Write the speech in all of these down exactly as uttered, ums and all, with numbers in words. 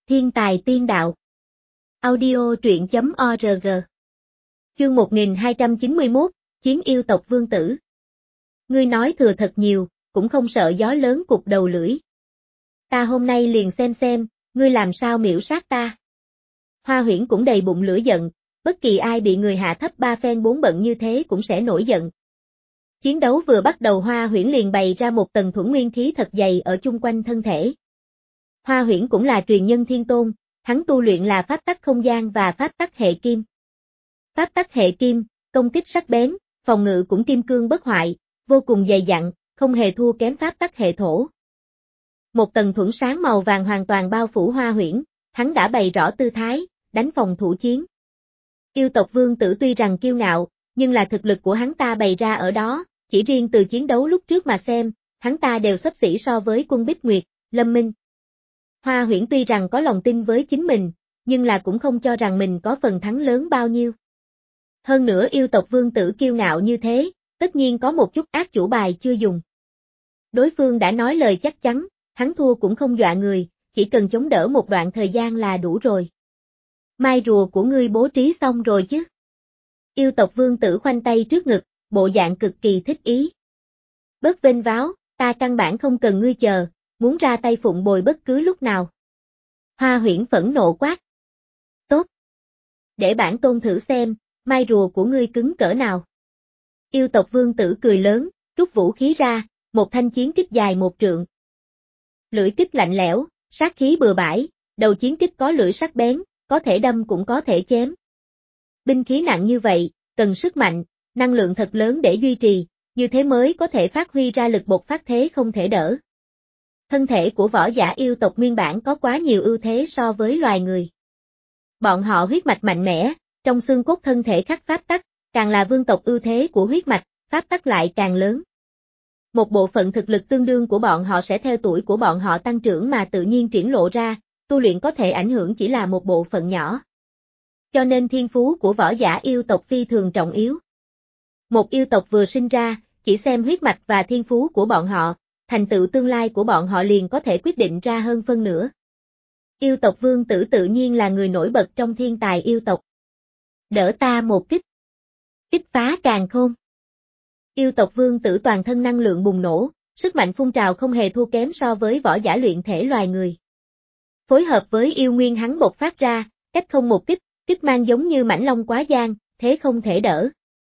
Thiên tài tiên đạo. Audio truyện chấm org. Chương một nghìn hai trăm chín mươi mốt, Chiến yêu tộc vương tử. Ngươi nói thừa thật nhiều, cũng không sợ gió lớn cụp đầu lưỡi. Ta hôm nay liền xem xem, ngươi làm sao miễu sát ta. Hoa Huyễn cũng đầy bụng lửa giận, bất kỳ ai bị người hạ thấp ba phen bốn bận như thế cũng sẽ nổi giận. Chiến đấu vừa bắt đầu Hoa Huyễn liền bày ra một tầng thuẫn nguyên khí thật dày ở chung quanh thân thể. Hoa Huyễn cũng là truyền nhân thiên tôn, hắn tu luyện là pháp tắc không gian và pháp tắc hệ kim. Pháp tắc hệ kim, công kích sắc bén, phòng ngự cũng kim cương bất hoại, vô cùng dày dặn, không hề thua kém pháp tắc hệ thổ. Một tầng thuẫn sáng màu vàng hoàn toàn bao phủ Hoa Huyễn, hắn đã bày rõ tư thái, đánh phòng thủ chiến. Yêu tộc vương tử tuy rằng kiêu ngạo, nhưng là thực lực của hắn ta bày ra ở đó, chỉ riêng từ chiến đấu lúc trước mà xem, hắn ta đều xấp xỉ so với quân Bích Nguyệt, Lâm Minh. Hoa Huyễn tuy rằng có lòng tin với chính mình, nhưng là cũng không cho rằng mình có phần thắng lớn bao nhiêu. Hơn nữa yêu tộc vương tử kiêu ngạo như thế, tất nhiên có một chút ác chủ bài chưa dùng. Đối phương đã nói lời chắc chắn, hắn thua cũng không dọa người, chỉ cần chống đỡ một đoạn thời gian là đủ rồi. Mai rùa của ngươi bố trí xong rồi chứ? Yêu tộc vương tử khoanh tay trước ngực, bộ dạng cực kỳ thích ý. Bớt vênh váo, ta căn bản không cần ngươi chờ, muốn ra tay phụng bồi bất cứ lúc nào. Hoa Huyễn phẫn nộ quát. Tốt. Để bản tôn thử xem, mai rùa của ngươi cứng cỡ nào. Yêu tộc vương tử cười lớn, rút vũ khí ra, một thanh chiến kích dài một trượng. Lưỡi kích lạnh lẽo, sát khí bừa bãi, đầu chiến kích có lưỡi sắc bén, có thể đâm cũng có thể chém. Binh khí nặng như vậy, cần sức mạnh, năng lượng thật lớn để duy trì, như thế mới có thể phát huy ra lực bộc phát thế không thể đỡ. Thân thể của võ giả yêu tộc nguyên bản có quá nhiều ưu thế so với loài người. Bọn họ huyết mạch mạnh mẽ, trong xương cốt thân thể khắc pháp tắc, càng là vương tộc ưu thế của huyết mạch, pháp tắc lại càng lớn. Một bộ phận thực lực tương đương của bọn họ sẽ theo tuổi của bọn họ tăng trưởng mà tự nhiên triển lộ ra, tu luyện có thể ảnh hưởng chỉ là một bộ phận nhỏ. Cho nên thiên phú của võ giả yêu tộc phi thường trọng yếu. Một yêu tộc vừa sinh ra, chỉ xem huyết mạch và thiên phú của bọn họ, thành tựu tương lai của bọn họ liền có thể quyết định ra hơn phân nửa. Yêu tộc vương tử tự nhiên là người nổi bật trong thiên tài yêu tộc. Đỡ ta một kích. Kích phá càn khôn. Yêu tộc vương tử toàn thân năng lượng bùng nổ, sức mạnh phun trào không hề thua kém so với võ giả luyện thể loài người. Phối hợp với yêu nguyên hắn bộc phát ra, cách không một kích, kích mang giống như mãnh long quá giang, thế không thể đỡ.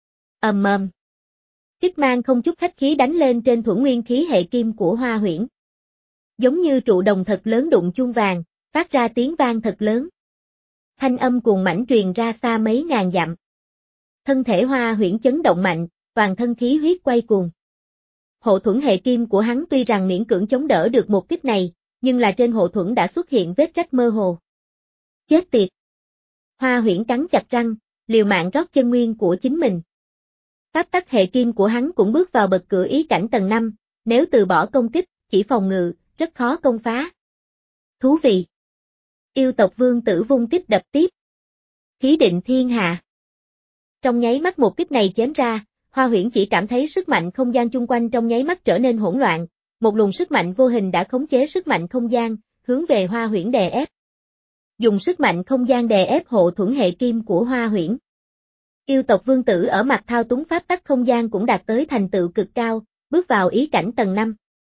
Ầm ầm. Kích mang không chút khách khí đánh lên trên thuẫn nguyên khí hệ kim của Hoa Huyễn. Giống như trụ đồng thật lớn đụng chuông vàng, phát ra tiếng vang thật lớn. Thanh âm cuồng mãnh truyền ra xa mấy ngàn dặm. Thân thể Hoa Huyễn chấn động mạnh, toàn thân khí huyết quay cuồng. Hộ thuẫn hệ kim của hắn tuy rằng miễn cưỡng chống đỡ được một kích này, nhưng là trên hộ thuẫn đã xuất hiện vết rách mơ hồ. Chết tiệt! Hoa Huyễn cắn chặt răng, liều mạng rót chân nguyên của chính mình. Pháp tắc hệ kim của hắn cũng bước vào bậc cửa ý cảnh tầng năm, nếu từ bỏ công kích, chỉ phòng ngự, rất khó công phá. Thú vị! Yêu tộc vương tử vung kích đập tiếp. Khí định thiên hạ. Trong nháy mắt một kích này chém ra, Hoa Huyễn chỉ cảm thấy sức mạnh không gian chung quanh trong nháy mắt trở nên hỗn loạn, một luồng sức mạnh vô hình đã khống chế sức mạnh không gian, hướng về Hoa Huyễn đè ép. Dùng sức mạnh không gian đè ép hộ thuẫn hệ kim của Hoa Huyễn. Yêu tộc vương tử ở mặt thao túng pháp tắc không gian cũng đạt tới thành tựu cực cao, bước vào ý cảnh tầng năm.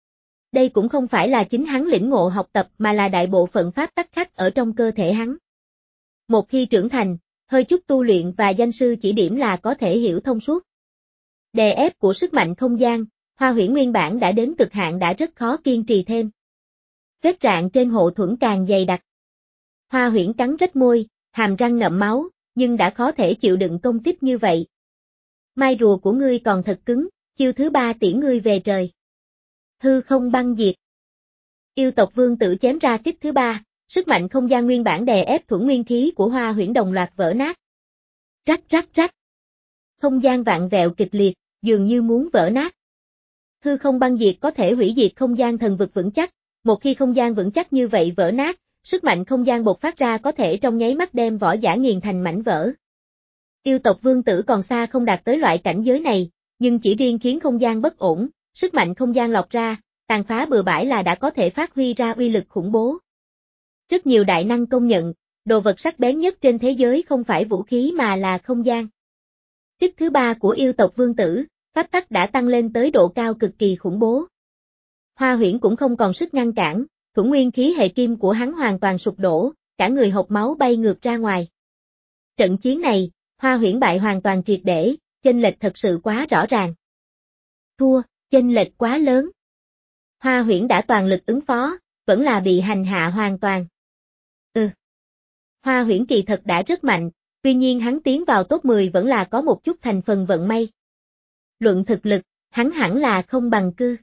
Đây cũng không phải là chính hắn lĩnh ngộ học tập mà là đại bộ phận pháp tắc khắc ở trong cơ thể hắn. Một khi trưởng thành, hơi chút tu luyện và danh sư chỉ điểm là có thể hiểu thông suốt. Đè ép của sức mạnh không gian, Hoa Huyễn nguyên bản đã đến cực hạn đã rất khó kiên trì thêm. Vết rạn trên hộ thuẫn càng dày đặc. Hoa Huyễn cắn rách môi, hàm răng ngậm máu, nhưng đã khó thể chịu đựng công kích như vậy. Mai rùa của ngươi còn thật cứng, chiêu thứ ba tiễn ngươi về trời. Hư không băng diệt. Yêu tộc vương tử chém ra kích thứ ba, sức mạnh không gian nguyên bản đè ép thuẫn nguyên khí của Hoa Huyễn đồng loạt vỡ nát. Rắc rắc rắc. Không gian vạn vẹo kịch liệt, dường như muốn vỡ nát. Hư không băng diệt có thể hủy diệt không gian thần vực vững chắc, một khi không gian vững chắc như vậy vỡ nát, sức mạnh không gian bộc phát ra có thể trong nháy mắt đem võ giả nghiền thành mảnh vỡ. Yêu tộc vương tử còn xa không đạt tới loại cảnh giới này, nhưng chỉ riêng khiến không gian bất ổn, sức mạnh không gian lọc ra, tàn phá bừa bãi là đã có thể phát huy ra uy lực khủng bố. Rất nhiều đại năng công nhận, đồ vật sắc bén nhất trên thế giới không phải vũ khí mà là không gian. Tích thứ ba của yêu tộc vương tử, pháp tắc đã tăng lên tới độ cao cực kỳ khủng bố. Hoa Huyễn cũng không còn sức ngăn cản, thuẫn nguyên khí hệ kim của hắn hoàn toàn sụp đổ, cả người hộc máu bay ngược ra ngoài. Trận chiến này, Hoa Huyễn bại hoàn toàn triệt để, chênh lệch thật sự quá rõ ràng. Thua, chênh lệch quá lớn. Hoa Huyễn đã toàn lực ứng phó, vẫn là bị hành hạ hoàn toàn. Ừ. Hoa Huyễn kỳ thật đã rất mạnh, tuy nhiên hắn tiến vào top mười vẫn là có một chút thành phần vận may. Luận thực lực, hắn hẳn là không bằng cư.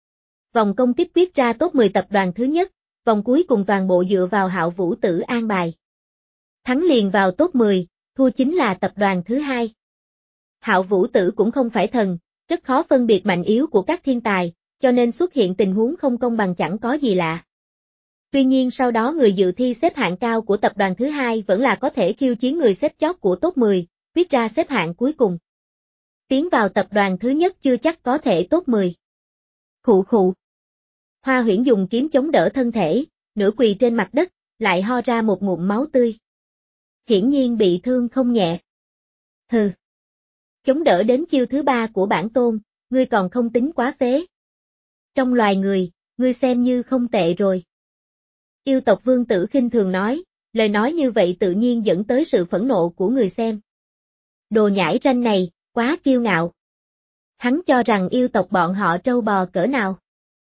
Vòng công kích quyết ra top mười tập đoàn thứ nhất, vòng cuối cùng toàn bộ dựa vào Hạo Vũ Tử an bài. Thắng liền vào top mười, thua chính là tập đoàn thứ hai. Hạo Vũ Tử cũng không phải thần, rất khó phân biệt mạnh yếu của các thiên tài, cho nên xuất hiện tình huống không công bằng chẳng có gì lạ. Tuy nhiên sau đó người dự thi xếp hạng cao của tập đoàn thứ hai vẫn là có thể khiêu chiến người xếp chót của top mười, viết ra xếp hạng cuối cùng. Tiến vào tập đoàn thứ nhất chưa chắc có thể top mười. Khụ khụ. Hoa Huyễn dùng kiếm chống đỡ thân thể, nửa quỳ trên mặt đất, lại ho ra một ngụm máu tươi. Hiển nhiên bị thương không nhẹ. Hừ. Chống đỡ đến chiêu thứ ba của bản tôn, ngươi còn không tính quá phế. Trong loài người, ngươi xem như không tệ rồi. Yêu tộc vương tử khinh thường nói, lời nói như vậy tự nhiên dẫn tới sự phẫn nộ của người xem. Đồ nhãi ranh này, quá kiêu ngạo. Hắn cho rằng yêu tộc bọn họ trâu bò cỡ nào.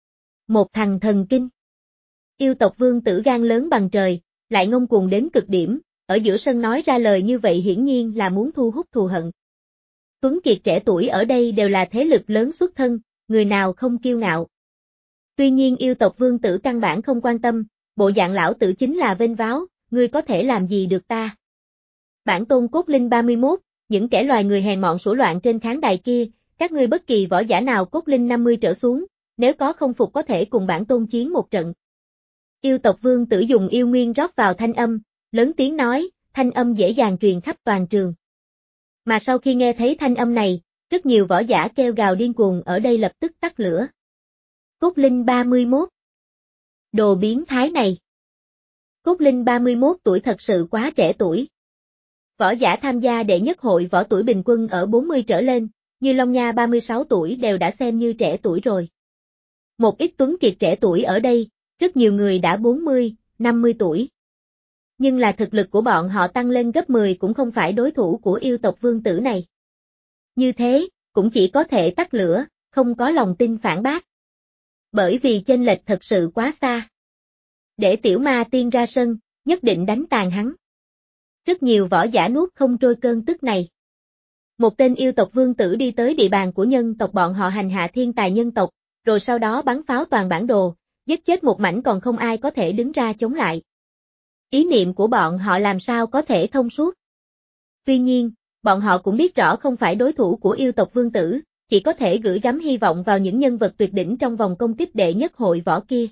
Một thằng thần kinh. Yêu tộc vương tử gan lớn bằng trời, lại ngông cuồng đến cực điểm, ở giữa sân nói ra lời như vậy hiển nhiên là muốn thu hút thù hận. Tuấn kiệt trẻ tuổi ở đây đều là thế lực lớn xuất thân, người nào không kiêu ngạo. Tuy nhiên yêu tộc vương tử căn bản không quan tâm, bộ dạng lão tử chính là vênh váo, ngươi có thể làm gì được ta. Bản tôn cốt linh ba mươi mốt, những kẻ loài người hèn mọn sủa loạn trên khán đài kia, các ngươi bất kỳ võ giả nào cốt linh năm mươi trở xuống, nếu có không phục có thể cùng bản tôn chiến một trận. Yêu tộc vương tử dùng yêu nguyên rót vào thanh âm, lớn tiếng nói, thanh âm dễ dàng truyền khắp toàn trường. Mà sau khi nghe thấy thanh âm này, rất nhiều võ giả kêu gào điên cuồng ở đây lập tức tắt lửa. Cốt linh ba mươi mốt. Đồ biến thái này. Cốt linh ba mươi mốt tuổi thật sự quá trẻ tuổi. Võ giả tham gia đệ nhất hội võ tuổi bình quân ở bốn mươi trở lên, như Long Nha ba mươi sáu tuổi đều đã xem như trẻ tuổi rồi. Một ít tuấn kiệt trẻ tuổi ở đây, rất nhiều người đã bốn mươi, năm mươi tuổi. Nhưng là thực lực của bọn họ tăng lên gấp mười cũng không phải đối thủ của yêu tộc vương tử này. Như thế, cũng chỉ có thể tắt lửa, không có lòng tin phản bác. Bởi vì chênh lệch thật sự quá xa. Để tiểu ma tiên ra sân, nhất định đánh tàn hắn. Rất nhiều võ giả nuốt không trôi cơn tức này. Một tên yêu tộc vương tử đi tới địa bàn của nhân tộc bọn họ hành hạ thiên tài nhân tộc, rồi sau đó bắn pháo toàn bản đồ, giết chết một mảnh còn không ai có thể đứng ra chống lại. Ý niệm của bọn họ làm sao có thể thông suốt. Tuy nhiên, bọn họ cũng biết rõ không phải đối thủ của yêu tộc vương tử, chỉ có thể gửi gắm hy vọng vào những nhân vật tuyệt đỉnh trong vòng công kích đệ nhất hội võ kia.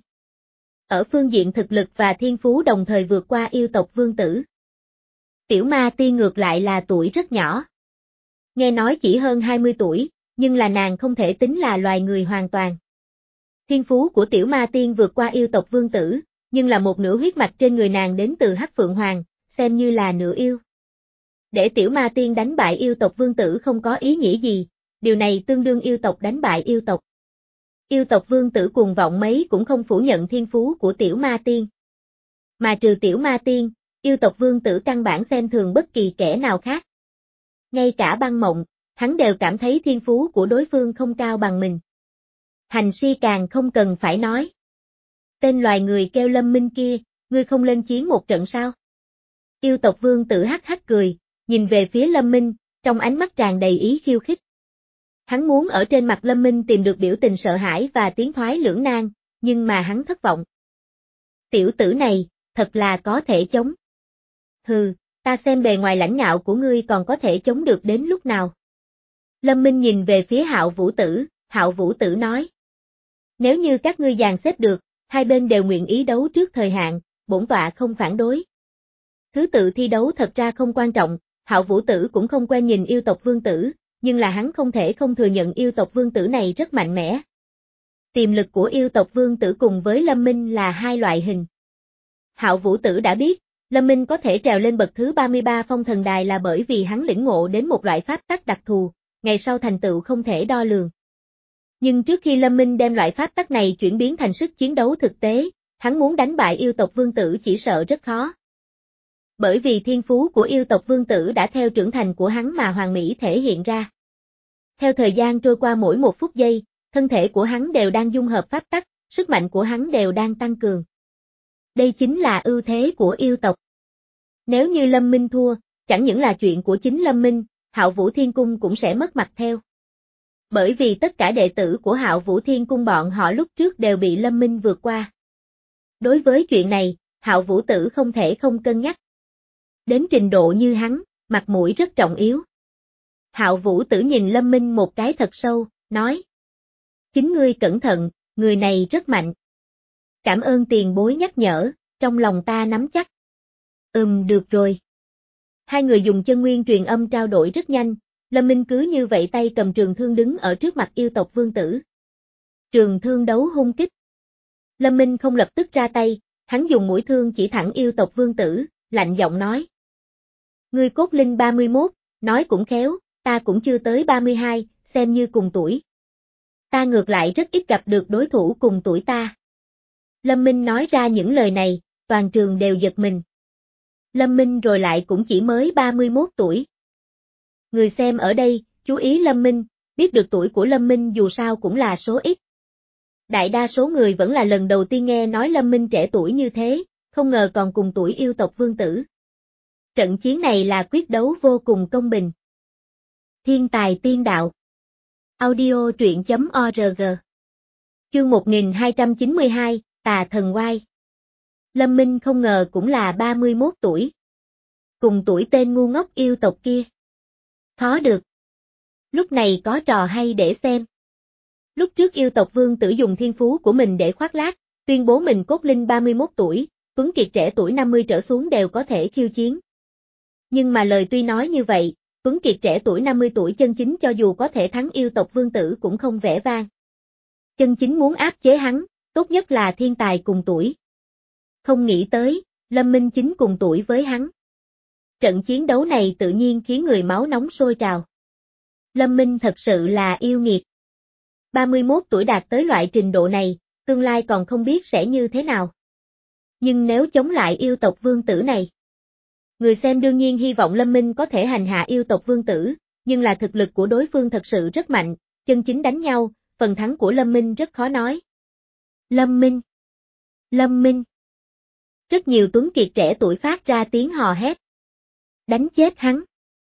Ở phương diện thực lực và thiên phú đồng thời vượt qua yêu tộc vương tử. Tiểu ma tiên ngược lại là tuổi rất nhỏ. Nghe nói chỉ hơn hai mươi tuổi, nhưng là nàng không thể tính là loài người hoàn toàn. Thiên phú của tiểu ma tiên vượt qua yêu tộc vương tử, nhưng là một nửa huyết mạch trên người nàng đến từ Hắc Phượng Hoàng, xem như là nửa yêu. Để tiểu ma tiên đánh bại yêu tộc vương tử không có ý nghĩa gì, điều này tương đương yêu tộc đánh bại yêu tộc. Yêu tộc vương tử cuồng vọng mấy cũng không phủ nhận thiên phú của tiểu ma tiên. Mà trừ tiểu ma tiên, yêu tộc vương tử căn bản xem thường bất kỳ kẻ nào khác. Ngay cả băng mộng, hắn đều cảm thấy thiên phú của đối phương không cao bằng mình. Hành si càng không cần phải nói. Tên loài người kêu Lâm Minh kia, ngươi không lên chiến một trận sao? Yêu tộc vương tử hắc hắc cười, nhìn về phía Lâm Minh, trong ánh mắt tràn đầy ý khiêu khích. Hắn muốn ở trên mặt Lâm Minh tìm được biểu tình sợ hãi và tiến thoái lưỡng nan, nhưng mà hắn thất vọng. Tiểu tử này, thật là có thể chống. Hừ, ta xem bề ngoài lãnh ngạo của ngươi còn có thể chống được đến lúc nào. Lâm Minh nhìn về phía Hạo Vũ Tử, Hạo Vũ Tử nói. Nếu như các ngươi dàn xếp được, hai bên đều nguyện ý đấu trước thời hạn, bổn tọa không phản đối. Thứ tự thi đấu thật ra không quan trọng, Hạo Vũ Tử cũng không quen nhìn yêu tộc vương tử, nhưng là hắn không thể không thừa nhận yêu tộc vương tử này rất mạnh mẽ. Tiềm lực của yêu tộc vương tử cùng với Lâm Minh là hai loại hình. Hạo Vũ Tử đã biết, Lâm Minh có thể trèo lên bậc thứ ba mươi ba phong thần đài là bởi vì hắn lĩnh ngộ đến một loại pháp tắc đặc thù, ngày sau thành tựu không thể đo lường. Nhưng trước khi Lâm Minh đem loại pháp tắc này chuyển biến thành sức chiến đấu thực tế, hắn muốn đánh bại yêu tộc Vương Tử chỉ sợ rất khó. Bởi vì thiên phú của yêu tộc Vương Tử đã theo trưởng thành của hắn mà hoàn mỹ thể hiện ra. Theo thời gian trôi qua mỗi một phút giây, thân thể của hắn đều đang dung hợp pháp tắc, sức mạnh của hắn đều đang tăng cường. Đây chính là ưu thế của yêu tộc. Nếu như Lâm Minh thua, chẳng những là chuyện của chính Lâm Minh, Hạo Vũ Thiên Cung cũng sẽ mất mặt theo. Bởi vì tất cả đệ tử của Hạo Vũ Thiên Cung bọn họ lúc trước đều bị Lâm Minh vượt qua. Đối với chuyện này, Hạo Vũ Tử không thể không cân nhắc. Đến trình độ như hắn, mặt mũi rất trọng yếu. Hạo Vũ Tử nhìn Lâm Minh một cái thật sâu, nói. Chính ngươi cẩn thận, người này rất mạnh. Cảm ơn tiền bối nhắc nhở, trong lòng ta nắm chắc. Ừm được rồi. Hai người dùng chân nguyên truyền âm trao đổi rất nhanh, Lâm Minh cứ như vậy tay cầm trường thương đứng ở trước mặt yêu tộc Vương Tử. Trường thương đấu hung kích. Lâm Minh không lập tức ra tay, hắn dùng mũi thương chỉ thẳng yêu tộc Vương Tử, lạnh giọng nói. Ngươi cốt linh ba mươi mốt, nói cũng khéo, ta cũng chưa tới ba mươi hai, xem như cùng tuổi. Ta ngược lại rất ít gặp được đối thủ cùng tuổi ta. Lâm Minh nói ra những lời này, toàn trường đều giật mình. Lâm Minh rồi lại cũng chỉ mới ba mươi mốt tuổi. Người xem ở đây, chú ý Lâm Minh, biết được tuổi của Lâm Minh dù sao cũng là số ít. Đại đa số người vẫn là lần đầu tiên nghe nói Lâm Minh trẻ tuổi như thế, không ngờ còn cùng tuổi yêu tộc Vương Tử. Trận chiến này là quyết đấu vô cùng công bình. Thiên tài tiên đạo. Audio truyện chấm org. Chương một nghìn hai trăm chín mươi hai, Tà Thần Oai. Lâm Minh không ngờ cũng là ba mươi mốt tuổi. Cùng tuổi tên ngu ngốc yêu tộc kia. Khó được. Lúc này có trò hay để xem. Lúc trước yêu tộc Vương Tử dùng thiên phú của mình để khoác lác, tuyên bố mình cốt linh ba mươi mốt tuổi, Tuấn Kiệt trẻ tuổi năm mươi trở xuống đều có thể khiêu chiến. Nhưng mà lời tuy nói như vậy, Tuấn Kiệt trẻ tuổi năm mươi tuổi chân chính cho dù có thể thắng yêu tộc Vương Tử cũng không vẻ vang. Chân chính muốn áp chế hắn, tốt nhất là thiên tài cùng tuổi. Không nghĩ tới, Lâm Minh chính cùng tuổi với hắn. Trận chiến đấu này tự nhiên khiến người máu nóng sôi trào. Lâm Minh thật sự là yêu nghiệt. ba mươi mốt tuổi đạt tới loại trình độ này, tương lai còn không biết sẽ như thế nào. Nhưng nếu chống lại yêu tộc Vương Tử này, người xem đương nhiên hy vọng Lâm Minh có thể hành hạ yêu tộc Vương Tử, nhưng là thực lực của đối phương thật sự rất mạnh, chân chính đánh nhau, phần thắng của Lâm Minh rất khó nói. Lâm Minh! Lâm Minh! Rất nhiều Tuấn Kiệt trẻ tuổi phát ra tiếng hò hét. Đánh chết hắn!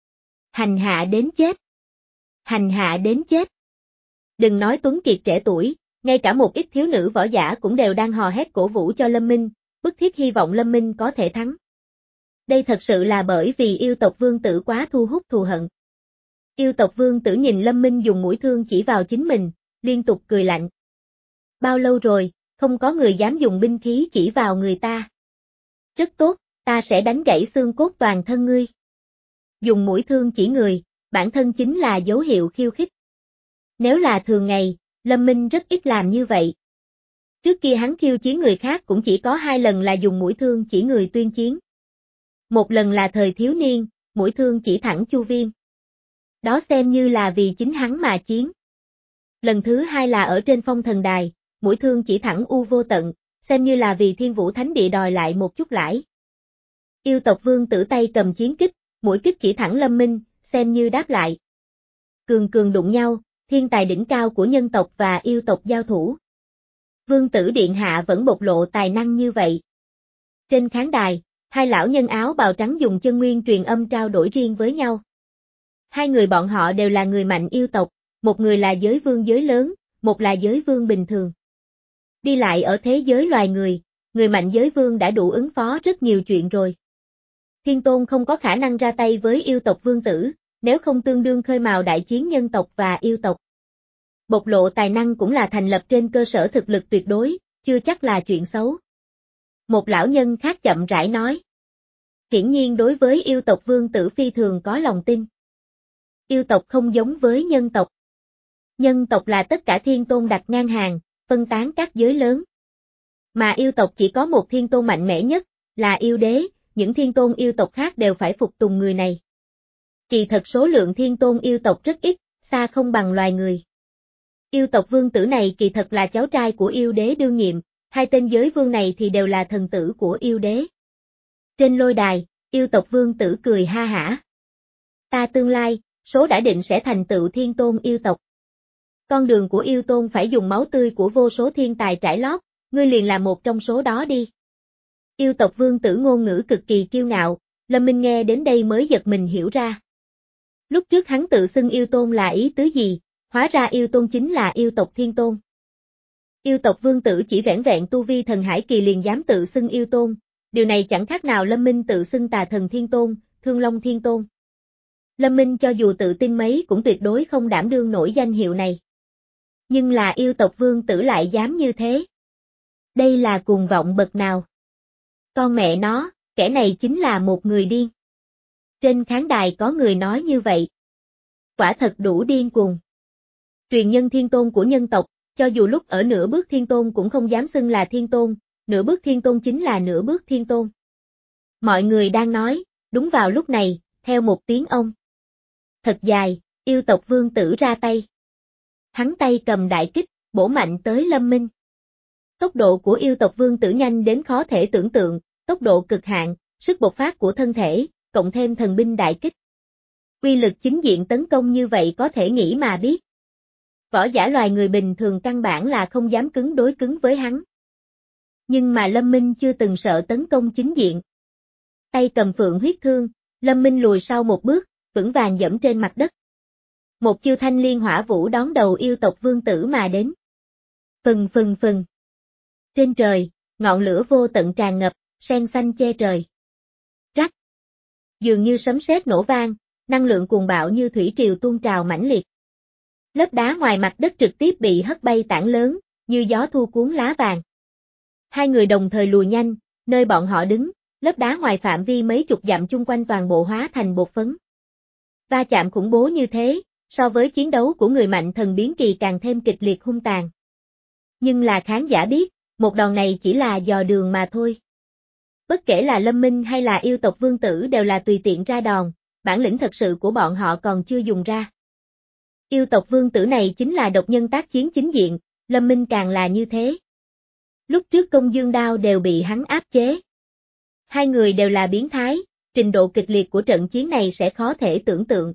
Hành hạ đến chết! Hành hạ đến chết! Đừng nói Tuấn Kiệt trẻ tuổi, ngay cả một ít thiếu nữ võ giả cũng đều đang hò hét cổ vũ cho Lâm Minh, bức thiết hy vọng Lâm Minh có thể thắng. Đây thật sự là bởi vì yêu tộc Vương Tử quá thu hút thù hận. Yêu tộc Vương Tử nhìn Lâm Minh dùng mũi thương chỉ vào chính mình, liên tục cười lạnh. Bao lâu rồi, không có người dám dùng binh khí chỉ vào người ta. Rất tốt, ta sẽ đánh gãy xương cốt toàn thân ngươi. Dùng mũi thương chỉ người, bản thân chính là dấu hiệu khiêu khích. Nếu là thường ngày, Lâm Minh rất ít làm như vậy. Trước kia hắn khiêu chiến người khác cũng chỉ có hai lần là dùng mũi thương chỉ người tuyên chiến. Một lần là thời thiếu niên, mũi thương chỉ thẳng Chu Viêm. Đó xem như là vì chính hắn mà chiến. Lần thứ hai là ở trên phong thần đài, mũi thương chỉ thẳng U Vô Tận, xem như là vì Thiên Vũ Thánh Địa đòi lại một chút lãi. Yêu tộc Vương Tử tay cầm chiến kích, mũi kích chỉ thẳng Lâm Minh, xem như đáp lại. Cường cường đụng nhau, thiên tài đỉnh cao của nhân tộc và yêu tộc giao thủ. Vương Tử Điện Hạ vẫn bộc lộ tài năng như vậy. Trên khán đài, hai lão nhân áo bào trắng dùng chân nguyên truyền âm trao đổi riêng với nhau. Hai người bọn họ đều là người mạnh yêu tộc, một người là giới vương giới lớn, một là giới vương bình thường. Đi lại ở thế giới loài người, người mạnh giới vương đã đủ ứng phó rất nhiều chuyện rồi. Thiên Tôn không có khả năng ra tay với yêu tộc Vương Tử, nếu không tương đương khơi mào đại chiến nhân tộc và yêu tộc. Bộc lộ tài năng cũng là thành lập trên cơ sở thực lực tuyệt đối, chưa chắc là chuyện xấu. Một lão nhân khác chậm rãi nói. Hiển nhiên đối với yêu tộc Vương Tử phi thường có lòng tin. Yêu tộc không giống với nhân tộc. Nhân tộc là tất cả thiên tôn đặt ngang hàng, phân tán các giới lớn. Mà yêu tộc chỉ có một thiên tôn mạnh mẽ nhất, là yêu đế, những thiên tôn yêu tộc khác đều phải phục tùng người này. Kỳ thật số lượng thiên tôn yêu tộc rất ít, xa không bằng loài người. Yêu tộc vương tử này kỳ thật là cháu trai của yêu đế đương nhiệm, hai tên giới vương này thì đều là thần tử của yêu đế. Trên lôi đài, yêu tộc vương tử cười ha hả. Ta tương lai, số đã định sẽ thành tựu thiên tôn yêu tộc. Con đường của yêu tôn phải dùng máu tươi của vô số thiên tài trải lót, ngươi liền là một trong số đó đi. Yêu tộc vương tử ngôn ngữ cực kỳ kiêu ngạo, Lâm Minh nghe đến đây mới giật mình hiểu ra. Lúc trước hắn tự xưng yêu tôn là ý tứ gì, hóa ra yêu tôn chính là yêu tộc thiên tôn. Yêu tộc vương tử chỉ vẻn vẹn tu vi thần hải kỳ liền dám tự xưng yêu tôn, điều này chẳng khác nào Lâm Minh tự xưng tà thần thiên tôn, thương long thiên tôn. Lâm Minh cho dù tự tin mấy cũng tuyệt đối không đảm đương nổi danh hiệu này. Nhưng là yêu tộc vương tử lại dám như thế. Đây là cuồng vọng bậc nào? Con mẹ nó, kẻ này chính là một người điên. Trên khán đài có người nói như vậy. Quả thật đủ điên cuồng. Truyền nhân thiên tôn của nhân tộc, cho dù lúc ở nửa bước thiên tôn cũng không dám xưng là thiên tôn, nửa bước thiên tôn chính là nửa bước thiên tôn. Mọi người đang nói, đúng vào lúc này, theo một tiếng ông. Thật dài, yêu tộc vương tử ra tay. Hắn tay cầm đại kích, bổ mạnh tới Lâm Minh. Tốc độ của yêu tộc vương tử nhanh đến khó thể tưởng tượng, tốc độ cực hạn, sức bộc phát của thân thể, cộng thêm thần binh đại kích. Uy lực chính diện tấn công như vậy có thể nghĩ mà biết. Võ giả loài người bình thường căn bản là không dám cứng đối cứng với hắn. Nhưng mà Lâm Minh chưa từng sợ tấn công chính diện. Tay cầm phượng huyết thương, Lâm Minh lùi sau một bước, vững vàng dẫm trên mặt đất. Một chiêu thanh liên hỏa vũ đón đầu yêu tộc vương tử mà đến. Phừng phừng phừng. Trên trời, ngọn lửa vô tận tràn ngập, sen xanh che trời. Rắc. Dường như sấm sét nổ vang, năng lượng cuồng bạo như thủy triều tuôn trào mãnh liệt. Lớp đá ngoài mặt đất trực tiếp bị hất bay tảng lớn, như gió thu cuốn lá vàng. Hai người đồng thời lùi nhanh, nơi bọn họ đứng, lớp đá ngoài phạm vi mấy chục dặm chung quanh toàn bộ hóa thành bột phấn. Va chạm khủng bố như thế, so với chiến đấu của người mạnh thần biến kỳ càng thêm kịch liệt hung tàn. Nhưng là khán giả biết, một đòn này chỉ là dò đường mà thôi. Bất kể là Lâm Minh hay là yêu tộc vương tử đều là tùy tiện ra đòn, bản lĩnh thật sự của bọn họ còn chưa dùng ra. Yêu tộc vương tử này chính là độc nhân tác chiến chính diện, Lâm Minh càng là như thế. Lúc trước Công Dương Đao đều bị hắn áp chế. Hai người đều là biến thái, trình độ kịch liệt của trận chiến này sẽ khó thể tưởng tượng.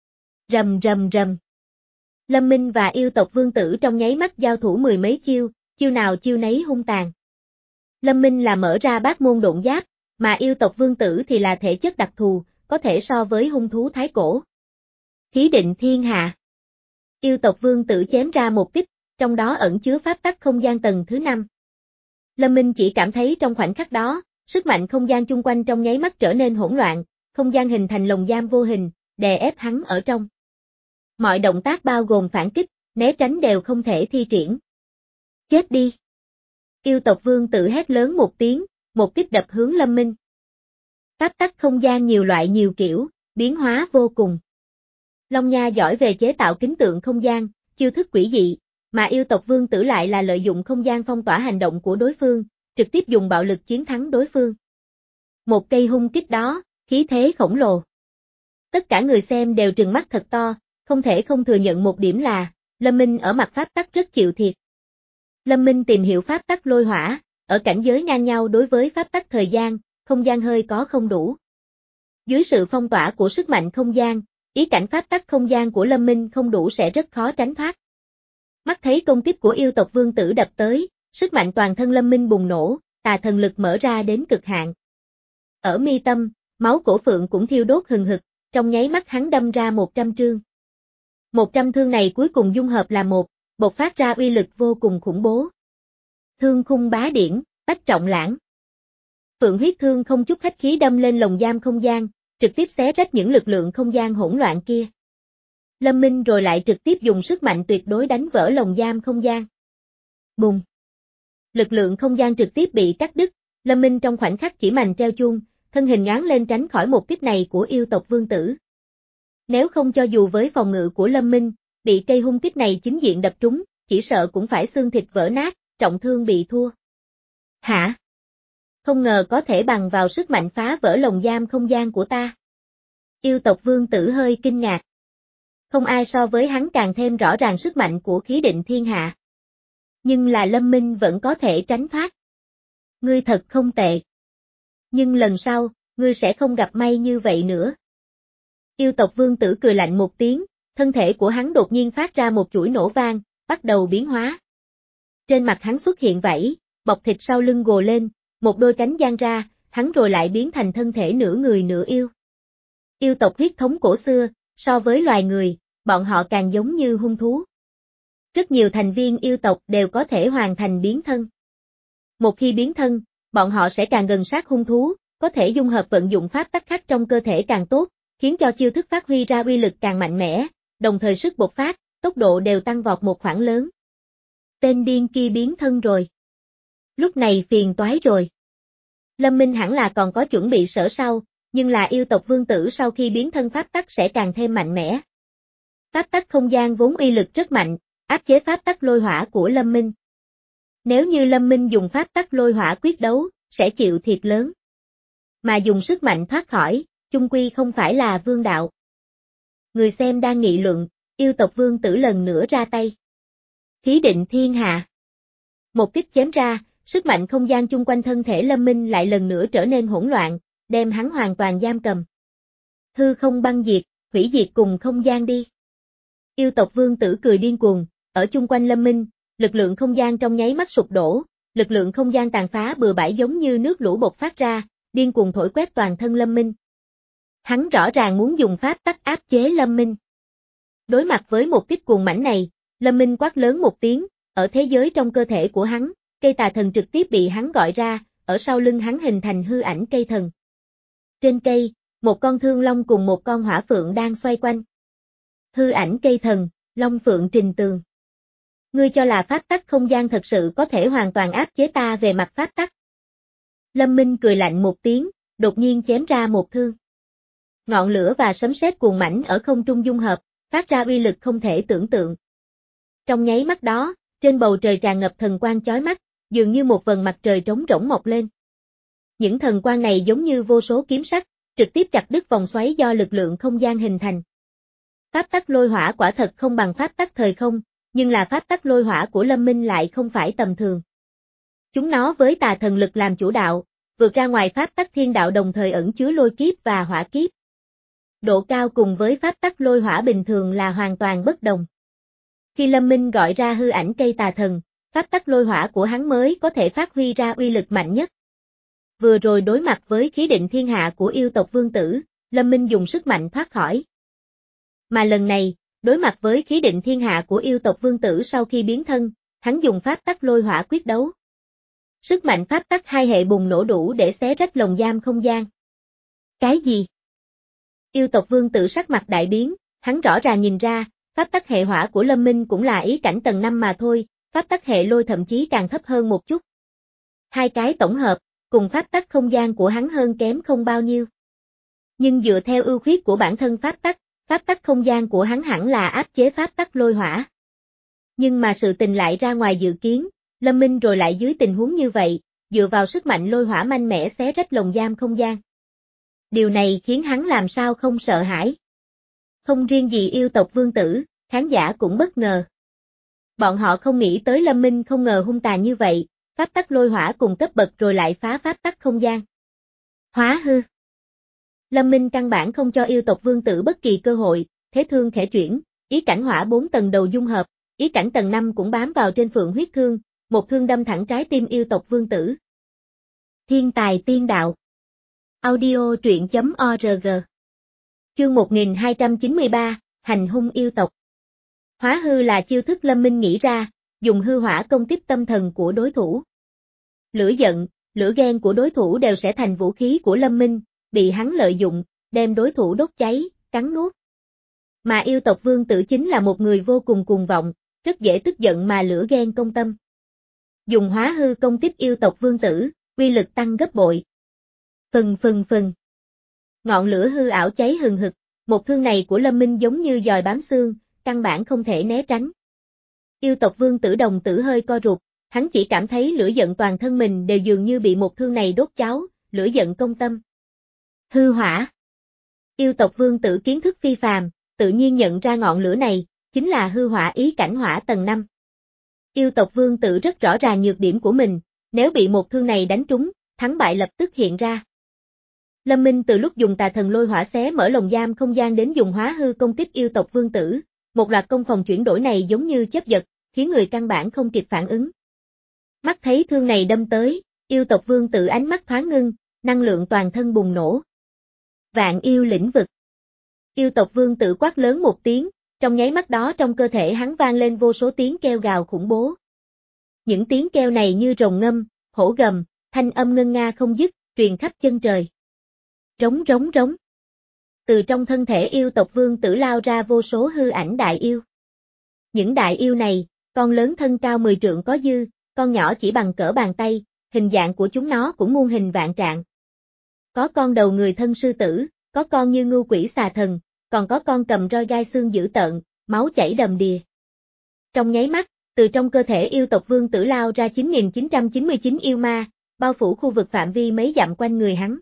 Rầm rầm rầm. Lâm Minh và yêu tộc vương tử trong nháy mắt giao thủ mười mấy chiêu, chiêu nào chiêu nấy hung tàn. Lâm Minh là mở ra bát môn độn giáp, mà yêu tộc vương tử thì là thể chất đặc thù, có thể so với hung thú thái cổ. Khí định thiên hạ. Yêu tộc vương tử chém ra một kích, trong đó ẩn chứa pháp tắc không gian tầng thứ năm. Lâm Minh chỉ cảm thấy trong khoảnh khắc đó, sức mạnh không gian chung quanh trong nháy mắt trở nên hỗn loạn, không gian hình thành lồng giam vô hình, đè ép hắn ở trong. Mọi động tác bao gồm phản kích, né tránh đều không thể thi triển. Chết đi! Yêu tộc vương tử hét lớn một tiếng, một kích đập hướng Lâm Minh. Pháp tắc không gian nhiều loại nhiều kiểu, biến hóa vô cùng. Long Nha giỏi về chế tạo kính tượng không gian, chiêu thức quỷ dị, mà yêu tộc vương tử lại là lợi dụng không gian phong tỏa hành động của đối phương, trực tiếp dùng bạo lực chiến thắng đối phương. Một cây hung kích đó, khí thế khổng lồ. Tất cả người xem đều trừng mắt thật to, không thể không thừa nhận một điểm là, Lâm Minh ở mặt pháp tắc rất chịu thiệt. Lâm Minh tìm hiểu pháp tắc lôi hỏa, ở cảnh giới ngang nhau đối với pháp tắc thời gian, không gian hơi có không đủ. Dưới sự phong tỏa của sức mạnh không gian, ý cảnh pháp tắc không gian của Lâm Minh không đủ sẽ rất khó tránh thoát. Mắt thấy công kích của yêu tộc vương tử đập tới, sức mạnh toàn thân Lâm Minh bùng nổ, tà thần lực mở ra đến cực hạn. Ở mi tâm, máu cổ phượng cũng thiêu đốt hừng hực, trong nháy mắt hắn đâm ra một trăm trương. Một trăm thương này cuối cùng dung hợp là một, bộc phát ra uy lực vô cùng khủng bố. Thương khung bá điển, bách trọng lãng. Phượng huyết thương không chút khách khí đâm lên lồng giam không gian, trực tiếp xé rách những lực lượng không gian hỗn loạn kia. Lâm Minh rồi lại trực tiếp dùng sức mạnh tuyệt đối đánh vỡ lồng giam không gian. Bùng! Lực lượng không gian trực tiếp bị cắt đứt, Lâm Minh trong khoảnh khắc chỉ mành treo chuông, thân hình nhoáng lên tránh khỏi một kích này của yêu tộc vương tử. Nếu không cho dù với phòng ngự của Lâm Minh, bị cây hung kích này chính diện đập trúng, chỉ sợ cũng phải xương thịt vỡ nát, trọng thương bị thua. Hả? không ngờ có thể bằng vào sức mạnh phá vỡ lồng giam không gian của ta. Yêu tộc vương tử hơi kinh ngạc. Không ai so với hắn càng thêm rõ ràng sức mạnh của khí định thiên hạ. Nhưng là Lâm Minh vẫn có thể tránh thoát. Ngươi thật không tệ. Nhưng lần sau, ngươi sẽ không gặp may như vậy nữa. Yêu tộc vương tử cười lạnh một tiếng, thân thể của hắn đột nhiên phát ra một chuỗi nổ vang, bắt đầu biến hóa. Trên mặt hắn xuất hiện vảy, bọc thịt sau lưng gồ lên, một đôi cánh dang ra, hắn rồi lại biến thành thân thể nửa người nửa yêu. Yêu tộc huyết thống cổ xưa, so với loài người, bọn họ càng giống như hung thú. Rất nhiều thành viên yêu tộc đều có thể hoàn thành biến thân. Một khi biến thân, bọn họ sẽ càng gần sát hung thú, có thể dung hợp vận dụng pháp tắc khác trong cơ thể càng tốt, khiến cho chiêu thức phát huy ra uy lực càng mạnh mẽ, đồng thời sức bộc phát, tốc độ đều tăng vọt một khoảng lớn. Tên điên kia biến thân rồi. Lúc này phiền toái rồi. Lâm Minh hẳn là còn có chuẩn bị sở sau, nhưng là yêu tộc vương tử sau khi biến thân pháp tắc sẽ càng thêm mạnh mẽ. Pháp tắc không gian vốn uy lực rất mạnh, áp chế pháp tắc lôi hỏa của Lâm Minh. Nếu như Lâm Minh dùng pháp tắc lôi hỏa quyết đấu, sẽ chịu thiệt lớn. Mà dùng sức mạnh thoát khỏi, chung quy không phải là vương đạo. Người xem đang nghị luận, yêu tộc vương tử lần nữa ra tay. Khí định thiên hạ. Một kích chém ra, sức mạnh không gian chung quanh thân thể Lâm Minh lại lần nữa trở nên hỗn loạn, đem hắn hoàn toàn giam cầm. Hư không băng diệt, hủy diệt cùng không gian đi. Yêu tộc vương tử cười điên cuồng, ở chung quanh Lâm Minh, lực lượng không gian trong nháy mắt sụp đổ, lực lượng không gian tàn phá bừa bãi giống như nước lũ bộc phát ra, điên cuồng thổi quét toàn thân Lâm Minh. Hắn rõ ràng muốn dùng pháp tắc áp chế Lâm Minh. Đối mặt với một kích cuồng mãnh này, Lâm Minh quát lớn một tiếng, ở thế giới trong cơ thể của hắn, cây tà thần trực tiếp bị hắn gọi ra, ở sau lưng hắn hình thành hư ảnh cây thần. Trên cây, một con thương long cùng một con hỏa phượng đang xoay quanh. Hư ảnh cây thần, long phượng trình tường. Ngươi cho là pháp tắc không gian thật sự có thể hoàn toàn áp chế ta về mặt pháp tắc. Lâm Minh cười lạnh một tiếng, đột nhiên chém ra một thương. Ngọn lửa và sấm sét cuồng mãnh ở không trung dung hợp, phát ra uy lực không thể tưởng tượng. Trong nháy mắt đó, trên bầu trời tràn ngập thần quang chói mắt, dường như một vầng mặt trời trống rỗng mọc lên. Những thần quang này giống như vô số kiếm sắc, trực tiếp chặt đứt vòng xoáy do lực lượng không gian hình thành. Pháp tắc lôi hỏa quả thật không bằng pháp tắc thời không, nhưng là pháp tắc lôi hỏa của Lâm Minh lại không phải tầm thường. Chúng nó với tà thần lực làm chủ đạo, vượt ra ngoài pháp tắc thiên đạo đồng thời ẩn chứa lôi kiếp và hỏa kiếp. Độ cao cùng với pháp tắc lôi hỏa bình thường là hoàn toàn bất đồng. Khi Lâm Minh gọi ra hư ảnh cây tà thần, pháp tắc lôi hỏa của hắn mới có thể phát huy ra uy lực mạnh nhất. Vừa rồi đối mặt với khí định thiên hạ của yêu tộc vương tử, Lâm Minh dùng sức mạnh thoát khỏi. Mà lần này, đối mặt với khí định thiên hạ của yêu tộc vương tử sau khi biến thân, hắn dùng pháp tắc lôi hỏa quyết đấu. Sức mạnh pháp tắc hai hệ bùng nổ đủ để xé rách lồng giam không gian. Cái gì? Yêu tộc vương tử sắc mặt đại biến, hắn rõ ràng nhìn ra, pháp tắc hệ hỏa của Lâm Minh cũng là ý cảnh tầng năm mà thôi, pháp tắc hệ lôi thậm chí càng thấp hơn một chút. Hai cái tổng hợp, cùng pháp tắc không gian của hắn hơn kém không bao nhiêu. Nhưng dựa theo ưu khuyết của bản thân pháp tắc, pháp tắc không gian của hắn hẳn là áp chế pháp tắc lôi hỏa. Nhưng mà sự tình lại ra ngoài dự kiến, Lâm Minh rồi lại dưới tình huống như vậy, dựa vào sức mạnh lôi hỏa mạnh mẽ xé rách lồng giam không gian. Điều này khiến hắn làm sao không sợ hãi. Không riêng gì yêu tộc vương tử, khán giả cũng bất ngờ. Bọn họ không nghĩ tới Lâm Minh không ngờ hung tàn như vậy, pháp tắc lôi hỏa cùng cấp bậc rồi lại phá pháp tắc không gian. Hóa hư. Lâm Minh căn bản không cho yêu tộc vương tử bất kỳ cơ hội, thế thương khẽ chuyển, ý cảnh hỏa bốn tầng đầu dung hợp, ý cảnh tầng năm cũng bám vào trên phượng huyết thương, một thương đâm thẳng trái tim yêu tộc vương tử. Thiên tài tiên đạo. Audio truyện chấm org. Chương một nghìn hai trăm chín mươi ba, hành hung yêu tộc. Hóa hư là chiêu thức Lâm Minh nghĩ ra, dùng hư hỏa công tiếp tâm thần của đối thủ. Lửa giận, lửa ghen của đối thủ đều sẽ thành vũ khí của Lâm Minh, bị hắn lợi dụng, đem đối thủ đốt cháy, cắn nuốt. Mà yêu tộc vương tử chính là một người vô cùng cuồng vọng, rất dễ tức giận mà lửa ghen công tâm. Dùng hóa hư công tiếp yêu tộc vương tử, uy lực tăng gấp bội. Phừng phừng phừng. Ngọn lửa hư ảo cháy hừng hực, một thương này của Lâm Minh giống như dòi bám xương, căn bản không thể né tránh. Yêu tộc vương tử đồng tử hơi co rụt, hắn chỉ cảm thấy lửa giận toàn thân mình đều dường như bị một thương này đốt cháu, lửa giận công tâm. Hư hỏa. Yêu tộc vương tử kiến thức phi phàm, tự nhiên nhận ra ngọn lửa này, chính là hư hỏa ý cảnh hỏa tầng năm. Yêu tộc vương tử rất rõ ràng nhược điểm của mình, nếu bị một thương này đánh trúng, thắng bại lập tức hiện ra. Lâm Minh từ lúc dùng tà thần lôi hỏa xé mở lồng giam không gian đến dùng hóa hư công kích yêu tộc vương tử, một loạt công phòng chuyển đổi này giống như chớp giật, khiến người căn bản không kịp phản ứng. Mắt thấy thương này đâm tới, yêu tộc vương tử ánh mắt thoáng ngưng, năng lượng toàn thân bùng nổ. Vạn yêu lĩnh vực. Yêu tộc vương tử quát lớn một tiếng, trong nháy mắt đó trong cơ thể hắn vang lên vô số tiếng kêu gào khủng bố. Những tiếng kêu này như rồng ngâm, hổ gầm, thanh âm ngân nga không dứt, truyền khắp chân trời. Rống rống rống. Từ trong thân thể yêu tộc vương tử lao ra vô số hư ảnh đại yêu. Những đại yêu này, con lớn thân cao mười trượng có dư, con nhỏ chỉ bằng cỡ bàn tay, hình dạng của chúng nó cũng muôn hình vạn trạng. Có con đầu người thân sư tử, có con như ngưu quỷ xà thần, còn có con cầm roi gai xương dữ tợn, máu chảy đầm đìa. Trong nháy mắt, từ trong cơ thể yêu tộc vương tử lao ra chín nghìn chín trăm chín mươi chín yêu ma, bao phủ khu vực phạm vi mấy dặm quanh người hắn.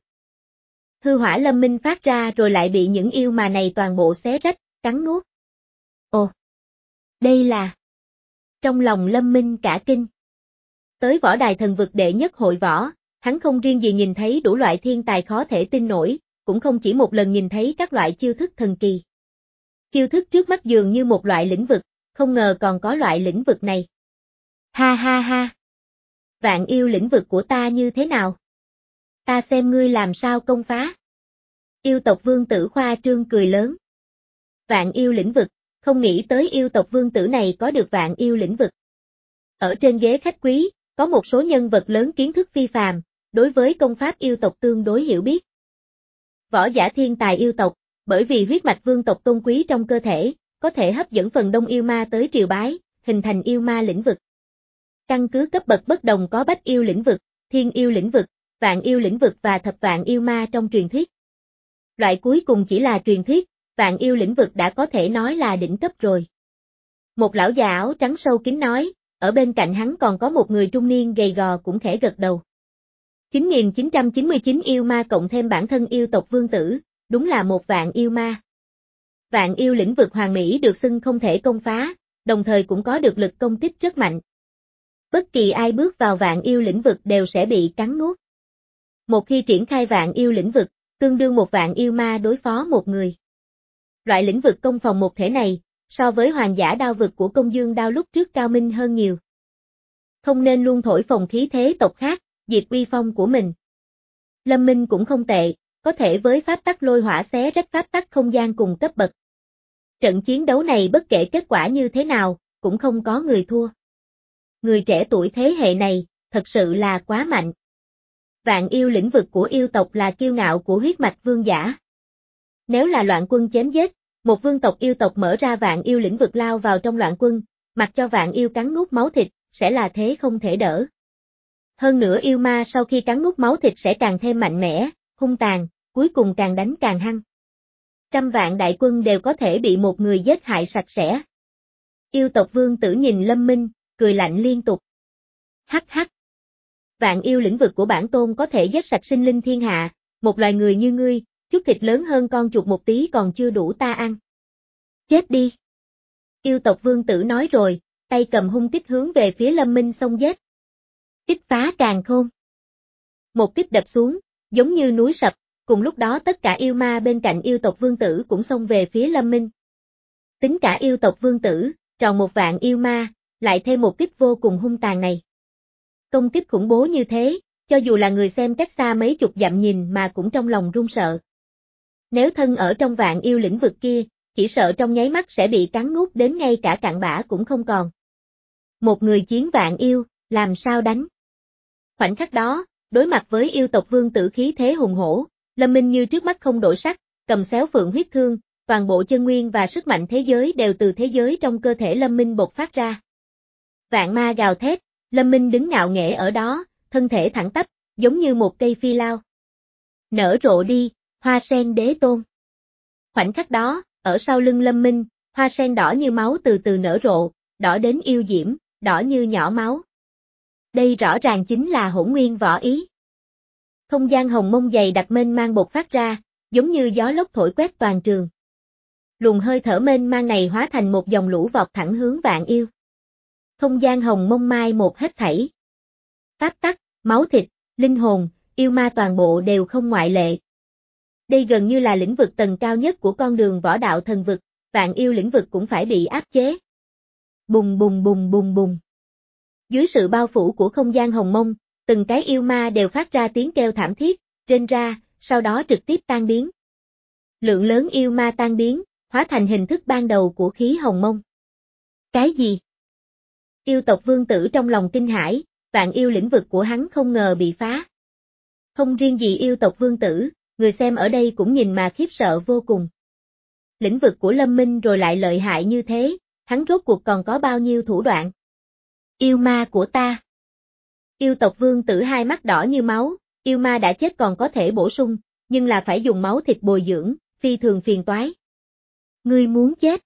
Hư hỏa lâm minh phát ra rồi lại bị những yêu ma này toàn bộ xé rách, cắn nuốt. Ồ! Đây là... Trong lòng lâm minh cả kinh. Tới võ đài thần vực đệ nhất hội võ, hắn không riêng gì nhìn thấy đủ loại thiên tài khó thể tin nổi, cũng không chỉ một lần nhìn thấy các loại chiêu thức thần kỳ. Chiêu thức trước mắt dường như một loại lĩnh vực, không ngờ còn có loại lĩnh vực này. Ha ha ha! Vạn yêu lĩnh vực của ta như thế nào? Ta xem ngươi làm sao công phá. Yêu tộc vương tử khoa trương cười lớn. Vạn yêu lĩnh vực, không nghĩ tới yêu tộc vương tử này có được vạn yêu lĩnh vực. Ở trên ghế khách quý, có một số nhân vật lớn kiến thức phi phàm, đối với công pháp yêu tộc tương đối hiểu biết. Võ giả thiên tài yêu tộc, bởi vì huyết mạch vương tộc tôn quý trong cơ thể, có thể hấp dẫn phần đông yêu ma tới triều bái, hình thành yêu ma lĩnh vực. Căn cứ cấp bậc bất đồng có bách yêu lĩnh vực, thiên yêu lĩnh vực, vạn yêu lĩnh vực và thập vạn yêu ma trong truyền thuyết. Loại cuối cùng chỉ là truyền thuyết, vạn yêu lĩnh vực đã có thể nói là đỉnh cấp rồi. Một lão già áo trắng sâu kín nói, ở bên cạnh hắn còn có một người trung niên gầy gò cũng khẽ gật đầu. chín nghìn chín trăm chín mươi chín yêu ma cộng thêm bản thân yêu tộc vương tử, đúng là một vạn yêu ma. Vạn yêu lĩnh vực hoàn mỹ được xưng không thể công phá, đồng thời cũng có được lực công kích rất mạnh. Bất kỳ ai bước vào vạn yêu lĩnh vực đều sẽ bị cắn nuốt. Một khi triển khai vạn yêu lĩnh vực, tương đương một vạn yêu ma đối phó một người. Loại lĩnh vực công phòng một thể này, so với hoàng giả đao vực của công dương đao lúc trước cao minh hơn nhiều. Không nên luôn thổi phồng khí thế tộc khác, diệt uy phong của mình. Lâm Minh cũng không tệ, có thể với pháp tắc lôi hỏa xé rách pháp tắc không gian cùng cấp bậc. Trận chiến đấu này bất kể kết quả như thế nào, cũng không có người thua. Người trẻ tuổi thế hệ này, thật sự là quá mạnh. Vạn yêu lĩnh vực của yêu tộc là kiêu ngạo của huyết mạch vương giả. Nếu là loạn quân chém giết, một vương tộc yêu tộc mở ra vạn yêu lĩnh vực lao vào trong loạn quân, mặc cho vạn yêu cắn nuốt máu thịt, sẽ là thế không thể đỡ. Hơn nữa yêu ma sau khi cắn nuốt máu thịt sẽ càng thêm mạnh mẽ, hung tàn, cuối cùng càng đánh càng hăng. Trăm vạn đại quân đều có thể bị một người giết hại sạch sẽ. Yêu tộc vương tử nhìn Lâm Minh, cười lạnh liên tục. Hắc hắc. Vạn yêu lĩnh vực của bản tôn có thể giết sạch sinh linh thiên hạ, một loài người như ngươi, chút thịt lớn hơn con chuột một tí còn chưa đủ ta ăn. Chết đi. Yêu tộc vương tử nói rồi, tay cầm hung kích hướng về phía Lâm Minh xông giết. Kích phá càn khôn. Một kích đập xuống, giống như núi sập, cùng lúc đó tất cả yêu ma bên cạnh yêu tộc vương tử cũng xông về phía Lâm Minh. Tính cả yêu tộc vương tử, tròn một vạn yêu ma, lại thêm một kích vô cùng hung tàn này. Công kích khủng bố như thế, cho dù là người xem cách xa mấy chục dặm nhìn mà cũng trong lòng run sợ. Nếu thân ở trong vạn yêu lĩnh vực kia, chỉ sợ trong nháy mắt sẽ bị cắn nuốt đến ngay cả cặn bã cũng không còn. Một người chiến vạn yêu, làm sao đánh? Khoảnh khắc đó, đối mặt với yêu tộc vương tử khí thế hùng hổ, Lâm Minh như trước mắt không đổi sắc, cầm xéo phượng huyết thương, toàn bộ chân nguyên và sức mạnh thế giới đều từ thế giới trong cơ thể Lâm Minh bộc phát ra. Vạn ma gào thét, Lâm Minh đứng ngạo nghễ ở đó, thân thể thẳng tắp, giống như một cây phi lao. Nở rộ đi, hoa sen đế tôn. Khoảnh khắc đó, ở sau lưng Lâm Minh, hoa sen đỏ như máu từ từ nở rộ, đỏ đến yêu diễm, đỏ như nhỏ máu. Đây rõ ràng chính là hỗn nguyên võ ý. Không gian hồng mông dày đặc mênh mang bộc phát ra, giống như gió lốc thổi quét toàn trường. Luồng hơi thở mênh mang này hóa thành một dòng lũ vọt thẳng hướng Vạn Yêu. Không gian hồng mông mai một hết thảy. Pháp tắc, máu thịt, linh hồn, yêu ma toàn bộ đều không ngoại lệ. Đây gần như là lĩnh vực tầng cao nhất của con đường võ đạo thần vực, Vạn Yêu lĩnh vực cũng phải bị áp chế. Bùng bùng bùng bùng bùng. Dưới sự bao phủ của không gian hồng mông, từng cái yêu ma đều phát ra tiếng kêu thảm thiết, rên ra, sau đó trực tiếp tan biến. Lượng lớn yêu ma tan biến, hóa thành hình thức ban đầu của khí hồng mông. Cái gì? Yêu tộc vương tử trong lòng kinh hãi, Vạn Yêu lĩnh vực của hắn không ngờ bị phá. Không riêng gì yêu tộc vương tử, người xem ở đây cũng nhìn mà khiếp sợ vô cùng. Lĩnh vực của Lâm Minh rồi lại lợi hại như thế, hắn rốt cuộc còn có bao nhiêu thủ đoạn? Yêu ma của ta. Yêu tộc vương tử hai mắt đỏ như máu, yêu ma đã chết còn có thể bổ sung, nhưng là phải dùng máu thịt bồi dưỡng, phi thường phiền toái. Ngươi muốn chết.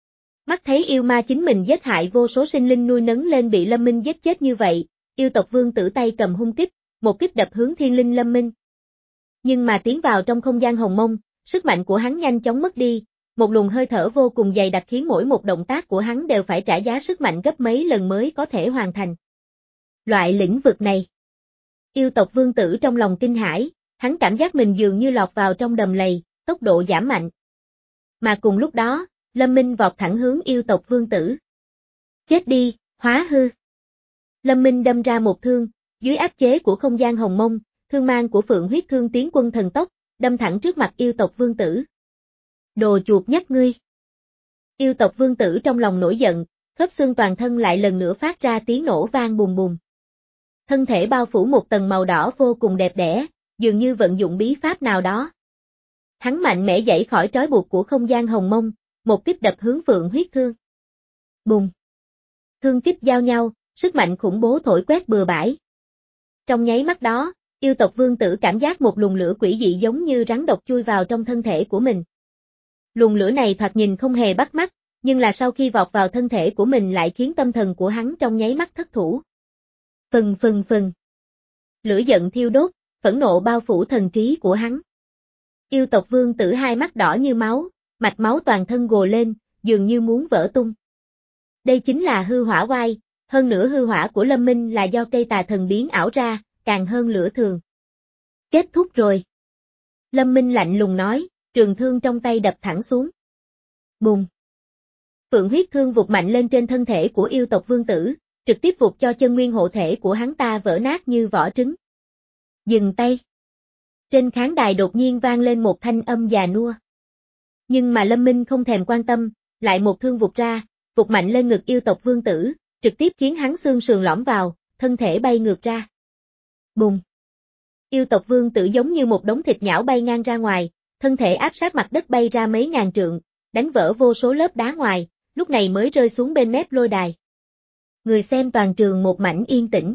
Mắt thấy yêu ma chính mình giết hại vô số sinh linh nuôi nấng lên bị Lâm Minh giết chết như vậy, yêu tộc vương tử tay cầm hung kích, một kích đập hướng thiên linh Lâm Minh. Nhưng mà tiến vào trong không gian hồng mông, sức mạnh của hắn nhanh chóng mất đi, một luồng hơi thở vô cùng dày đặc khiến mỗi một động tác của hắn đều phải trả giá sức mạnh gấp mấy lần mới có thể hoàn thành. Loại lĩnh vực này. Yêu tộc vương tử trong lòng kinh hãi, hắn cảm giác mình dường như lọt vào trong đầm lầy, tốc độ giảm mạnh. Mà cùng lúc đó, Lâm Minh vọt thẳng hướng yêu tộc vương tử. Chết đi, hóa hư. Lâm Minh đâm ra một thương, dưới áp chế của không gian hồng mông, thương mang của Phượng huyết thương tiến quân thần tốc, đâm thẳng trước mặt yêu tộc vương tử. Đồ chuột nhắt ngươi. Yêu tộc vương tử trong lòng nổi giận, khớp xương toàn thân lại lần nữa phát ra tiếng nổ vang bùm bùm. Thân thể bao phủ một tầng màu đỏ vô cùng đẹp đẽ, dường như vận dụng bí pháp nào đó. Hắn mạnh mẽ giãy khỏi trói buộc của không gian hồng mông, một kích đập hướng Phượng huyết thương. Bùng. Thương kích giao nhau, sức mạnh khủng bố thổi quét bừa bãi. Trong nháy mắt đó, yêu tộc vương tử cảm giác một luồng lửa quỷ dị giống như rắn độc chui vào trong thân thể của mình. Luồng lửa này thoạt nhìn không hề bắt mắt, nhưng là sau khi vọt vào thân thể của mình lại khiến tâm thần của hắn trong nháy mắt thất thủ. Phừng phừng phừng. Lửa giận thiêu đốt, phẫn nộ bao phủ thần trí của hắn. Yêu tộc vương tử hai mắt đỏ như máu, mạch máu toàn thân gồ lên, dường như muốn vỡ tung. Đây chính là hư hỏa oai, hơn nữa hư hỏa của Lâm Minh là do cây tà thần biến ảo ra, càng hơn lửa thường. Kết thúc rồi. Lâm Minh lạnh lùng nói, trường thương trong tay đập thẳng xuống. Bùng. Phượng huyết thương vụt mạnh lên trên thân thể của yêu tộc vương tử, trực tiếp vụt cho chân nguyên hộ thể của hắn ta vỡ nát như vỏ trứng. Dừng tay. Trên khán đài đột nhiên vang lên một thanh âm già nua. Nhưng mà Lâm Minh không thèm quan tâm, lại một thương vụt ra, vụt mạnh lên ngực yêu tộc vương tử, trực tiếp khiến hắn xương sườn lõm vào, thân thể bay ngược ra. Bùng. Yêu tộc vương tử giống như một đống thịt nhão bay ngang ra ngoài, thân thể áp sát mặt đất bay ra mấy ngàn trượng, đánh vỡ vô số lớp đá ngoài, lúc này mới rơi xuống bên mép lôi đài. Người xem toàn trường một mảnh yên tĩnh.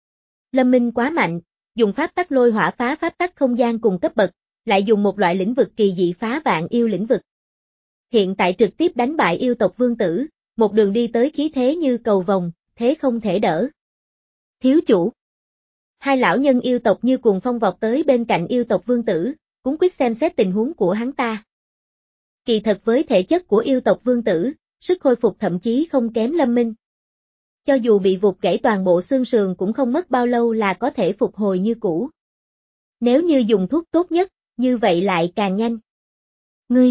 Lâm Minh quá mạnh, dùng pháp tắc lôi hỏa phá pháp tắc không gian cùng cấp bậc, lại dùng một loại lĩnh vực kỳ dị phá Vạn Yêu lĩnh vực. Hiện tại trực tiếp đánh bại yêu tộc vương tử, một đường đi tới khí thế như cầu vồng, thế không thể đỡ. Thiếu chủ. Hai lão nhân yêu tộc như cuồng phong vọt tới bên cạnh yêu tộc vương tử, cuống quýt xem xét tình huống của hắn ta. Kỳ thật với thể chất của yêu tộc vương tử, sức khôi phục thậm chí không kém Lâm Minh. Cho dù bị vụt gãy toàn bộ xương sườn cũng không mất bao lâu là có thể phục hồi như cũ. Nếu như dùng thuốc tốt nhất, như vậy lại càng nhanh. Ngươi!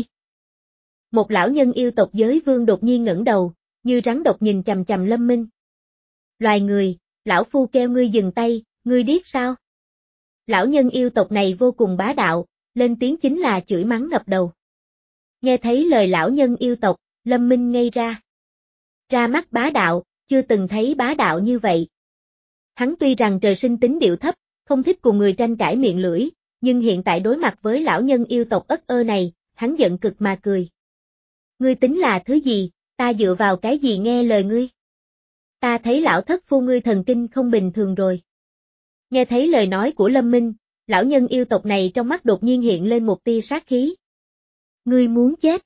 Một lão nhân yêu tộc giới vương đột nhiên ngẩng đầu, như rắn độc nhìn chằm chằm Lâm Minh. Loài người, lão phu kêu ngươi dừng tay, ngươi điếc sao? Lão nhân yêu tộc này vô cùng bá đạo, lên tiếng chính là chửi mắng ngập đầu. Nghe thấy lời lão nhân yêu tộc, Lâm Minh ngây ra. Ra mắt bá đạo, chưa từng thấy bá đạo như vậy. Hắn tuy rằng trời sinh tính điệu thấp, không thích cùng người tranh cãi miệng lưỡi, nhưng hiện tại đối mặt với lão nhân yêu tộc ất ơ này, hắn giận cực mà cười. Ngươi tính là thứ gì, ta dựa vào cái gì nghe lời ngươi? Ta thấy lão thất phu ngươi thần kinh không bình thường rồi. Nghe thấy lời nói của Lâm Minh, lão nhân yêu tộc này trong mắt đột nhiên hiện lên một tia sát khí. Ngươi muốn chết.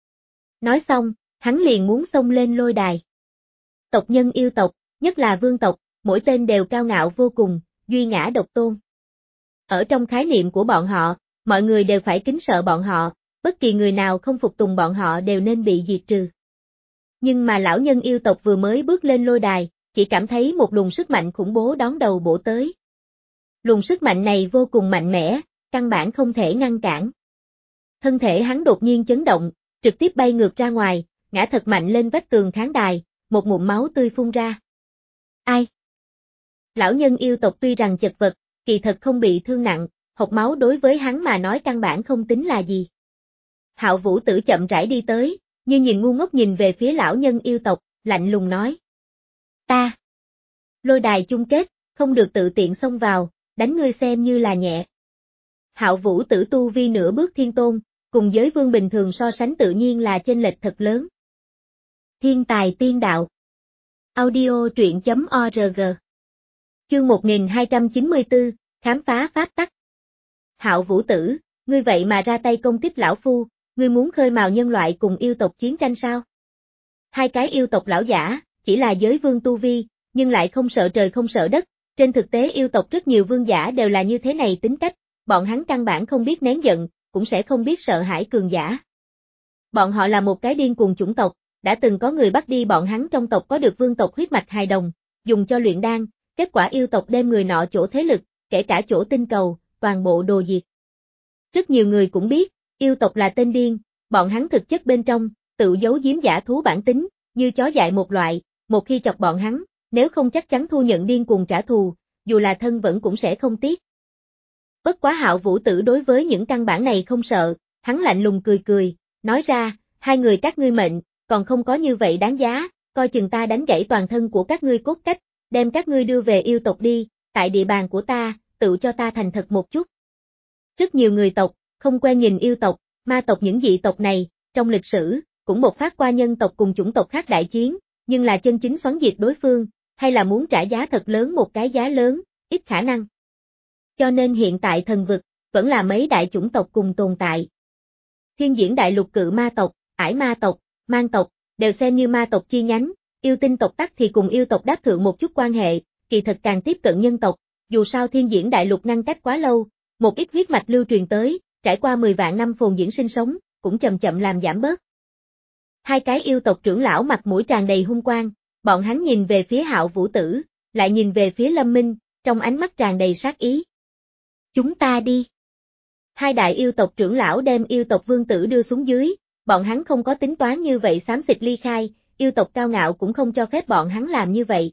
Nói xong, hắn liền muốn xông lên lôi đài. Tộc nhân yêu tộc, nhất là vương tộc, mỗi tên đều cao ngạo vô cùng, duy ngã độc tôn. Ở trong khái niệm của bọn họ, mọi người đều phải kính sợ bọn họ, bất kỳ người nào không phục tùng bọn họ đều nên bị diệt trừ. Nhưng mà lão nhân yêu tộc vừa mới bước lên lôi đài, chỉ cảm thấy một luồng sức mạnh khủng bố đón đầu bổ tới. Luồng sức mạnh này vô cùng mạnh mẽ, căn bản không thể ngăn cản. Thân thể hắn đột nhiên chấn động, trực tiếp bay ngược ra ngoài, ngã thật mạnh lên vách tường khán đài, một ngụm máu tươi phun ra. Ai? Lão nhân yêu tộc tuy rằng chật vật, kỳ thật không bị thương nặng, hộc máu đối với hắn mà nói căn bản không tính là gì. Hạo Vũ Tử chậm rãi đi tới, như nhìn ngu ngốc nhìn về phía lão nhân yêu tộc, lạnh lùng nói. Ta! Lôi đài chung kết, không được tự tiện xông vào, đánh ngươi xem như là nhẹ. Hạo Vũ Tử tu vi nửa bước thiên tôn, cùng giới vương bình thường so sánh tự nhiên là chênh lệch thật lớn. Thiên tài tiên đạo. Audio truyện chấm org. Chương một nghìn hai trăm chín mươi tư, khám phá pháp tắc. Hạo Vũ Tử, ngươi vậy mà ra tay công kích lão phu, ngươi muốn khơi mào nhân loại cùng yêu tộc chiến tranh sao? Hai cái yêu tộc lão giả, chỉ là giới vương tu vi, nhưng lại không sợ trời không sợ đất, trên thực tế yêu tộc rất nhiều vương giả đều là như thế này tính cách, bọn hắn căn bản không biết nén giận, cũng sẽ không biết sợ hãi cường giả. Bọn họ là một cái điên cuồng chủng tộc, đã từng có người bắt đi bọn hắn trong tộc có được vương tộc huyết mạch hài đồng, dùng cho luyện đan, kết quả yêu tộc đem người nọ chỗ thế lực, kể cả chỗ tinh cầu, toàn bộ đồ diệt. Rất nhiều người cũng biết, yêu tộc là tên điên, bọn hắn thực chất bên trong, tự giấu giếm giả thú bản tính, như chó dại một loại, một khi chọc bọn hắn, nếu không chắc chắn thu nhận điên cuồng trả thù, dù là thân vẫn cũng sẽ không tiếc. Bất quá Hạo Vũ Tử đối với những căn bản này không sợ, hắn lạnh lùng cười cười, nói ra, hai người các ngươi mệnh, còn không có như vậy đáng giá, coi chừng ta đánh gãy toàn thân của các ngươi cốt cách, đem các ngươi đưa về yêu tộc đi, tại địa bàn của ta, tự cho ta thành thật một chút. Rất nhiều người tộc, không quen nhìn yêu tộc, ma tộc những dị tộc này, trong lịch sử, cũng một phát qua nhân tộc cùng chủng tộc khác đại chiến, nhưng là chân chính xoắn diệt đối phương, hay là muốn trả giá thật lớn một cái giá lớn, ít khả năng. Cho nên hiện tại thần vực, vẫn là mấy đại chủng tộc cùng tồn tại. Thiên diễn đại lục cự ma tộc, ải ma tộc, mang tộc, đều xem như ma tộc chi nhánh, yêu tinh tộc tắc thì cùng yêu tộc đáp thượng một chút quan hệ, kỳ thật càng tiếp cận nhân tộc, dù sao thiên diễn đại lục ngăn cách quá lâu, một ít huyết mạch lưu truyền tới, trải qua mười vạn năm phồn diễn sinh sống, cũng chậm chậm làm giảm bớt. Hai cái yêu tộc trưởng lão mặt mũi tràn đầy hung quang, bọn hắn nhìn về phía Hạo Vũ Tử, lại nhìn về phía Lâm Minh, trong ánh mắt tràn đầy sát ý. Chúng ta đi. Hai đại yêu tộc trưởng lão đem yêu tộc vương tử đưa xuống dưới, bọn hắn không có tính toán như vậy xám xịt ly khai, yêu tộc cao ngạo cũng không cho phép bọn hắn làm như vậy.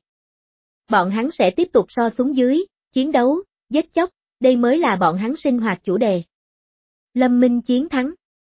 Bọn hắn sẽ tiếp tục so xuống dưới, chiến đấu, giết chóc, đây mới là bọn hắn sinh hoạt chủ đề. Lâm Minh chiến thắng.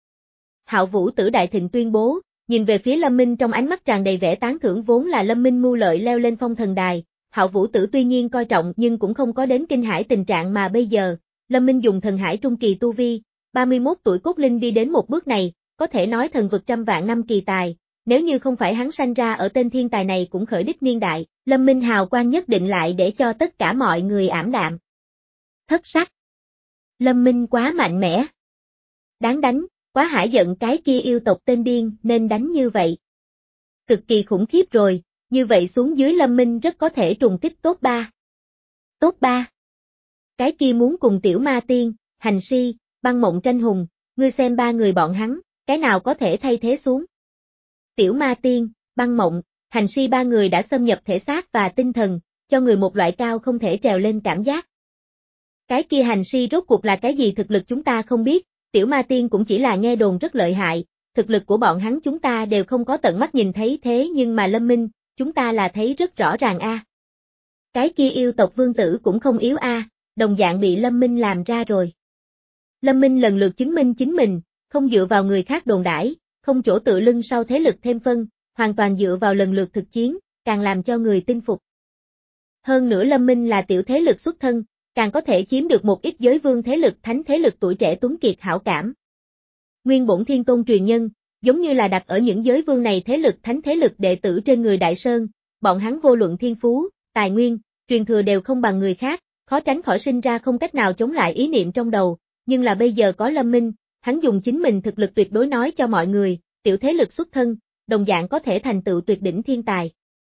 Hạo Vũ Tử đại thịnh tuyên bố, nhìn về phía Lâm Minh trong ánh mắt tràn đầy vẻ tán thưởng vốn là Lâm Minh mưu lợi leo lên phong thần đài, Hạo Vũ Tử tuy nhiên coi trọng nhưng cũng không có đến kinh hãi tình trạng mà bây giờ, Lâm Minh dùng thần hải trung kỳ tu vi, ba mươi mốt tuổi cốt linh đi đến một bước này, có thể nói thần vực trăm vạn năm kỳ tài, nếu như không phải hắn sanh ra ở tên thiên tài này cũng khởi đích niên đại, Lâm Minh hào quang nhất định lại để cho tất cả mọi người ảm đạm. Thất sắc. Lâm Minh quá mạnh mẽ. Đáng đánh, quá hãi giận cái kia yêu tộc tên điên nên đánh như vậy. Cực kỳ khủng khiếp rồi, như vậy xuống dưới Lâm Minh rất có thể trùng kích top ba. Top ba. Cái kia muốn cùng tiểu ma tiên, hành si, băng mộng tranh hùng, ngươi xem ba người bọn hắn, cái nào có thể thay thế xuống. Tiểu ma tiên, băng mộng, hành si ba người đã xâm nhập thể xác và tinh thần, cho người một loại cao không thể trèo lên cảm giác. Cái kia hành si rốt cuộc là cái gì thực lực chúng ta không biết, tiểu ma tiên cũng chỉ là nghe đồn rất lợi hại, thực lực của bọn hắn chúng ta đều không có tận mắt nhìn thấy thế nhưng mà Lâm Minh, chúng ta là thấy rất rõ ràng a. À. Cái kia yêu tộc vương tử cũng không yếu a, à, đồng dạng bị Lâm Minh làm ra rồi. Lâm Minh lần lượt chứng minh chính mình, không dựa vào người khác đồn đãi, không chỗ tựa lưng sau thế lực thêm phân, hoàn toàn dựa vào lần lượt thực chiến, càng làm cho người tin phục. Hơn nữa Lâm Minh là tiểu thế lực xuất thân, càng có thể chiếm được một ít giới vương thế lực thánh thế lực tuổi trẻ tuấn kiệt hảo cảm. Nguyên bổn thiên tôn truyền nhân, giống như là đặt ở những giới vương này thế lực thánh thế lực đệ tử trên người Đại Sơn, bọn hắn vô luận thiên phú, tài nguyên, truyền thừa đều không bằng người khác, khó tránh khỏi sinh ra không cách nào chống lại ý niệm trong đầu, nhưng là bây giờ có Lâm Minh, hắn dùng chính mình thực lực tuyệt đối nói cho mọi người, tiểu thế lực xuất thân, đồng dạng có thể thành tựu tuyệt đỉnh thiên tài.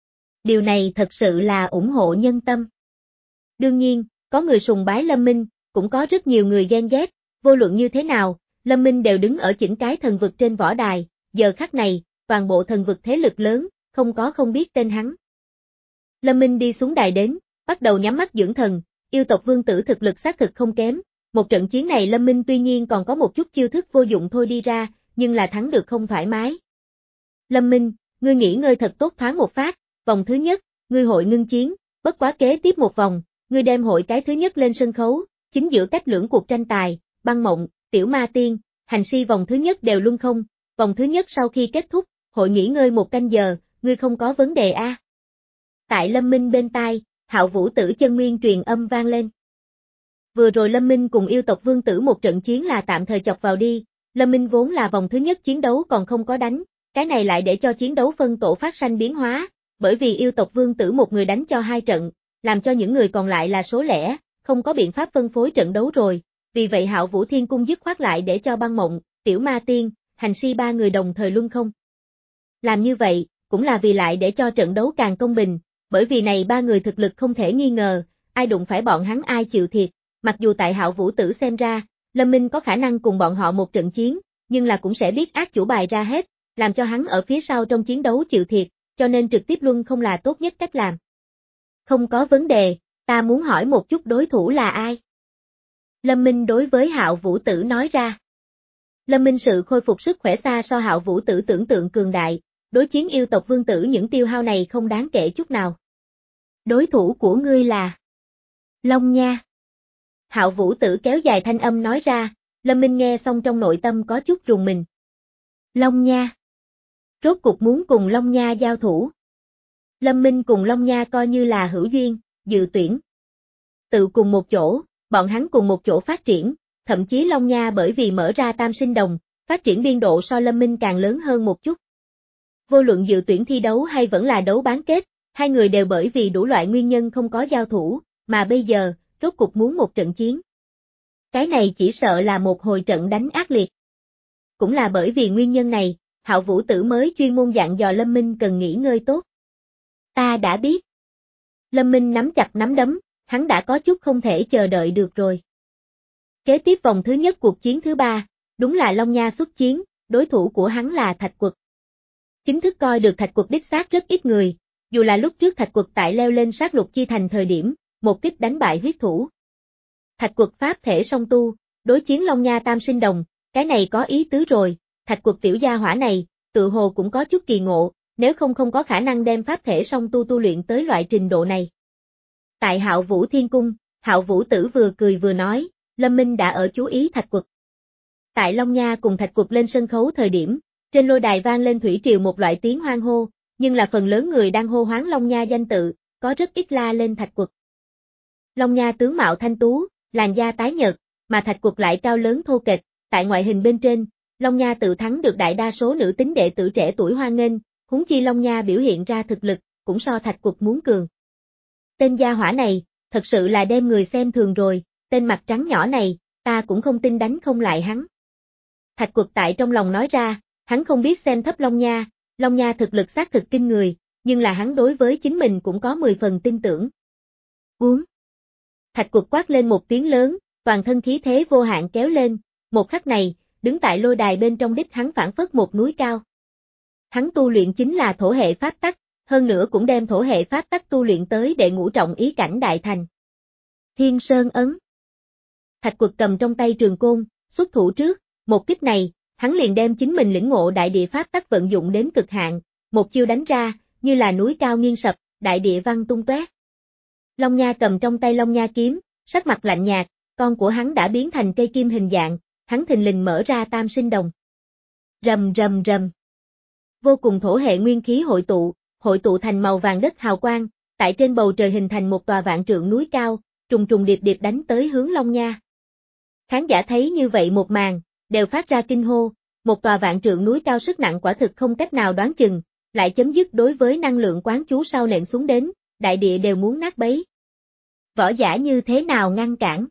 Điều này thật sự là ủng hộ nhân tâm. Đương nhiên, có người sùng bái Lâm Minh, cũng có rất nhiều người ghen ghét, vô luận như thế nào, Lâm Minh đều đứng ở chỉnh cái thần vực trên võ đài, giờ khắc này, toàn bộ thần vực thế lực lớn, không có không biết tên hắn. Lâm Minh đi xuống đài đến, bắt đầu nhắm mắt dưỡng thần, yêu tộc vương tử thực lực xác thực không kém, một trận chiến này Lâm Minh tuy nhiên còn có một chút chiêu thức vô dụng thôi đi ra, nhưng là thắng được không thoải mái. Lâm Minh, ngươi nghỉ ngơi thật tốt thoáng một phát, vòng thứ nhất, ngươi hội ngưng chiến, bất quá kế tiếp một vòng, ngươi đem hội cái thứ nhất lên sân khấu, chính giữa cách lưỡng cuộc tranh tài, băng mộng, tiểu ma tiên, hành si vòng thứ nhất đều luân không, vòng thứ nhất sau khi kết thúc, hội nghỉ ngơi một canh giờ, ngươi không có vấn đề a? À? Tại Lâm Minh bên tai, Hạo Vũ Tử chân nguyên truyền âm vang lên. Vừa rồi Lâm Minh cùng yêu tộc vương tử một trận chiến là tạm thời chọc vào đi, Lâm Minh vốn là vòng thứ nhất chiến đấu còn không có đánh, cái này lại để cho chiến đấu phân tổ phát sanh biến hóa, bởi vì yêu tộc vương tử một người đánh cho hai trận, làm cho những người còn lại là số lẻ, không có biện pháp phân phối trận đấu rồi, vì vậy Hạo Vũ Thiên Cung dứt khoát lại để cho băng mộng, tiểu ma tiên, hành si ba người đồng thời luân không. Làm như vậy, cũng là vì lại để cho trận đấu càng công bình, bởi vì này ba người thực lực không thể nghi ngờ, ai đụng phải bọn hắn ai chịu thiệt, mặc dù tại Hạo Vũ Tử xem ra, Lâm Minh có khả năng cùng bọn họ một trận chiến, nhưng là cũng sẽ biết ác chủ bài ra hết, làm cho hắn ở phía sau trong chiến đấu chịu thiệt, cho nên trực tiếp luân không là tốt nhất cách làm. Không có vấn đề, ta muốn hỏi một chút đối thủ là ai? Lâm Minh đối với Hạo Vũ Tử nói ra. Lâm Minh sự khôi phục sức khỏe xa so Hạo Vũ Tử tưởng tượng cường đại, đối chiến yêu tộc vương tử những tiêu hao này không đáng kể chút nào. Đối thủ của ngươi là Long Nha. Hạo Vũ Tử kéo dài thanh âm nói ra, Lâm Minh nghe xong trong nội tâm có chút rùng mình. Long Nha. Rốt cục muốn cùng Long Nha giao thủ. Lâm Minh cùng Long Nha coi như là hữu duyên, dự tuyển. Tự cùng một chỗ, bọn hắn cùng một chỗ phát triển, thậm chí Long Nha bởi vì mở ra tam sinh đồng, phát triển biên độ so Lâm Minh càng lớn hơn một chút. Vô luận dự tuyển thi đấu hay vẫn là đấu bán kết, hai người đều bởi vì đủ loại nguyên nhân không có giao thủ, mà bây giờ, rốt cục muốn một trận chiến. Cái này chỉ sợ là một hồi trận đánh ác liệt. Cũng là bởi vì nguyên nhân này, Hạo Vũ Tử mới chuyên môn dặn dò Lâm Minh cần nghỉ ngơi tốt. Ta đã biết. Lâm Minh nắm chặt nắm đấm, hắn đã có chút không thể chờ đợi được rồi. Kế tiếp vòng thứ nhất cuộc chiến thứ ba, đúng là Long Nha xuất chiến, đối thủ của hắn là Thạch Quật. Chính thức coi được Thạch Quật đích xác rất ít người, dù là lúc trước Thạch Quật tại leo lên sát lục chi thành thời điểm, một kích đánh bại huyết thủ. Thạch Quật pháp thể song tu, đối chiến Long Nha tam sinh đồng, cái này có ý tứ rồi, Thạch Quật tiểu gia hỏa này, tự hồ cũng có chút kỳ ngộ, nếu không không có khả năng đem pháp thể song tu tu luyện tới loại trình độ này. Tại Hạo Vũ Thiên Cung, Hạo Vũ Tử vừa cười vừa nói, Lâm Minh đã ở chú ý Thạch Quật. Tại Long Nha cùng Thạch Quật lên sân khấu thời điểm, trên lôi đài vang lên thủy triều một loại tiếng hoan hô, nhưng là phần lớn người đang hô hoán Long Nha danh tự, có rất ít la lên Thạch Quật. Long Nha tướng mạo thanh tú, làn da tái nhợt, mà Thạch Quật lại cao lớn thô kệch, tại ngoại hình bên trên, Long Nha tự thắng được đại đa số nữ tính đệ tử trẻ tuổi hoan nghênh, huống chi Long Nha biểu hiện ra thực lực, cũng so Thạch Quật muốn cường. Tên gia hỏa này, thật sự là đem người xem thường rồi, tên mặt trắng nhỏ này, ta cũng không tin đánh không lại hắn. Thạch Quật tại trong lòng nói ra, hắn không biết xem thấp Long Nha, Long Nha thực lực xác thực kinh người, nhưng là hắn đối với chính mình cũng có mười phần tin tưởng. Uống. Thạch Quật quát lên một tiếng lớn, toàn thân khí thế vô hạn kéo lên, một khắc này, đứng tại lôi đài bên trong đích hắn phản phất một núi cao. Hắn tu luyện chính là thổ hệ pháp tắc, hơn nữa cũng đem thổ hệ pháp tắc tu luyện tới đệ ngũ trọng ý cảnh đại thành. Thiên Sơn Ấn. Thạch Quật cầm trong tay trường côn, xuất thủ trước, một kích này, hắn liền đem chính mình lĩnh ngộ đại địa pháp tắc vận dụng đến cực hạn, một chiêu đánh ra, như là núi cao nghiêng sập, đại địa văng tung tóe. Long Nha cầm trong tay Long Nha kiếm, sắc mặt lạnh nhạt, con của hắn đã biến thành cây kim hình dạng, hắn thình lình mở ra tam sinh đồng. Rầm rầm rầm. Vô cùng thổ hệ nguyên khí hội tụ, hội tụ thành màu vàng đất hào quang, tại trên bầu trời hình thành một tòa vạn trượng núi cao, trùng trùng điệp điệp đánh tới hướng Long Nha. Khán giả thấy như vậy một màn, đều phát ra kinh hô, một tòa vạn trượng núi cao sức nặng quả thực không cách nào đoán chừng, lại chấm dứt đối với năng lượng quán chú sau nện xuống đến, đại địa đều muốn nát bấy. Võ giả như thế nào ngăn cản?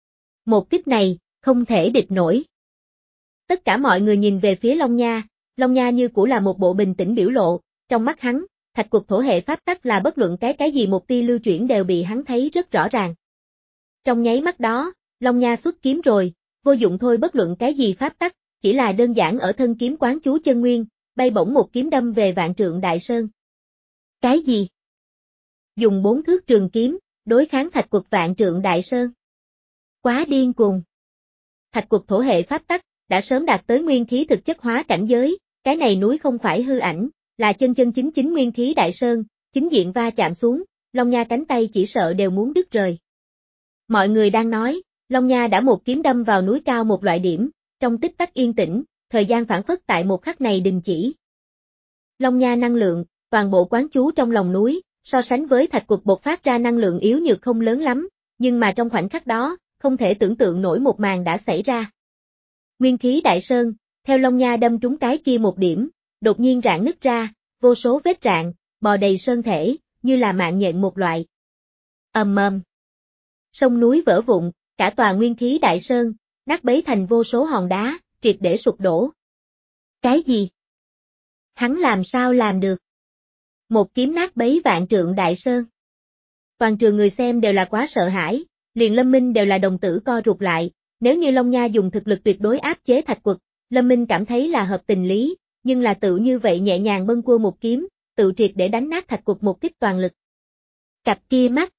Một kích này, không thể địch nổi. Tất cả mọi người nhìn về phía Long Nha, Long Nha như cũ là một bộ bình tĩnh biểu lộ, trong mắt hắn, thạch quật thổ hệ pháp tắc là bất luận cái cái gì một tia lưu chuyển đều bị hắn thấy rất rõ ràng. Trong nháy mắt đó, Long Nha xuất kiếm rồi, vô dụng thôi bất luận cái gì pháp tắc, chỉ là đơn giản ở thân kiếm quán chú chân nguyên, bay bổng một kiếm đâm về Vạn Trượng Đại Sơn. Cái gì? Dùng bốn thước trường kiếm, đối kháng thạch quật Vạn Trượng Đại Sơn. Quá điên cuồng. Thạch quật thổ hệ pháp tắc, đã sớm đạt tới nguyên khí thực chất hóa cảnh giới, cái này núi không phải hư ảnh, là chân chân chính chính nguyên khí Đại Sơn, chính diện va chạm xuống, Long Nha cánh tay chỉ sợ đều muốn đứt rời. Mọi người đang nói, Long Nha đã một kiếm đâm vào núi cao một loại điểm, trong tích tắc yên tĩnh, thời gian phản phất tại một khắc này đình chỉ. Long Nha năng lượng, toàn bộ quán chú trong lòng núi, so sánh với thạch quật bộc phát ra năng lượng yếu nhược không lớn lắm, nhưng mà trong khoảnh khắc đó, không thể tưởng tượng nổi một màn đã xảy ra. Nguyên khí Đại Sơn, theo Long Nha đâm trúng cái kia một điểm, đột nhiên rạn nứt ra, vô số vết rạn, bò đầy sơn thể, như là mạng nhện một loại. Ầm ầm. Sông núi vỡ vụn, cả tòa nguyên khí Đại Sơn, nát bấy thành vô số hòn đá, triệt để sụp đổ. Cái gì? Hắn làm sao làm được? Một kiếm nát bấy Vạn Trượng Đại Sơn. Toàn trường người xem đều là quá sợ hãi, liền Lâm Minh đều là đồng tử co rụt lại, nếu như Long Nha dùng thực lực tuyệt đối áp chế thạch quật, Lâm Minh cảm thấy là hợp tình lý, nhưng là tự như vậy nhẹ nhàng bâng cua một kiếm, tự triệt để đánh nát thạch quật một kích toàn lực. Cặp kia mắt,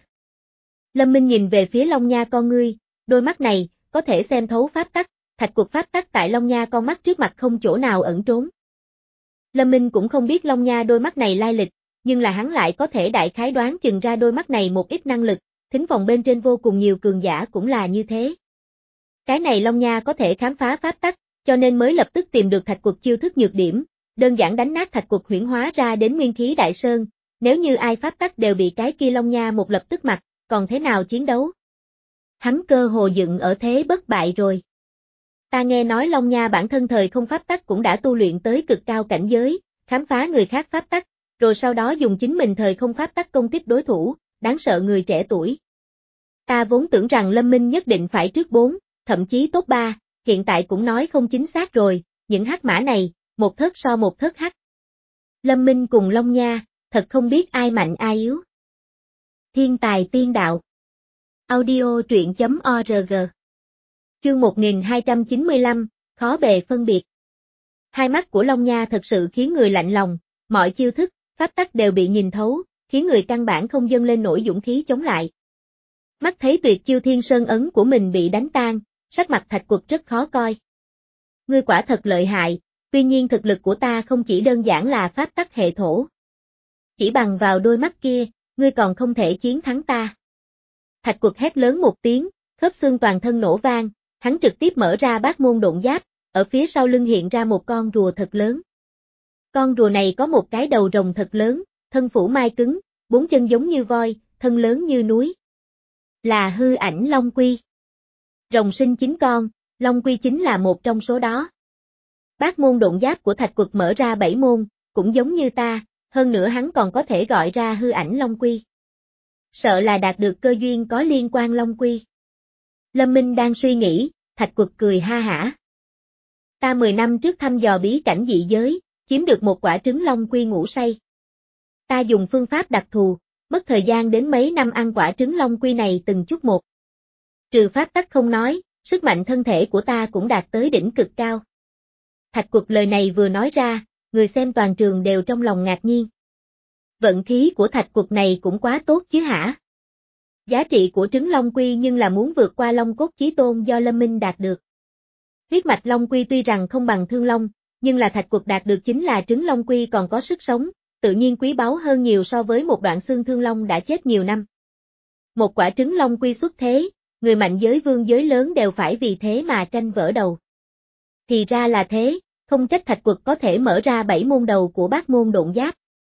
Lâm Minh nhìn về phía Long Nha con ngươi, đôi mắt này, có thể xem thấu pháp tắc, thạch quật pháp tắc tại Long Nha con mắt trước mặt không chỗ nào ẩn trốn. Lâm Minh cũng không biết Long Nha đôi mắt này lai lịch, nhưng là hắn lại có thể đại khái đoán chừng ra đôi mắt này một ít năng lực, thính phòng bên trên vô cùng nhiều cường giả cũng là như thế. Cái này Long Nha có thể khám phá pháp tắc, cho nên mới lập tức tìm được thạch quật chiêu thức nhược điểm, đơn giản đánh nát thạch quật huyễn hóa ra đến nguyên khí Đại Sơn, nếu như ai pháp tắc đều bị cái kia Long Nha một lập tức mặt, còn thế nào chiến đấu? Hắn cơ hồ dựng ở thế bất bại rồi. Ta nghe nói Long Nha bản thân thời không pháp tắc cũng đã tu luyện tới cực cao cảnh giới, khám phá người khác pháp tắc, rồi sau đó dùng chính mình thời không pháp tắc công kích đối thủ, đáng sợ người trẻ tuổi. Ta vốn tưởng rằng Lâm Minh nhất định phải trước bốn, thậm chí top ba, hiện tại cũng nói không chính xác rồi, những hắc mã này, một thớt so một thớt hắc. Lâm Minh cùng Long Nha, thật không biết ai mạnh ai yếu. Thiên tài tiên đạo. Audio truyện chấm org. Chương một nghìn hai trăm chín mươi lăm, khó bề phân biệt. Hai mắt của Long Nha thật sự khiến người lạnh lòng, mọi chiêu thức, pháp tắc đều bị nhìn thấu, khiến người căn bản không dâng lên nổi dũng khí chống lại. Mắt thấy tuyệt chiêu Thiên Sơn ấn của mình bị đánh tan, sắc mặt thạch quật rất khó coi. Ngươi quả thật lợi hại, tuy nhiên thực lực của ta không chỉ đơn giản là pháp tắc hệ thổ. Chỉ bằng vào đôi mắt kia, ngươi còn không thể chiến thắng ta. Thạch quật hét lớn một tiếng, khớp xương toàn thân nổ vang, hắn trực tiếp mở ra bát môn độn giáp, ở phía sau lưng hiện ra một con rùa thật lớn. Con rùa này có một cái đầu rồng thật lớn, thân phủ mai cứng, bốn chân giống như voi, thân lớn như núi. Là hư ảnh Long Quy. Rồng sinh chín con, Long Quy chính là một trong số đó. Bát môn độn giáp của thạch quật mở ra bảy môn, cũng giống như ta, hơn nữa hắn còn có thể gọi ra hư ảnh Long Quy. Sợ là đạt được cơ duyên có liên quan Long Quy. Lâm Minh đang suy nghĩ, thạch quật cười ha hả. Ta mười năm trước thăm dò bí cảnh dị giới, chiếm được một quả trứng Long Quy ngủ say. Ta dùng phương pháp đặc thù, mất thời gian đến mấy năm ăn quả trứng Long Quy này từng chút một. Trừ pháp tắc không nói, sức mạnh thân thể của ta cũng đạt tới đỉnh cực cao. Thạch quật lời này vừa nói ra, người xem toàn trường đều trong lòng ngạc nhiên. Vận khí của thạch quật này cũng quá tốt chứ hả? Giá trị của trứng Long Quy nhưng là muốn vượt qua Long Cốt Chí Tôn do Lâm Minh đạt được. Huyết mạch Long Quy tuy rằng không bằng Thương Long, nhưng là thạch quật đạt được chính là trứng Long Quy còn có sức sống, tự nhiên quý báu hơn nhiều so với một đoạn xương Thương Long đã chết nhiều năm. Một quả trứng Long Quy xuất thế, người mạnh giới vương giới lớn đều phải vì thế mà tranh vỡ đầu. Thì ra là thế, không trách thạch quật có thể mở ra bảy môn đầu của bát môn độn giáp.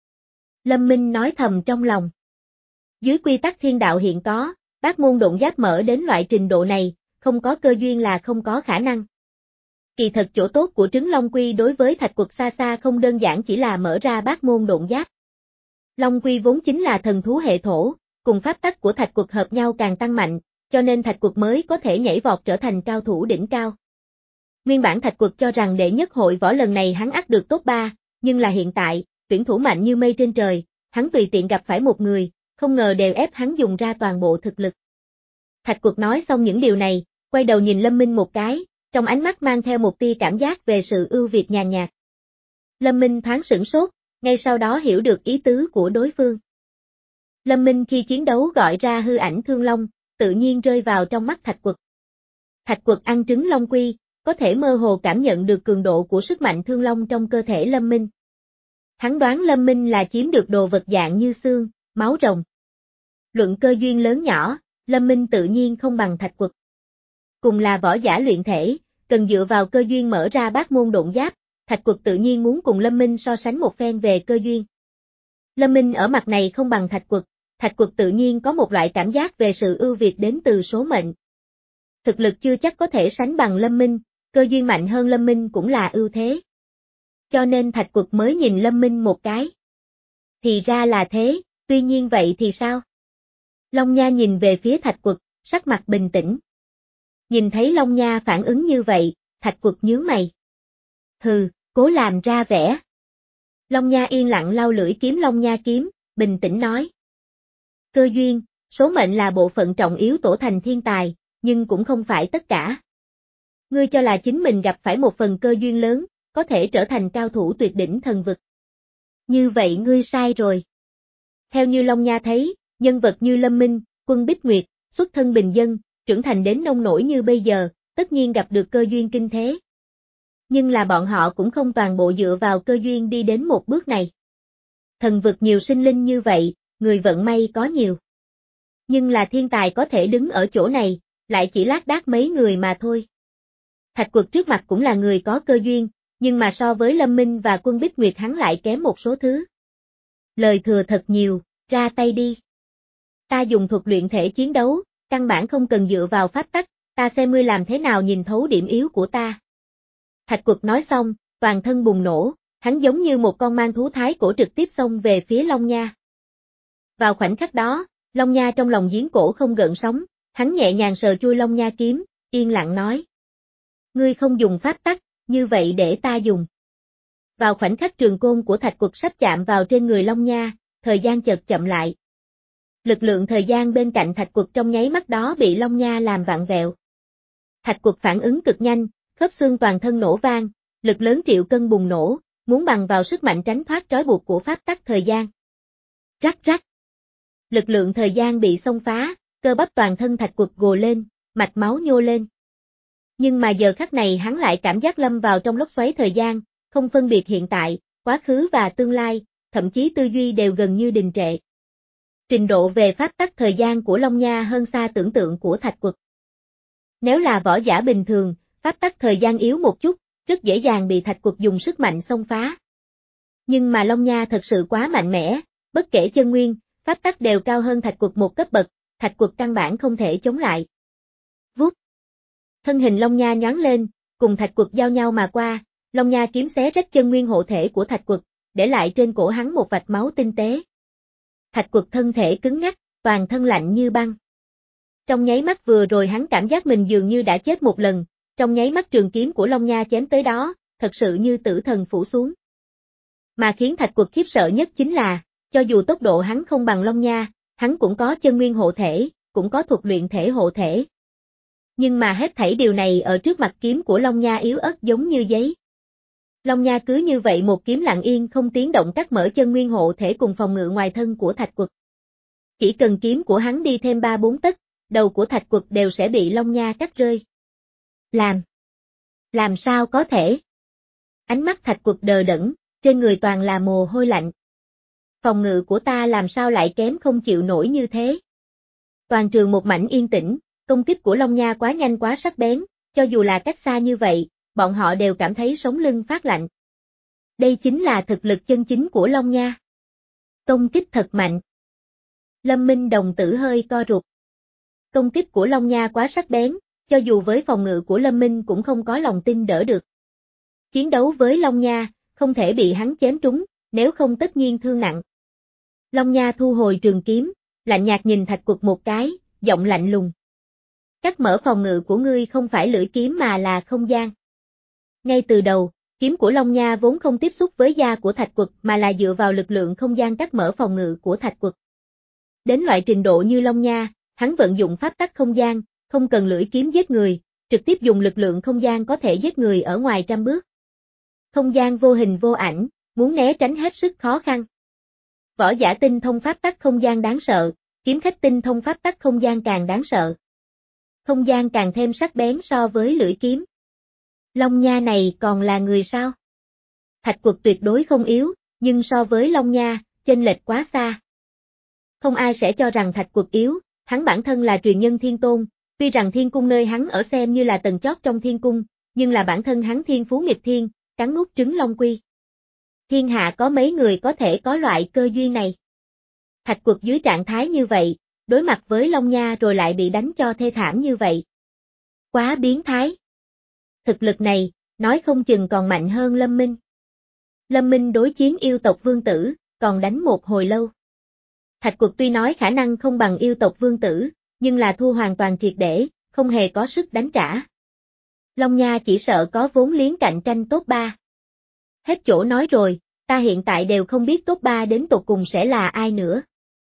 Lâm Minh nói thầm trong lòng. Dưới quy tắc thiên đạo hiện có, bát môn độn giáp mở đến loại trình độ này, không có cơ duyên là không có khả năng. Kỳ thật chỗ tốt của trứng Long Quy đối với thạch quật xa xa không đơn giản chỉ là mở ra bát môn độn giáp. Long Quy vốn chính là thần thú hệ thổ, cùng pháp tắc của thạch quật hợp nhau càng tăng mạnh, cho nên thạch quật mới có thể nhảy vọt trở thành cao thủ đỉnh cao. Nguyên bản thạch quật cho rằng đệ nhất hội võ lần này hắn ắt được top ba, nhưng là hiện tại, tuyển thủ mạnh như mây trên trời, hắn tùy tiện gặp phải một người, không ngờ đều ép hắn dùng ra toàn bộ thực lực. Thạch Quật nói xong những điều này, quay đầu nhìn Lâm Minh một cái, trong ánh mắt mang theo một tia cảm giác về sự ưu việt nhàn nhạt. Lâm Minh thoáng sửng sốt, ngay sau đó hiểu được ý tứ của đối phương. Lâm Minh khi chiến đấu gọi ra hư ảnh Thương Long, tự nhiên rơi vào trong mắt Thạch Quật. Thạch Quật ăn trứng Long Quy, có thể mơ hồ cảm nhận được cường độ của sức mạnh Thương Long trong cơ thể Lâm Minh. Hắn đoán Lâm Minh là chiếm được đồ vật dạng như xương, máu rồng. Luận cơ duyên lớn nhỏ, Lâm Minh tự nhiên không bằng Thạch Quật. Cùng là võ giả luyện thể, cần dựa vào cơ duyên mở ra bát môn độn giáp, Thạch Quật tự nhiên muốn cùng Lâm Minh so sánh một phen về cơ duyên. Lâm Minh ở mặt này không bằng Thạch Quật, Thạch Quật tự nhiên có một loại cảm giác về sự ưu việt đến từ số mệnh. Thực lực chưa chắc có thể sánh bằng Lâm Minh, cơ duyên mạnh hơn Lâm Minh cũng là ưu thế. Cho nên Thạch Quật mới nhìn Lâm Minh một cái. Thì ra là thế, tuy nhiên vậy thì sao? Long Nha nhìn về phía Thạch Quật, sắc mặt bình tĩnh. Nhìn thấy Long Nha phản ứng như vậy, Thạch Quật nhướng mày. Hừ, cố làm ra vẻ. Long Nha yên lặng lau lưỡi kiếm Long Nha kiếm, bình tĩnh nói. Cơ duyên, số mệnh là bộ phận trọng yếu tổ thành thiên tài, nhưng cũng không phải tất cả. Ngươi cho là chính mình gặp phải một phần cơ duyên lớn, có thể trở thành cao thủ tuyệt đỉnh thần vực. Như vậy ngươi sai rồi. Theo như Long Nha thấy, nhân vật như Lâm Minh, Quân Bích Nguyệt, xuất thân bình dân, trưởng thành đến nông nổi như bây giờ, tất nhiên gặp được cơ duyên kinh thế. Nhưng là bọn họ cũng không toàn bộ dựa vào cơ duyên đi đến một bước này. Thần vực nhiều sinh linh như vậy, người vận may có nhiều. Nhưng là thiên tài có thể đứng ở chỗ này, lại chỉ lác đác mấy người mà thôi. Thạch Quật trước mặt cũng là người có cơ duyên, nhưng mà so với Lâm Minh và Quân Bích Nguyệt hắn lại kém một số thứ. Lời thừa thật nhiều, ra tay đi. Ta dùng thuật luyện thể chiến đấu, căn bản không cần dựa vào pháp tắc, ta xem ngươi làm thế nào nhìn thấu điểm yếu của ta. Thạch Quật nói xong, toàn thân bùng nổ, hắn giống như một con mang thú thái cổ trực tiếp xông về phía Long Nha. Vào khoảnh khắc đó, Long Nha trong lòng giếng cổ không gợn sóng, hắn nhẹ nhàng sờ chui Long Nha kiếm, yên lặng nói. Ngươi không dùng pháp tắc, như vậy để ta dùng. Vào khoảnh khắc trường côn của Thạch Quật sắp chạm vào trên người Long Nha, thời gian chợt chậm lại. Lực lượng thời gian bên cạnh Thạch Quật trong nháy mắt đó bị Long Nha làm vặn vẹo. Thạch Quật phản ứng cực nhanh, khớp xương toàn thân nổ vang, lực lớn triệu cân bùng nổ, muốn bằng vào sức mạnh tránh thoát trói buộc của pháp tắc thời gian. Rắc rắc. Lực lượng thời gian bị xông phá, cơ bắp toàn thân Thạch Quật gồ lên, mạch máu nhô lên. Nhưng mà giờ khắc này hắn lại cảm giác lâm vào trong lốc xoáy thời gian, không phân biệt hiện tại, quá khứ và tương lai, thậm chí tư duy đều gần như đình trệ. Trình độ về pháp tắc thời gian của Long Nha hơn xa tưởng tượng của Thạch Quật. Nếu là võ giả bình thường, pháp tắc thời gian yếu một chút, rất dễ dàng bị Thạch Quật dùng sức mạnh xông phá. Nhưng mà Long Nha thật sự quá mạnh mẽ, bất kể chân nguyên, pháp tắc đều cao hơn Thạch Quật một cấp bậc, Thạch Quật căn bản không thể chống lại. Vút. Thân hình Long Nha nhoáng lên, cùng Thạch Quật giao nhau mà qua, Long Nha kiếm xé rách chân nguyên hộ thể của Thạch Quật, để lại trên cổ hắn một vạch máu tinh tế. Thạch Quật thân thể cứng ngắc, toàn thân lạnh như băng. Trong nháy mắt vừa rồi hắn cảm giác mình dường như đã chết một lần, trong nháy mắt trường kiếm của Long Nha chém tới đó, thật sự như tử thần phủ xuống. Mà khiến Thạch Quật khiếp sợ nhất chính là, cho dù tốc độ hắn không bằng Long Nha, hắn cũng có chân nguyên hộ thể, cũng có thuật luyện thể hộ thể. Nhưng mà hết thảy điều này ở trước mặt kiếm của Long Nha yếu ớt giống như giấy. Long Nha cứ như vậy một kiếm lặng yên không tiếng động cắt mở chân nguyên hộ thể cùng phòng ngự ngoài thân của Thạch Quật. Chỉ cần kiếm của hắn đi thêm ba bốn tấc, đầu của Thạch Quật đều sẽ bị Long Nha cắt rơi. Làm. Làm sao có thể? Ánh mắt Thạch Quật đờ đẫn, trên người toàn là mồ hôi lạnh. Phòng ngự của ta làm sao lại kém không chịu nổi như thế? Toàn trường một mảnh yên tĩnh, công kích của Long Nha quá nhanh quá sắc bén, cho dù là cách xa như vậy, bọn họ đều cảm thấy sống lưng phát lạnh. Đây chính là thực lực chân chính của Long Nha. Công kích thật mạnh. Lâm Minh đồng tử hơi co rụt. Công kích của Long Nha quá sắc bén, cho dù với phòng ngự của Lâm Minh cũng không có lòng tin đỡ được. Chiến đấu với Long Nha, không thể bị hắn chém trúng, nếu không tất nhiên thương nặng. Long Nha thu hồi trường kiếm, lạnh nhạt nhìn Thạch Quật một cái, giọng lạnh lùng. Cắt mở phòng ngự của ngươi không phải lưỡi kiếm mà là không gian. Ngay từ đầu, kiếm của Long Nha vốn không tiếp xúc với da của Thạch Quật mà là dựa vào lực lượng không gian cắt mở phòng ngự của Thạch Quật. Đến loại trình độ như Long Nha, hắn vận dụng pháp tắc không gian, không cần lưỡi kiếm giết người, trực tiếp dùng lực lượng không gian có thể giết người ở ngoài trăm bước. Không gian vô hình vô ảnh, muốn né tránh hết sức khó khăn. Võ giả tinh thông pháp tắc không gian đáng sợ, kiếm khách tinh thông pháp tắc không gian càng đáng sợ. Không gian càng thêm sắc bén so với lưỡi kiếm. Long Nha này còn là người sao? Thạch Quật tuyệt đối không yếu, nhưng so với Long Nha, chênh lệch quá xa. Không ai sẽ cho rằng Thạch Quật yếu, hắn bản thân là truyền nhân thiên tôn, tuy rằng thiên cung nơi hắn ở xem như là tầng chót trong thiên cung, nhưng là bản thân hắn thiên phú nghịch thiên, cắn nuốt trứng long quy. Thiên hạ có mấy người có thể có loại cơ duyên này. Thạch Quật dưới trạng thái như vậy, đối mặt với Long Nha rồi lại bị đánh cho thê thảm như vậy. Quá biến thái. Thực lực này, nói không chừng còn mạnh hơn Lâm Minh. Lâm Minh đối chiến yêu tộc vương tử, còn đánh một hồi lâu. Thạch Quật tuy nói khả năng không bằng yêu tộc vương tử, nhưng là thua hoàn toàn triệt để, không hề có sức đánh trả. Long Nha chỉ sợ có vốn liếng cạnh tranh top ba. Hết chỗ nói rồi, ta hiện tại đều không biết top ba đến tột cùng sẽ là ai nữa.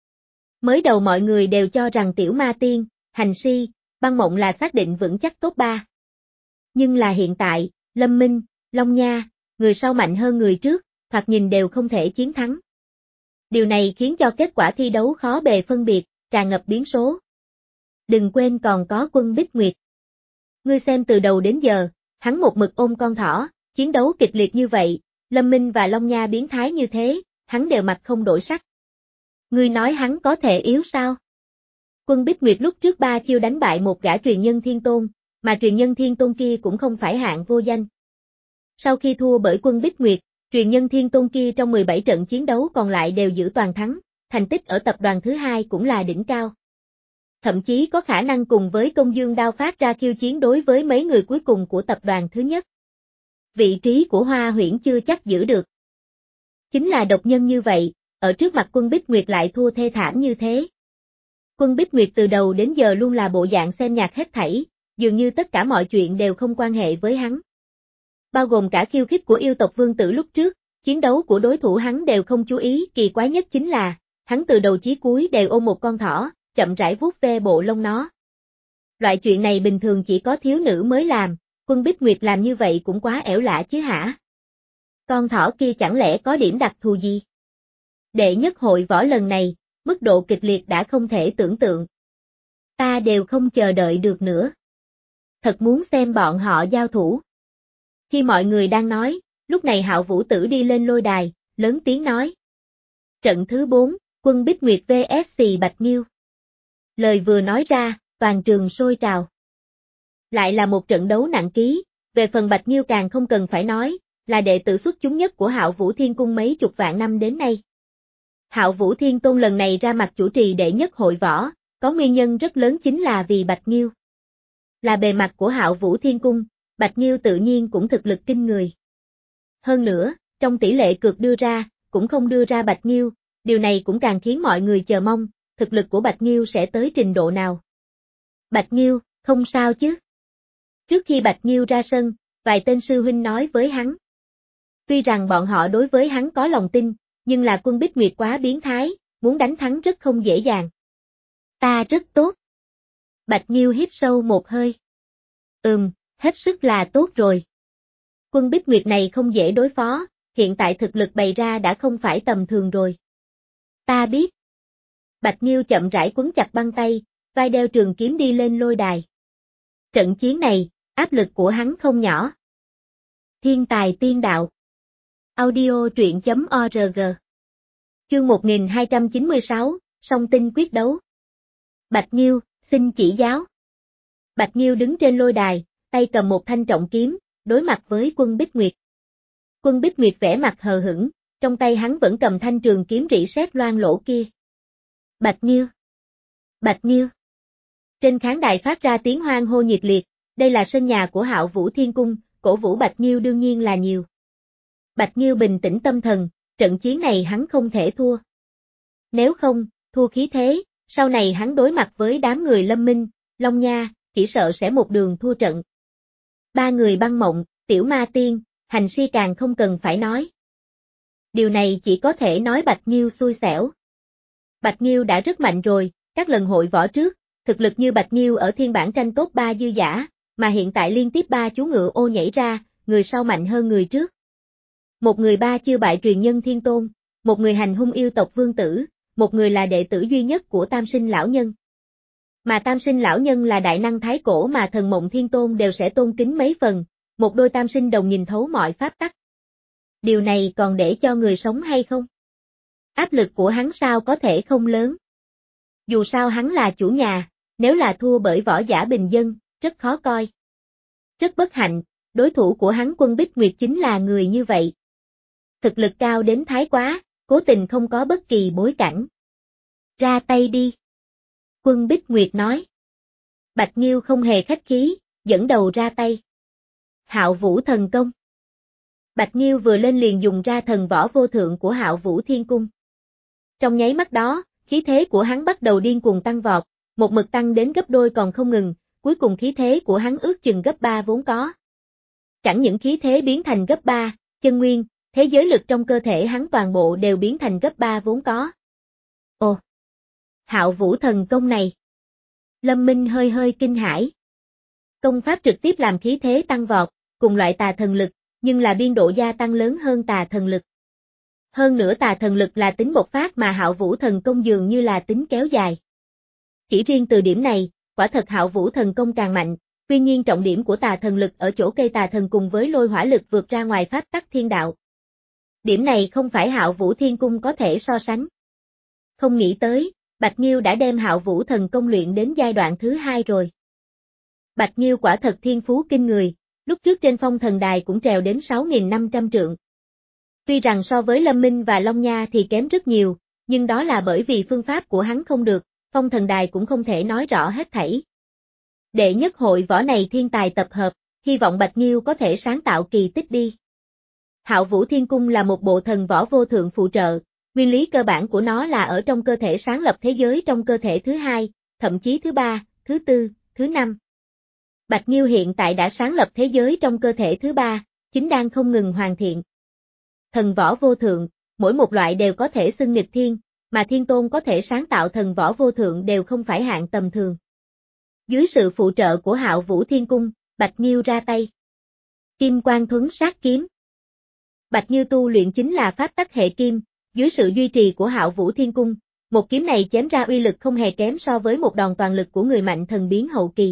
Mới đầu mọi người đều cho rằng Tiểu Ma Tiên, Hành Si, Băng Mộng là xác định vững chắc top ba. Nhưng là hiện tại, Lâm Minh, Long Nha, người sau mạnh hơn người trước, thoạt nhìn đều không thể chiến thắng. Điều này khiến cho kết quả thi đấu khó bề phân biệt, tràn ngập biến số. Đừng quên còn có Quân Bích Nguyệt. Ngươi xem từ đầu đến giờ, hắn một mực ôm con thỏ, chiến đấu kịch liệt như vậy, Lâm Minh và Long Nha biến thái như thế, hắn đều mặt không đổi sắc. Ngươi nói hắn có thể yếu sao? Quân Bích Nguyệt lúc trước ba chiêu đánh bại một gã truyền nhân thiên tôn, mà truyền nhân thiên tôn kia cũng không phải hạng vô danh. Sau khi thua bởi Quân Bích Nguyệt, truyền nhân thiên tôn kia trong mười bảy trận chiến đấu còn lại đều giữ toàn thắng, thành tích ở tập đoàn thứ hai cũng là đỉnh cao. Thậm chí có khả năng cùng với Công Dương Đao phát ra khiêu chiến đối với mấy người cuối cùng của tập đoàn thứ nhất. Vị trí của Hoa Huyễn chưa chắc giữ được. Chính là độc nhân như vậy, ở trước mặt Quân Bích Nguyệt lại thua thê thảm như thế. Quân Bích Nguyệt từ đầu đến giờ luôn là bộ dạng xem nhạt hết thảy, dường như tất cả mọi chuyện đều không quan hệ với hắn. Bao gồm cả khiêu khích của yêu tộc vương tử lúc trước, chiến đấu của đối thủ hắn đều không chú ý, kỳ quái nhất chính là, hắn từ đầu chí cuối đều ôm một con thỏ, chậm rãi vuốt ve bộ lông nó. Loại chuyện này bình thường chỉ có thiếu nữ mới làm, Quân Bích Nguyệt làm như vậy cũng quá ẻo lả chứ hả? Con thỏ kia chẳng lẽ có điểm đặc thù gì? Đệ nhất hội võ lần này, mức độ kịch liệt đã không thể tưởng tượng. Ta đều không chờ đợi được nữa. Thật muốn xem bọn họ giao thủ. Khi mọi người đang nói, lúc này Hạo Vũ Tử đi lên lôi đài, lớn tiếng nói. Trận thứ bốn, Quân Bích Nguyệt vs Bạch Nghiêu. Lời vừa nói ra, toàn trường sôi trào. Lại là một trận đấu nặng ký, về phần Bạch Nghiêu càng không cần phải nói, là đệ tử xuất chúng nhất của Hạo Vũ Thiên Cung mấy chục vạn năm đến nay. Hạo Vũ Thiên Tôn lần này ra mặt chủ trì đệ nhất hội võ, có nguyên nhân rất lớn chính là vì Bạch Nghiêu. Là bề mặt của Hạo Vũ Thiên Cung, Bạch Nghiêu tự nhiên cũng thực lực kinh người. Hơn nữa, trong tỷ lệ cược đưa ra, cũng không đưa ra Bạch Nghiêu, điều này cũng càng khiến mọi người chờ mong, thực lực của Bạch Nghiêu sẽ tới trình độ nào. Bạch Nghiêu, không sao chứ. Trước khi Bạch Nghiêu ra sân, vài tên sư huynh nói với hắn. Tuy rằng bọn họ đối với hắn có lòng tin, nhưng là Quân Bích Nguyệt quá biến thái, muốn đánh thắng rất không dễ dàng. Ta rất tốt. Bạch Nghiêu hít sâu một hơi. Ừm, hết sức là tốt rồi. Quân Bích Nguyệt này không dễ đối phó, hiện tại thực lực bày ra đã không phải tầm thường rồi. Ta biết. Bạch Nghiêu chậm rãi quấn chặt băng tay, vai đeo trường kiếm đi lên lôi đài. Trận chiến này, áp lực của hắn không nhỏ. Thiên tài tiên đạo. Audio truyện chấm org. Chương một nghìn hai trăm chín mươi sáu, song tinh quyết đấu. Bạch Nghiêu, xin chỉ giáo. Bạch Nghiêu đứng trên lôi đài, tay cầm một thanh trọng kiếm, đối mặt với Quân Bích Nguyệt. Quân Bích Nguyệt vẻ mặt hờ hững, trong tay hắn vẫn cầm thanh trường kiếm rỉ sét loang lỗ kia. Bạch Nghiêu! Bạch Nghiêu! Trên khán đài phát ra tiếng hoan hô nhiệt liệt, đây là sân nhà của Hạo Vũ Thiên Cung, cổ vũ Bạch Nghiêu đương nhiên là nhiều. Bạch Nghiêu bình tĩnh tâm thần, trận chiến này hắn không thể thua. Nếu không, thua khí thế, sau này hắn đối mặt với đám người Lâm Minh, Long Nha, chỉ sợ sẽ một đường thua trận. Ba người Băng Mộng, Tiểu Ma Tiên, hành si càng không cần phải nói. Điều này chỉ có thể nói Bạch Nghiêu xui xẻo. Bạch Nghiêu đã rất mạnh rồi, các lần hội võ trước, thực lực như Bạch Nghiêu ở thiên bản tranh top ba dư dả, mà hiện tại liên tiếp ba chú ngựa ô nhảy ra, người sau mạnh hơn người trước. Một người ba chiêu bại truyền nhân thiên tôn, một người hành hung yêu tộc vương tử, một người là đệ tử duy nhất của Tam Sinh lão nhân. Mà Tam Sinh lão nhân là đại năng thái cổ mà thần mộng thiên tôn đều sẽ tôn kính mấy phần, một đôi tam sinh đồng nhìn thấu mọi pháp tắc. Điều này còn để cho người sống hay không? Áp lực của hắn sao có thể không lớn? Dù sao hắn là chủ nhà, nếu là thua bởi võ giả bình dân, rất khó coi. Rất bất hạnh, đối thủ của hắn Quân Bích Nguyệt chính là người như vậy. Thực lực cao đến thái quá, cố tình không có bất kỳ bối cảnh. Ra tay đi. Quân Bích Nguyệt nói. Bạch Nghiêu không hề khách khí, dẫn đầu ra tay. Hạo Vũ thần công. Bạch Nghiêu vừa lên liền dùng ra thần võ vô thượng của Hạo Vũ Thiên Cung. Trong nháy mắt đó, khí thế của hắn bắt đầu điên cuồng tăng vọt, một mực tăng đến gấp đôi còn không ngừng, cuối cùng khí thế của hắn ước chừng gấp ba vốn có. Chẳng những khí thế biến thành gấp ba, chân nguyên, thế giới lực trong cơ thể hắn toàn bộ đều biến thành gấp ba vốn có. Ồ! Hạo Vũ thần công này! Lâm Minh hơi hơi kinh hãi. Công pháp trực tiếp làm khí thế tăng vọt, cùng loại tà thần lực, nhưng là biên độ gia tăng lớn hơn tà thần lực. Hơn nữa tà thần lực là tính bộc phát mà Hạo Vũ thần công dường như là tính kéo dài. Chỉ riêng từ điểm này, quả thật Hạo Vũ thần công càng mạnh, tuy nhiên trọng điểm của tà thần lực ở chỗ cây tà thần cùng với lôi hỏa lực vượt ra ngoài pháp tắc thiên đạo. Điểm này không phải Hạo Vũ Thiên Cung có thể so sánh. Không nghĩ tới, Bạch Nghiêu đã đem Hạo Vũ thần công luyện đến giai đoạn thứ hai rồi. Bạch Nghiêu quả thật thiên phú kinh người, lúc trước trên phong thần đài cũng trèo đến sáu nghìn năm trăm trượng. Tuy rằng so với Lâm Minh và Long Nha thì kém rất nhiều, nhưng đó là bởi vì phương pháp của hắn không được, phong thần đài cũng không thể nói rõ hết thảy. Đệ nhất hội võ này thiên tài tập hợp, hy vọng Bạch Nghiêu có thể sáng tạo kỳ tích đi. Hạo Vũ Thiên Cung là một bộ thần võ vô thượng phụ trợ, nguyên lý cơ bản của nó là ở trong cơ thể sáng lập thế giới trong cơ thể thứ hai, thậm chí thứ ba, thứ tư, thứ năm. Bạch Nghiêu hiện tại đã sáng lập thế giới trong cơ thể thứ ba, chính đang không ngừng hoàn thiện. Thần võ vô thượng, mỗi một loại đều có thể xưng nghịch thiên, mà thiên tôn có thể sáng tạo thần võ vô thượng đều không phải hạng tầm thường. Dưới sự phụ trợ của Hạo Vũ Thiên Cung, Bạch Nghiêu ra tay. Kim Quang Thuấn Sát Kiếm. Bạch Nghiêu tu luyện chính là pháp tắc hệ kim, dưới sự duy trì của Hạo Vũ Thiên Cung, một kiếm này chém ra uy lực không hề kém so với một đòn toàn lực của người mạnh thần biến hậu kỳ.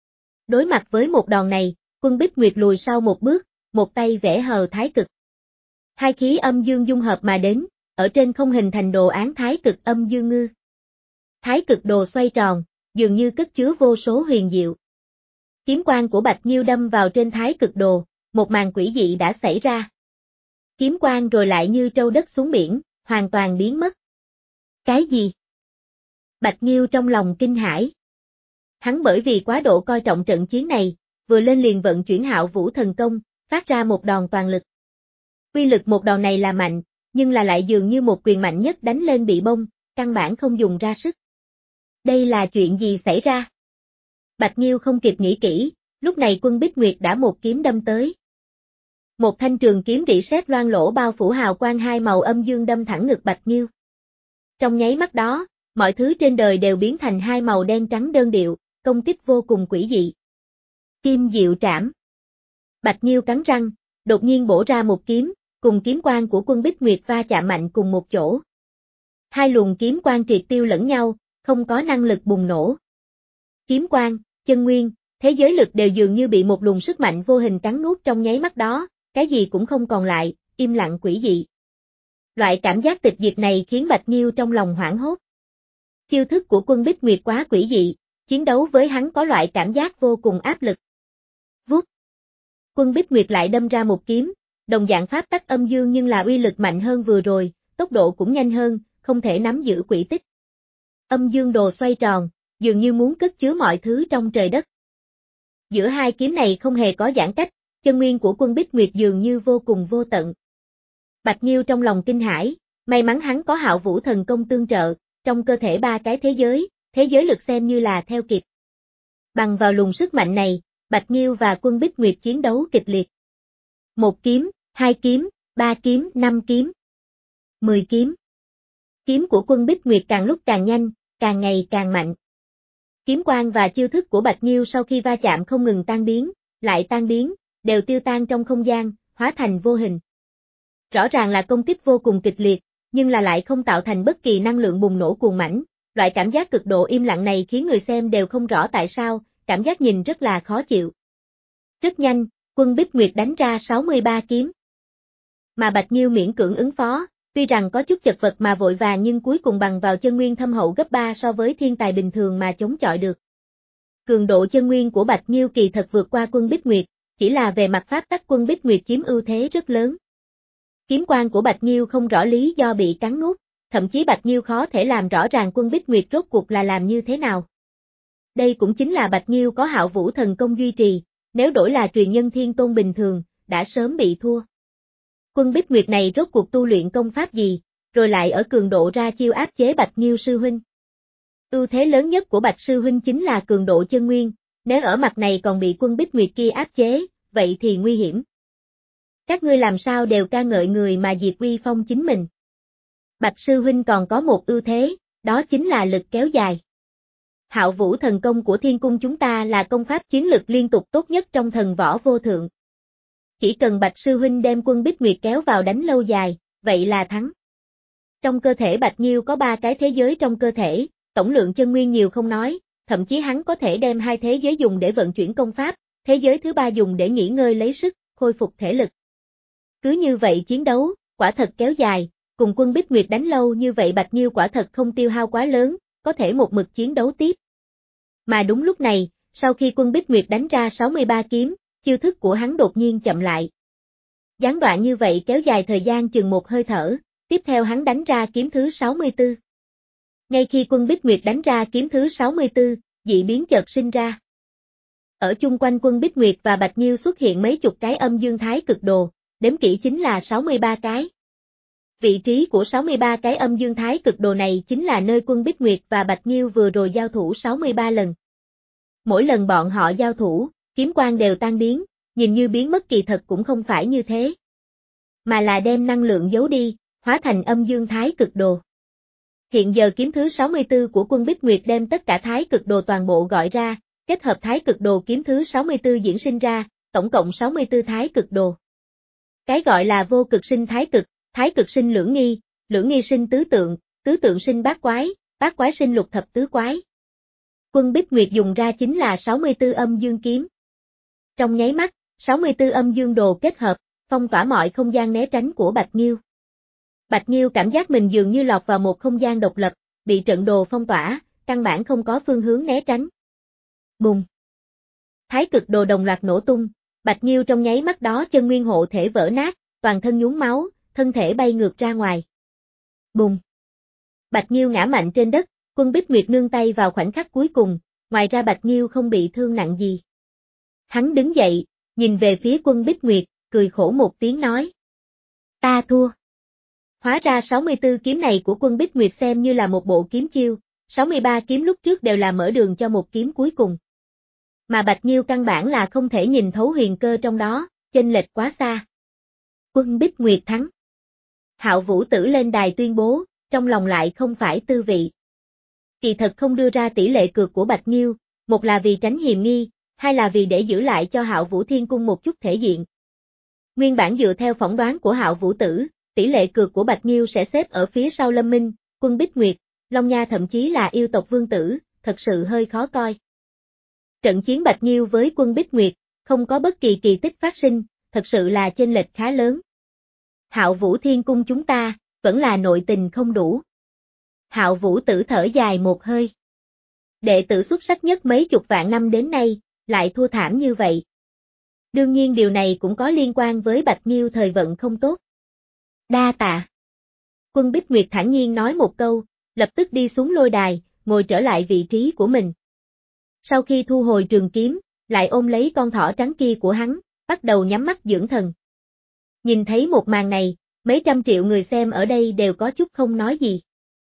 Đối mặt với một đòn này, Quân Bích Nguyệt lùi sau một bước, một tay vẽ hờ thái cực. Hai khí âm dương dung hợp mà đến, ở trên không hình thành đồ án thái cực âm dương ngư. Thái cực đồ xoay tròn, dường như cất chứa vô số huyền diệu. Kiếm quang của Bạch Nghiêu đâm vào trên thái cực đồ, một màn quỷ dị đã xảy ra. Kiếm quang rồi lại như trâu đất xuống biển, hoàn toàn biến mất. Cái gì? Bạch Nghiêu trong lòng kinh hãi. Hắn bởi vì quá độ coi trọng trận chiến này, vừa lên liền vận chuyển Hạo Vũ thần công, phát ra một đòn toàn lực. Uy lực một đòn này là mạnh, nhưng là lại dường như một quyền mạnh nhất đánh lên bị bông, căn bản không dùng ra sức. Đây là chuyện gì xảy ra? Bạch Nghiêu không kịp nghĩ kỹ, lúc này Quân Bích Nguyệt đã một kiếm đâm tới. Một thanh trường kiếm rỉ sét loang lỗ bao phủ hào quang hai màu âm dương đâm thẳng ngực Bạch Nghiêu. Trong nháy mắt đó, mọi thứ trên đời đều biến thành hai màu đen trắng đơn điệu, công kích vô cùng quỷ dị. Kim Diệu Trảm. Bạch Nghiêu cắn răng, đột nhiên bổ ra một kiếm, cùng kiếm quang của Quân Bích Nguyệt va chạm mạnh cùng một chỗ. Hai luồng kiếm quang triệt tiêu lẫn nhau, không có năng lực bùng nổ. Kiếm quang, chân nguyên, thế giới lực đều dường như bị một luồng sức mạnh vô hình cắn nuốt trong nháy mắt đó, cái gì cũng không còn lại, im lặng quỷ dị. Loại cảm giác tịch diệt này khiến Bạch Nghiêu trong lòng hoảng hốt. Chiêu thức của Quân Bích Nguyệt quá quỷ dị, chiến đấu với hắn có loại cảm giác vô cùng áp lực. Vút. Quân Bích Nguyệt lại đâm ra một kiếm, đồng dạng pháp tắc âm dương nhưng là uy lực mạnh hơn vừa rồi, tốc độ cũng nhanh hơn, không thể nắm giữ quỹ tích. Âm dương đồ xoay tròn, dường như muốn cất chứa mọi thứ trong trời đất. Giữa hai kiếm này không hề có giãn cách, chân nguyên của Quân Bích Nguyệt dường như vô cùng vô tận. Bạch Nghiêu trong lòng kinh hãi, may mắn hắn có Hạo Vũ thần công tương trợ, trong cơ thể ba cái thế giới, thế giới lực xem như là theo kịp. Bằng vào luồng sức mạnh này, Bạch Nghiêu và Quân Bích Nguyệt chiến đấu kịch liệt. Một kiếm, hai kiếm, ba kiếm, năm kiếm, mười kiếm. Kiếm của Quân Bích Nguyệt càng lúc càng nhanh, càng ngày càng mạnh. Kiếm quang và chiêu thức của Bạch Nghiêu sau khi va chạm không ngừng tan biến, lại tan biến, đều tiêu tan trong không gian, hóa thành vô hình. Rõ ràng là công kích vô cùng kịch liệt, nhưng là lại không tạo thành bất kỳ năng lượng bùng nổ cuồng mãnh. Loại cảm giác cực độ im lặng này khiến người xem đều không rõ tại sao, cảm giác nhìn rất là khó chịu. Rất nhanh, Quân Bích Nguyệt đánh ra sáu mươi ba kiếm. Mà Bạch Nghiêu miễn cưỡng ứng phó, tuy rằng có chút chật vật mà vội vàng nhưng cuối cùng bằng vào chân nguyên thâm hậu gấp ba so với thiên tài bình thường mà chống chọi được. Cường độ chân nguyên của Bạch Nghiêu kỳ thật vượt qua Quân Bích Nguyệt, chỉ là về mặt pháp tắc Quân Bích Nguyệt chiếm ưu thế rất lớn. Kiếm quang của Bạch Nghiêu không rõ lý do bị cắn nuốt, thậm chí Bạch Nghiêu khó thể làm rõ ràng Quân Bích Nguyệt rốt cuộc là làm như thế nào. Đây cũng chính là Bạch Nghiêu có Hạo Vũ thần công duy trì, nếu đổi là truyền nhân thiên tôn bình thường, đã sớm bị thua. Quân Bích Nguyệt này rốt cuộc tu luyện công pháp gì, rồi lại ở cường độ ra chiêu áp chế Bạch Nghiêu sư huynh. Ưu thế lớn nhất của Bạch sư huynh chính là cường độ chân nguyên, nếu ở mặt này còn bị Quân Bích Nguyệt kia áp chế, vậy thì nguy hiểm. Các ngươi làm sao đều ca ngợi người mà diệt uy phong chính mình. Bạch sư huynh còn có một ưu thế, đó chính là lực kéo dài. Hạo Vũ thần công của thiên cung chúng ta là công pháp chiến lực liên tục tốt nhất trong thần võ vô thượng. Chỉ cần Bạch sư huynh đem Quân Bích Nguyệt kéo vào đánh lâu dài, vậy là thắng. Trong cơ thể Bạch Nghiêu có ba cái thế giới trong cơ thể, tổng lượng chân nguyên nhiều không nói, thậm chí hắn có thể đem hai thế giới dùng để vận chuyển công pháp, thế giới thứ ba dùng để nghỉ ngơi lấy sức, khôi phục thể lực. Cứ như vậy chiến đấu, quả thật kéo dài, cùng Quân Bích Nguyệt đánh lâu như vậy Bạch Nghiêu quả thật không tiêu hao quá lớn, có thể một mực chiến đấu tiếp. Mà đúng lúc này, sau khi Quân Bích Nguyệt đánh ra sáu mươi ba kiếm, chiêu thức của hắn đột nhiên chậm lại. Gián đoạn như vậy kéo dài thời gian chừng một hơi thở, tiếp theo hắn đánh ra kiếm thứ sáu mươi tư. Ngay khi Quân Bích Nguyệt đánh ra kiếm thứ sáu mươi tư, dị biến chợt sinh ra. Ở chung quanh Quân Bích Nguyệt và Bạch Nghiêu xuất hiện mấy chục cái âm dương thái cực đồ, đếm kỹ chính là sáu mươi ba cái. Vị trí của sáu mươi ba cái âm dương thái cực đồ này chính là nơi Quân Bích Nguyệt và Bạch Nghiêu vừa rồi giao thủ sáu mươi ba lần. Mỗi lần bọn họ giao thủ, kiếm quang đều tan biến, nhìn như biến mất kỳ thật cũng không phải như thế. Mà là đem năng lượng giấu đi, hóa thành âm dương thái cực đồ. Hiện giờ kiếm thứ sáu mươi tư của Quân Bích Nguyệt đem tất cả thái cực đồ toàn bộ gọi ra, kết hợp thái cực đồ kiếm thứ sáu mươi tư diễn sinh ra, tổng cộng sáu mươi tư thái cực đồ. Cái gọi là vô cực sinh thái cực, thái cực sinh lưỡng nghi, lưỡng nghi sinh tứ tượng, tứ tượng sinh bát quái, bát quái sinh lục thập tứ quái. Quân Bích Nguyệt dùng ra chính là sáu mươi tư âm dương kiếm. Trong nháy mắt, sáu mươi tư âm dương đồ kết hợp, phong tỏa mọi không gian né tránh của Bạch Nghiêu. Bạch Nghiêu cảm giác mình dường như lọt vào một không gian độc lập, bị trận đồ phong tỏa, căn bản không có phương hướng né tránh. Bùng! Thái cực đồ đồng loạt nổ tung, Bạch Nghiêu trong nháy mắt đó chân nguyên hộ thể vỡ nát, toàn thân nhuốm máu, thân thể bay ngược ra ngoài. Bùng! Bạch Nghiêu ngã mạnh trên đất, Quân Bích Nguyệt nương tay vào khoảnh khắc cuối cùng, ngoài ra Bạch Nghiêu không bị thương nặng gì. Hắn đứng dậy, nhìn về phía Quân Bích Nguyệt, cười khổ một tiếng nói. Ta thua. Hóa ra sáu mươi tư kiếm này của Quân Bích Nguyệt xem như là một bộ kiếm chiêu, sáu mươi ba kiếm lúc trước đều là mở đường cho một kiếm cuối cùng. Mà Bạch Nghiêu căn bản là không thể nhìn thấu huyền cơ trong đó, chênh lệch quá xa. Quân Bích Nguyệt thắng. Hạo Vũ Tử lên đài tuyên bố, trong lòng lại không phải tư vị. Kỳ thật không đưa ra tỷ lệ cược của Bạch Nghiêu, một là vì tránh hiềm nghi, hai là vì để giữ lại cho Hạo Vũ Thiên Cung một chút thể diện. Nguyên bản dựa theo phỏng đoán của Hạo Vũ Tử, tỷ lệ cược của Bạch Nghiêu sẽ xếp ở phía sau Lâm Minh, Quân Bích Nguyệt, Long Nha thậm chí là yêu tộc Vương Tử, thật sự hơi khó coi. Trận chiến Bạch Nghiêu với Quân Bích Nguyệt, không có bất kỳ kỳ tích phát sinh, thật sự là chênh lệch khá lớn. Hạo Vũ Thiên Cung chúng ta, vẫn là nội tình không đủ. Hạo Vũ Tử thở dài một hơi. Đệ tử xuất sắc nhất mấy chục vạn năm đến nay, lại thua thảm như vậy. Đương nhiên điều này cũng có liên quan với Bạch Nghiêu thời vận không tốt. Đa tạ. Quân Bích Nguyệt thản nhiên nói một câu, lập tức đi xuống lôi đài, ngồi trở lại vị trí của mình. Sau khi thu hồi trường kiếm, lại ôm lấy con thỏ trắng kia của hắn, bắt đầu nhắm mắt dưỡng thần. Nhìn thấy một màn này, mấy trăm triệu người xem ở đây đều có chút không nói gì.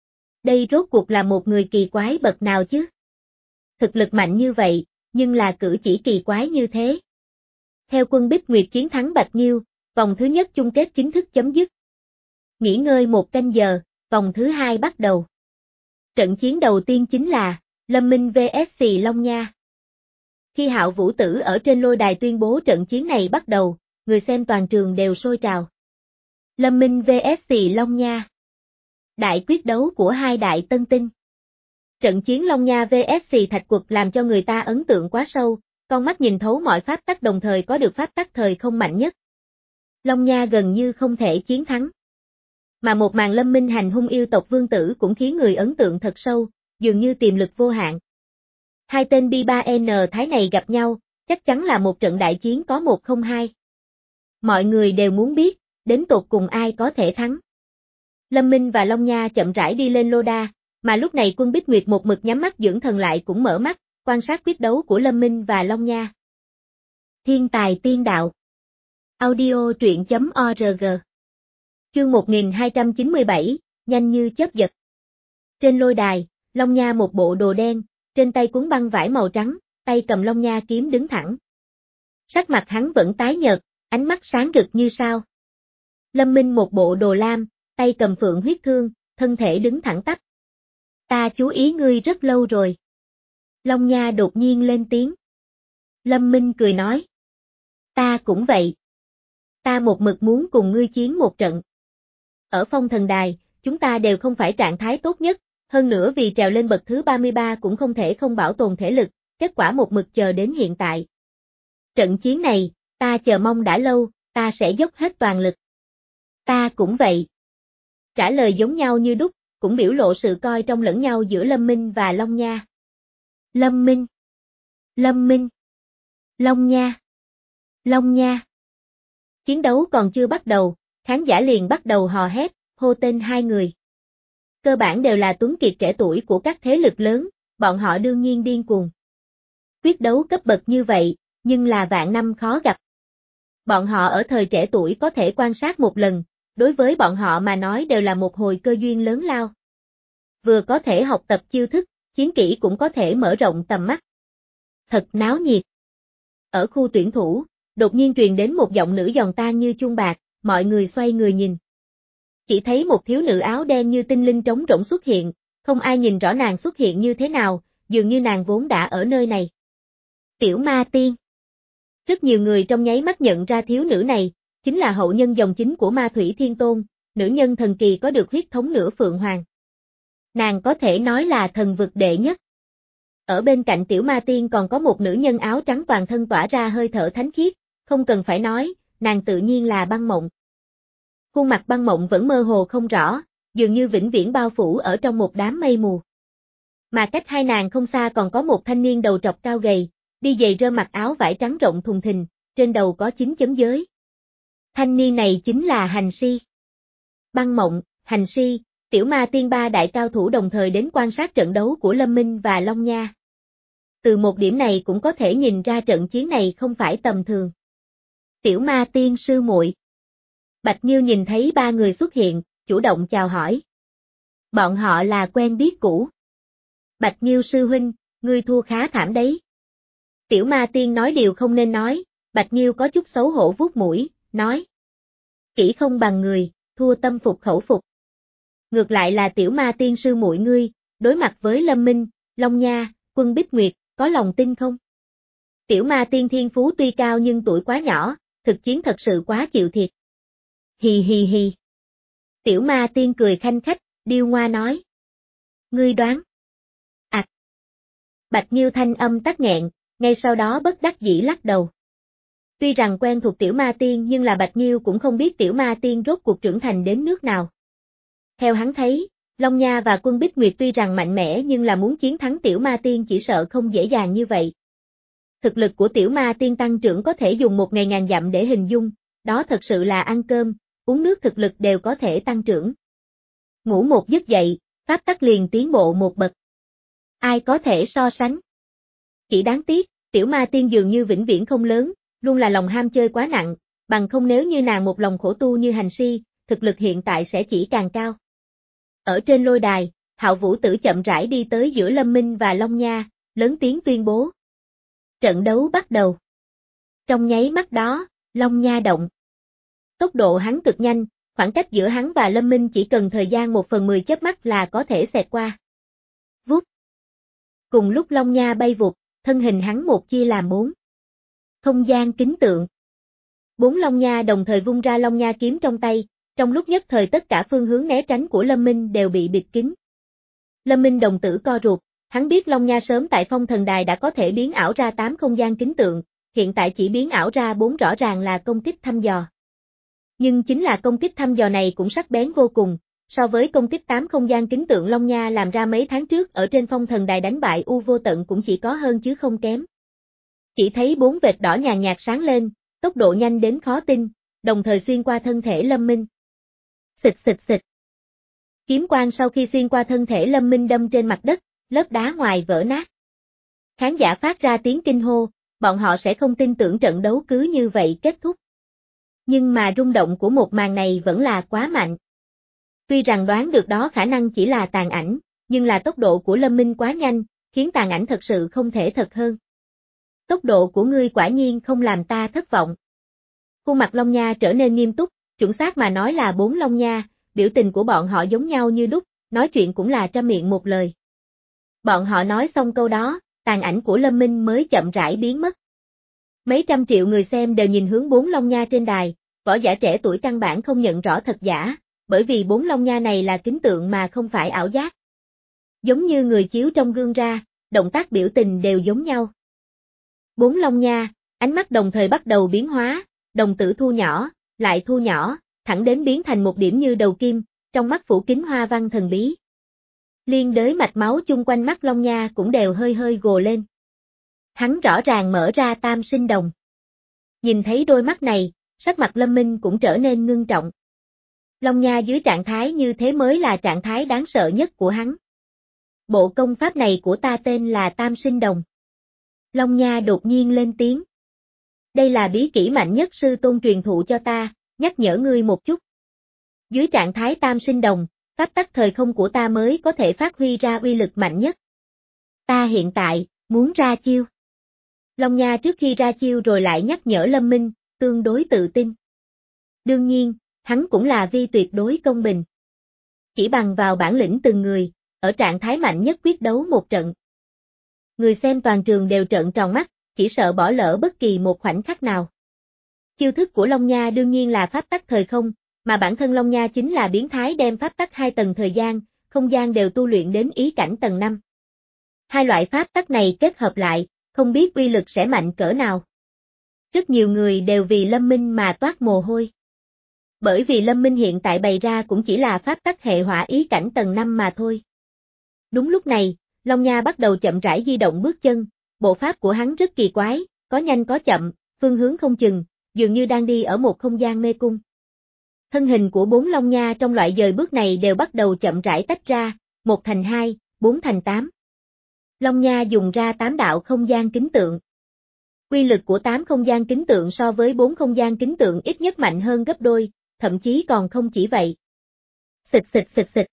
Đây rốt cuộc là một người kỳ quái bậc nào chứ? Thực lực mạnh như vậy, nhưng là cử chỉ kỳ quái như thế. Theo Quân Bích Nguyệt chiến thắng Bạch Nghiêu, Vòng thứ nhất chung kết chính thức chấm dứt. Nghỉ ngơi một canh giờ, vòng thứ hai bắt đầu. Trận chiến đầu tiên chính là Lâm Minh vs Xì Long Nha. Khi Hạo Vũ Tử ở trên lôi đài tuyên bố trận chiến này bắt đầu, người xem toàn trường đều sôi trào. Lâm Minh vs Xì Long Nha. Đại quyết đấu của hai đại tân tinh. Trận chiến Long Nha vs Xì Thạch Quật làm cho người ta ấn tượng quá sâu, con mắt nhìn thấu mọi pháp tắc đồng thời có được pháp tắc thời không mạnh nhất. Long Nha gần như không thể chiến thắng. Mà một màn Lâm Minh hành hung yêu tộc vương tử cũng khiến người ấn tượng thật sâu, dường như tiềm lực vô hạn. Hai tên B ba N Thái này gặp nhau, chắc chắn là một trận đại chiến có một không hai. Mọi người đều muốn biết, đến tột cùng ai có thể thắng. Lâm Minh và Long Nha chậm rãi đi lên lô đa, mà lúc này Quân Bích Nguyệt một mực nhắm mắt dưỡng thần lại cũng mở mắt, quan sát quyết đấu của Lâm Minh và Long Nha. Thiên tài tiên đạo. Audio truyện chấm org. Chương một nghìn hai trăm chín mươi bảy, nhanh như chớp giật. Trên lôi đài, Long Nha một bộ đồ đen, trên tay cuốn băng vải màu trắng, tay cầm Long Nha kiếm đứng thẳng. Sắc mặt hắn vẫn tái nhợt, ánh mắt sáng rực như sao. Lâm Minh một bộ đồ lam, tay cầm phượng huyết thương, thân thể đứng thẳng tắp. Ta chú ý ngươi rất lâu rồi. Long Nha đột nhiên lên tiếng. Lâm Minh cười nói. Ta cũng vậy. Ta một mực muốn cùng ngươi chiến một trận. Ở Phong Thần Đài, chúng ta đều không phải trạng thái tốt nhất, hơn nữa vì trèo lên bậc thứ ba mươi ba cũng không thể không bảo tồn thể lực, kết quả một mực chờ đến hiện tại. Trận chiến này, ta chờ mong đã lâu, ta sẽ dốc hết toàn lực. Ta cũng vậy. Trả lời giống nhau như đúc, cũng biểu lộ sự coi trọng lẫn nhau giữa Lâm Minh và Long Nha. Lâm Minh. Lâm Minh. Long Nha. Long Nha. Chiến đấu còn chưa bắt đầu, khán giả liền bắt đầu hò hét, hô tên hai người. Cơ bản đều là tuấn kiệt trẻ tuổi của các thế lực lớn, bọn họ đương nhiên điên cuồng. Quyết đấu cấp bậc như vậy, nhưng là vạn năm khó gặp. Bọn họ ở thời trẻ tuổi có thể quan sát một lần, đối với bọn họ mà nói đều là một hồi cơ duyên lớn lao. Vừa có thể học tập chiêu thức, chiến kỹ cũng có thể mở rộng tầm mắt. Thật náo nhiệt. Ở khu tuyển thủ, đột nhiên truyền đến một giọng nữ giòn tan như chuông bạc, mọi người xoay người nhìn. Chỉ thấy một thiếu nữ áo đen như tinh linh trống rỗng xuất hiện, không ai nhìn rõ nàng xuất hiện như thế nào, dường như nàng vốn đã ở nơi này. Tiểu Ma Tiên. Rất nhiều người trong nháy mắt nhận ra thiếu nữ này, chính là hậu nhân dòng chính của Ma Thủy Thiên Tôn, nữ nhân thần kỳ có được huyết thống nửa Phượng Hoàng. Nàng có thể nói là thần vực đệ nhất. Ở bên cạnh Tiểu Ma Tiên còn có một nữ nhân áo trắng toàn thân tỏa ra hơi thở thánh khiết, không cần phải nói, nàng tự nhiên là Băng Mộng. Khuôn mặt Băng Mộng vẫn mơ hồ không rõ, dường như vĩnh viễn bao phủ ở trong một đám mây mù. Mà cách hai nàng không xa còn có một thanh niên đầu trọc cao gầy, đi giày rơ mặc áo vải trắng rộng thùng thình, trên đầu có chín chấm giới. Thanh niên này chính là Hành Si. Băng Mộng, Hành Si, Tiểu Ma Tiên ba đại cao thủ đồng thời đến quan sát trận đấu của Lâm Minh và Long Nha. Từ một điểm này cũng có thể nhìn ra trận chiến này không phải tầm thường. Tiểu Ma Tiên sư muội. Bạch Nghiêu nhìn thấy ba người xuất hiện, chủ động chào hỏi. Bọn họ là quen biết cũ. Bạch Nghiêu sư huynh, ngươi thua khá thảm đấy. Tiểu Ma Tiên nói điều không nên nói, Bạch Nghiêu có chút xấu hổ vuốt mũi, nói. Kỹ không bằng người, thua tâm phục khẩu phục. Ngược lại là Tiểu Ma Tiên sư muội ngươi, đối mặt với Lâm Minh, Long Nha, Quân Bích Nguyệt, có lòng tin không? Tiểu Ma Tiên thiên phú tuy cao nhưng tuổi quá nhỏ, thực chiến thật sự quá chịu thiệt. Hì hì hì. Tiểu Ma Tiên cười khanh khách, điêu ngoa nói. Ngươi đoán. Ảch. À. Bạch Nghiêu thanh âm tắc nghẹn, ngay sau đó bất đắc dĩ lắc đầu. Tuy rằng quen thuộc Tiểu Ma Tiên nhưng là Bạch Nghiêu cũng không biết Tiểu Ma Tiên rốt cuộc trưởng thành đến nước nào. Theo hắn thấy, Long Nha và Quân Bích Nguyệt tuy rằng mạnh mẽ nhưng là muốn chiến thắng Tiểu Ma Tiên chỉ sợ không dễ dàng như vậy. Thực lực của Tiểu Ma Tiên tăng trưởng có thể dùng một ngày ngàn dặm để hình dung, đó thật sự là ăn cơm, uống nước thực lực đều có thể tăng trưởng. Ngủ một giấc dậy, pháp tắc liền tiến bộ một bậc. Ai có thể so sánh? Chỉ đáng tiếc, Tiểu Ma Tiên dường như vĩnh viễn không lớn, luôn là lòng ham chơi quá nặng, bằng không nếu như nàng một lòng khổ tu như Hành Si, thực lực hiện tại sẽ chỉ càng cao. Ở trên lôi đài, Hạo Vũ Tử chậm rãi đi tới giữa Lâm Minh và Long Nha, lớn tiếng tuyên bố. Trận đấu bắt đầu. Trong nháy mắt đó, Long Nha động. Tốc độ hắn cực nhanh, khoảng cách giữa hắn và Lâm Minh chỉ cần thời gian một phần mười chớp mắt là có thể xẹt qua. Vút. Cùng lúc Long Nha bay vụt, thân hình hắn một chia làm bốn. Không gian kính tượng. Bốn Long Nha đồng thời vung ra Long Nha kiếm trong tay, trong lúc nhất thời tất cả phương hướng né tránh của Lâm Minh đều bị bịt kín. Lâm Minh đồng tử co rụt, hắn biết Long Nha sớm tại Phong Thần Đài đã có thể biến ảo ra tám không gian kính tượng, hiện tại chỉ biến ảo ra bốn rõ ràng là công kích thăm dò. Nhưng chính là công kích thăm dò này cũng sắc bén vô cùng, so với công kích tám không gian kính tượng Long Nha làm ra mấy tháng trước ở trên Phong Thần Đài đánh bại U Vô Tận cũng chỉ có hơn chứ không kém. Chỉ thấy bốn vệt đỏ nhàn nhạt sáng lên, tốc độ nhanh đến khó tin, đồng thời xuyên qua thân thể Lâm Minh. Xịt xịt xịt. Kiếm quang sau khi xuyên qua thân thể Lâm Minh đâm trên mặt đất, lớp đá ngoài vỡ nát. Khán giả phát ra tiếng kinh hô, bọn họ sẽ không tin tưởng trận đấu cứ như vậy kết thúc. Nhưng mà rung động của một màn này vẫn là quá mạnh. Tuy rằng đoán được đó khả năng chỉ là tàn ảnh, nhưng là tốc độ của Lâm Minh quá nhanh, khiến tàn ảnh thật sự không thể thật hơn. Tốc độ của ngươi quả nhiên không làm ta thất vọng. Khuôn mặt Long Nha trở nên nghiêm túc, chuẩn xác mà nói là bốn Long Nha, biểu tình của bọn họ giống nhau như đúc, nói chuyện cũng là trăm miệng một lời. Bọn họ nói xong câu đó, tàn ảnh của Lâm Minh mới chậm rãi biến mất. Mấy trăm triệu người xem đều nhìn hướng bốn Long Nha trên đài, võ giả trẻ tuổi căn bản không nhận rõ thật giả, bởi vì bốn Long Nha này là kính tượng mà không phải ảo giác. Giống như người chiếu trong gương ra, động tác biểu tình đều giống nhau. Bốn Long Nha, ánh mắt đồng thời bắt đầu biến hóa, đồng tử thu nhỏ, lại thu nhỏ, thẳng đến biến thành một điểm như đầu kim, trong mắt phủ kín hoa văn thần bí. Liên đới mạch máu chung quanh mắt Long Nha cũng đều hơi hơi gồ lên. Hắn rõ ràng mở ra tam sinh đồng. Nhìn thấy đôi mắt này, sắc mặt Lâm Minh cũng trở nên ngưng trọng. Long Nha dưới trạng thái như thế mới là trạng thái đáng sợ nhất của hắn. Bộ công pháp này của ta tên là tam sinh đồng. Long Nha đột nhiên lên tiếng. Đây là bí kỹ mạnh nhất sư tôn truyền thụ cho ta, nhắc nhở ngươi một chút. Dưới trạng thái tam sinh đồng, pháp tắc thời không của ta mới có thể phát huy ra uy lực mạnh nhất. Ta hiện tại, muốn ra chiêu. Long Nha trước khi ra chiêu rồi lại nhắc nhở Lâm Minh, tương đối tự tin. Đương nhiên, hắn cũng là vi tuyệt đối công bình. Chỉ bằng vào bản lĩnh từng người, ở trạng thái mạnh nhất quyết đấu một trận. Người xem toàn trường đều trợn tròn mắt, chỉ sợ bỏ lỡ bất kỳ một khoảnh khắc nào. Chiêu thức của Long Nha đương nhiên là pháp tắc thời không, mà bản thân Long Nha chính là biến thái đem pháp tắc hai tầng thời gian, không gian đều tu luyện đến ý cảnh tầng năm. Hai loại pháp tắc này kết hợp lại, không biết uy lực sẽ mạnh cỡ nào. Rất nhiều người đều vì Lâm Minh mà toát mồ hôi. Bởi vì Lâm Minh hiện tại bày ra cũng chỉ là pháp tắc hệ hỏa ý cảnh tầng năm mà thôi. Đúng lúc này, Long Nha bắt đầu chậm rãi di động bước chân, bộ pháp của hắn rất kỳ quái, có nhanh có chậm, phương hướng không chừng, dường như đang đi ở một không gian mê cung. Thân hình của bốn Long Nha trong loại dời bước này đều bắt đầu chậm rãi tách ra, một thành hai, bốn thành tám. Long Nha dùng ra tám đạo không gian kính tượng. Uy lực của tám không gian kính tượng so với bốn không gian kính tượng ít nhất mạnh hơn gấp đôi, thậm chí còn không chỉ vậy. Xịt xịt xịt xịt.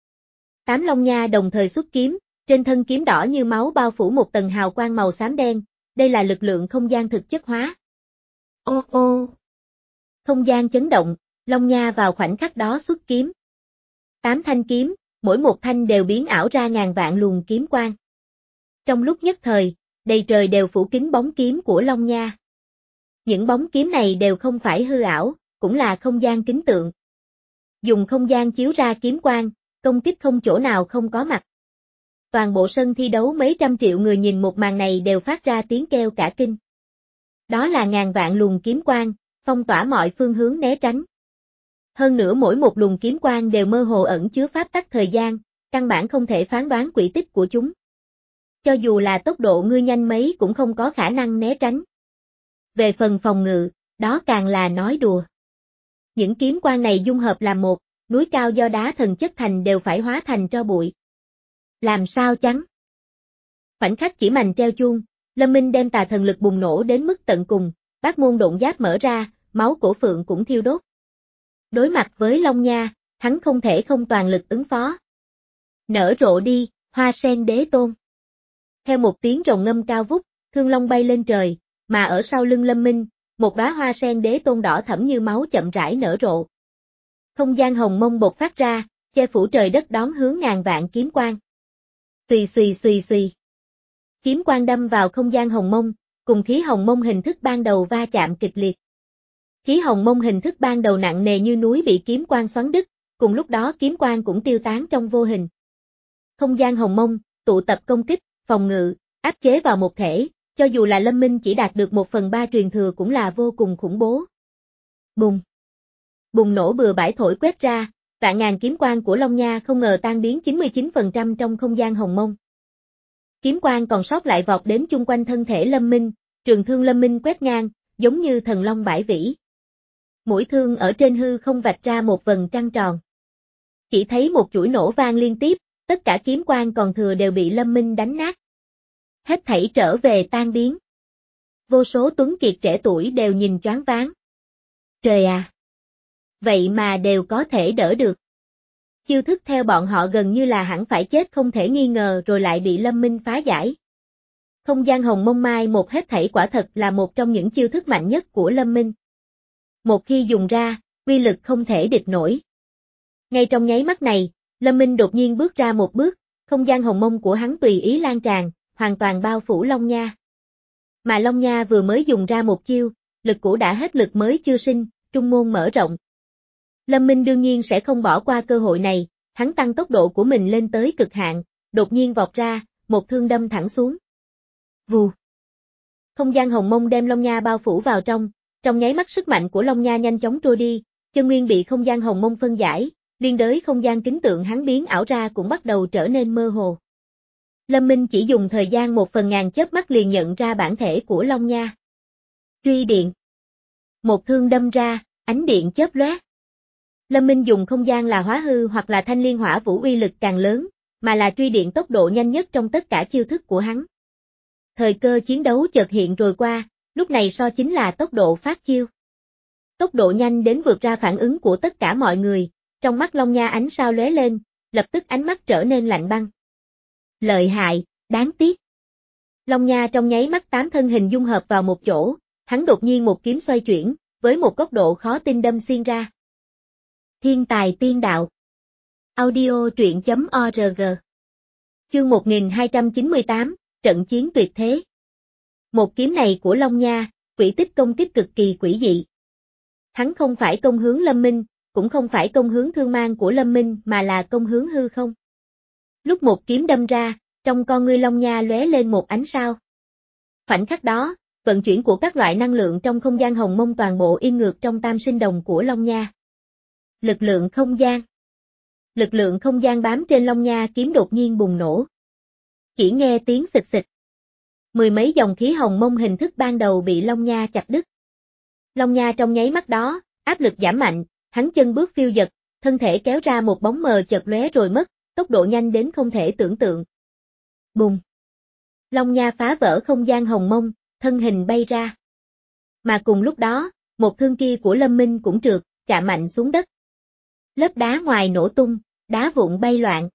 Tám Long Nha đồng thời xuất kiếm, trên thân kiếm đỏ như máu bao phủ một tầng hào quang màu xám đen, đây là lực lượng không gian thực chất hóa. Ô ô. Không gian chấn động, Long Nha vào khoảnh khắc đó xuất kiếm. Tám thanh kiếm, mỗi một thanh đều biến ảo ra ngàn vạn luồng kiếm quang. Trong lúc nhất thời, đầy trời đều phủ kín bóng kiếm của Long Nha. Những bóng kiếm này đều không phải hư ảo, cũng là không gian kính tượng. Dùng không gian chiếu ra kiếm quang, công kích không chỗ nào không có mặt. Toàn bộ sân thi đấu mấy trăm triệu người nhìn một màn này đều phát ra tiếng kêu cả kinh. Đó là ngàn vạn luồng kiếm quang, phong tỏa mọi phương hướng né tránh. Hơn nữa mỗi một luồng kiếm quang đều mơ hồ ẩn chứa pháp tắc thời gian, căn bản không thể phán đoán quỹ tích của chúng. Cho dù là tốc độ ngươi nhanh mấy cũng không có khả năng né tránh. Về phần phòng ngự, đó càng là nói đùa. Những kiếm quang này dung hợp làm một, núi cao do đá thần chất thành đều phải hóa thành tro bụi. Làm sao chắn? Khoảnh khắc chỉ mành treo chuông, Lâm Minh đem tà thần lực bùng nổ đến mức tận cùng, bát môn độn giáp mở ra, máu cổ phượng cũng thiêu đốt. Đối mặt với Long Nha, hắn không thể không toàn lực ứng phó. Nở rộ đi, hoa sen đế tôn. Theo một tiếng rồng ngâm cao vút, thương long bay lên trời, mà ở sau lưng Lâm Minh, một đóa hoa sen đế tôn đỏ thẫm như máu chậm rãi nở rộ. Không gian hồng mông bộc phát ra, che phủ trời đất đón hướng ngàn vạn kiếm quang. Xùy xùy xùy xùy. Kiếm quang đâm vào không gian hồng mông, cùng khí hồng mông hình thức ban đầu va chạm kịch liệt. Khí hồng mông hình thức ban đầu nặng nề như núi bị kiếm quang xoắn đứt, cùng lúc đó kiếm quang cũng tiêu tán trong vô hình. Không gian hồng mông, tụ tập công kích, phòng ngự, áp chế vào một thể, cho dù là Lâm Minh chỉ đạt được một phần ba truyền thừa cũng là vô cùng khủng bố. Bùng! Bùng nổ bừa bãi thổi quét ra, vạn ngàn kiếm quang của Long Nha không ngờ tan biến chín mươi chín phần trăm trong không gian hồng mông. Kiếm quang còn sót lại vọt đến chung quanh thân thể Lâm Minh, trường thương Lâm Minh quét ngang, giống như thần long bãi vĩ. Mũi thương ở trên hư không vạch ra một vầng trăng tròn. Chỉ thấy một chuỗi nổ vang liên tiếp, tất cả kiếm quang còn thừa đều bị Lâm Minh đánh nát. Hết thảy trở về tan biến. Vô số tuấn kiệt trẻ tuổi đều nhìn choáng váng. Trời à! Vậy mà đều có thể đỡ được. Chiêu thức theo bọn họ gần như là hẳn phải chết không thể nghi ngờ rồi lại bị Lâm Minh phá giải. Không gian hồng mông mai một hết thảy quả thật là một trong những chiêu thức mạnh nhất của Lâm Minh. Một khi dùng ra, uy lực không thể địch nổi. Ngay trong nháy mắt này, Lâm Minh đột nhiên bước ra một bước, không gian hồng mông của hắn tùy ý lan tràn, hoàn toàn bao phủ Long Nha. Mà Long Nha vừa mới dùng ra một chiêu, lực cũ đã hết lực mới chưa sinh, trung môn mở rộng. Lâm Minh đương nhiên sẽ không bỏ qua cơ hội này, hắn tăng tốc độ của mình lên tới cực hạn, đột nhiên vọt ra, một thương đâm thẳng xuống. Vù. Không gian hồng mông đem Long Nha bao phủ vào trong, trong nháy mắt sức mạnh của Long Nha nhanh chóng trôi đi, chân nguyên bị không gian hồng mông phân giải, liên đới không gian kính tượng hắn biến ảo ra cũng bắt đầu trở nên mơ hồ. Lâm Minh chỉ dùng thời gian một phần ngàn chớp mắt liền nhận ra bản thể của Long Nha. Truy điện. Một thương đâm ra, ánh điện chớp lóe. Lâm Minh dùng không gian là hóa hư hoặc là thanh liên hỏa vũ uy lực càng lớn, mà là truy điện tốc độ nhanh nhất trong tất cả chiêu thức của hắn. Thời cơ chiến đấu chợt hiện rồi qua, lúc này so chính là tốc độ phát chiêu. Tốc độ nhanh đến vượt ra phản ứng của tất cả mọi người, trong mắt Long Nha ánh sao lóe lên, lập tức ánh mắt trở nên lạnh băng. Lợi hại, đáng tiếc. Long Nha trong nháy mắt tám thân hình dung hợp vào một chỗ, hắn đột nhiên một kiếm xoay chuyển, với một góc độ khó tin đâm xuyên ra. Thiên tài tiên đạo. Audio truyện chấm org. Chương một nghìn hai trăm chín mươi tám, trận chiến tuyệt thế. Một kiếm này của Long Nha, quỹ tích công kích cực kỳ quỷ dị. Hắn không phải công hướng Lâm Minh, cũng không phải công hướng thương mang của Lâm Minh mà là công hướng hư không. Lúc một kiếm đâm ra, trong con ngươi Long Nha lóe lên một ánh sao. Khoảnh khắc đó, vận chuyển của các loại năng lượng trong không gian hồng mông toàn bộ yên ngược trong tam sinh đồng của Long Nha. Lực lượng không gian. Lực lượng không gian bám trên Long Nha kiếm đột nhiên bùng nổ. Chỉ nghe tiếng xịch xịch. Mười mấy dòng khí hồng mông hình thức ban đầu bị Long Nha chặt đứt. Long Nha trong nháy mắt đó, áp lực giảm mạnh, hắn chân bước phiêu dật, thân thể kéo ra một bóng mờ chợt lóe rồi mất, tốc độ nhanh đến không thể tưởng tượng. Bùng. Long Nha phá vỡ không gian hồng mông, thân hình bay ra. Mà cùng lúc đó, một thương kia của Lâm Minh cũng trượt, chạm mạnh xuống đất. Lớp đá ngoài nổ tung, đá vụn bay loạn.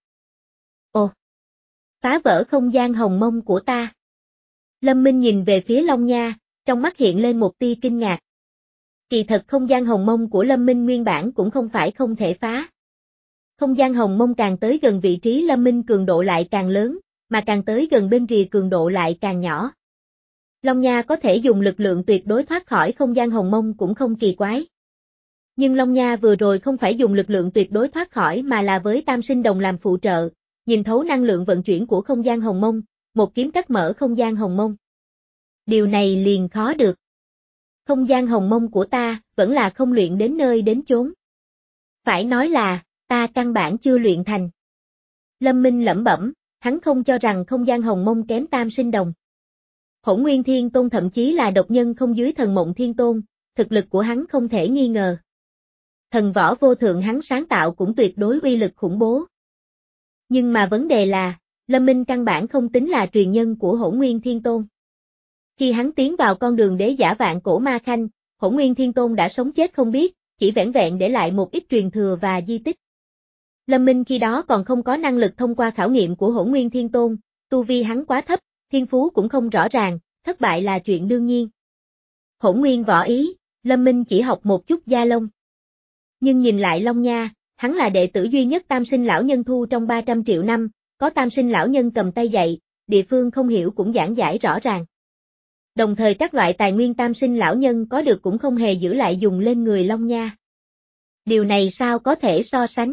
Ồ! Phá vỡ không gian hồng mông của ta. Lâm Minh nhìn về phía Long Nha, trong mắt hiện lên một tia kinh ngạc. Kỳ thật không gian hồng mông của Lâm Minh nguyên bản cũng không phải không thể phá. Không gian hồng mông càng tới gần vị trí Lâm Minh cường độ lại càng lớn, mà càng tới gần bên rìa cường độ lại càng nhỏ. Long Nha có thể dùng lực lượng tuyệt đối thoát khỏi không gian hồng mông cũng không kỳ quái. Nhưng Long Nha vừa rồi không phải dùng lực lượng tuyệt đối thoát khỏi mà là với tam sinh đồng làm phụ trợ, nhìn thấu năng lượng vận chuyển của không gian hồng mông, một kiếm cắt mở không gian hồng mông. Điều này liền khó được. Không gian hồng mông của ta vẫn là không luyện đến nơi đến chốn. Phải nói là, ta căn bản chưa luyện thành. Lâm Minh lẩm bẩm, hắn không cho rằng không gian hồng mông kém tam sinh đồng. Hỗn Nguyên Thiên Tôn thậm chí là độc nhân không dưới Thần Mộng Thiên Tôn, thực lực của hắn không thể nghi ngờ. Thần võ vô thượng hắn sáng tạo cũng tuyệt đối uy lực khủng bố. Nhưng mà vấn đề là, Lâm Minh căn bản không tính là truyền nhân của Hỗn Nguyên Thiên Tôn. Khi hắn tiến vào con đường đế giả vạn cổ ma khanh, Hỗn Nguyên Thiên Tôn đã sống chết không biết, chỉ vẻn vẹn để lại một ít truyền thừa và di tích. Lâm Minh khi đó còn không có năng lực thông qua khảo nghiệm của Hỗn Nguyên Thiên Tôn, tu vi hắn quá thấp, thiên phú cũng không rõ ràng, thất bại là chuyện đương nhiên. Hỗn nguyên võ ý, Lâm Minh chỉ học một chút gia lông. Nhưng nhìn lại Long Nha, hắn là đệ tử duy nhất Tam Sinh lão nhân thu trong ba trăm triệu năm, có Tam Sinh lão nhân cầm tay dạy, địa phương không hiểu cũng giảng giải rõ ràng. Đồng thời các loại tài nguyên Tam Sinh lão nhân có được cũng không hề giữ lại dùng lên người Long Nha. Điều này sao có thể so sánh?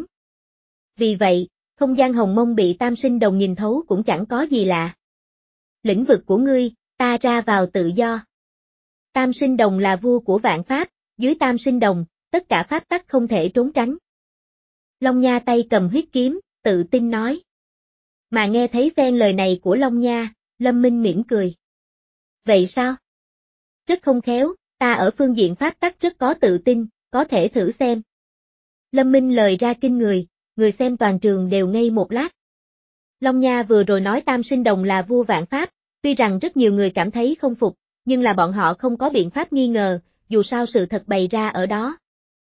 Vì vậy, không gian hồng mông bị Tam Sinh đồng nhìn thấu cũng chẳng có gì lạ. Lĩnh vực của ngươi, ta ra vào tự do. Tam Sinh đồng là vua của vạn pháp, dưới Tam Sinh đồng, tất cả pháp tắc không thể trốn tránh. Long Nha tay cầm huyết kiếm, tự tin nói. Mà nghe thấy phen lời này của Long Nha, Lâm Minh mỉm cười. Vậy sao? Rất không khéo, ta ở phương diện pháp tắc rất có tự tin, có thể thử xem. Lâm Minh lời ra kinh người, người xem toàn trường đều ngây một lát. Long Nha vừa rồi nói Tam Sinh đồng là vua vạn pháp, tuy rằng rất nhiều người cảm thấy không phục, nhưng là bọn họ không có biện pháp nghi ngờ, dù sao sự thật bày ra ở đó.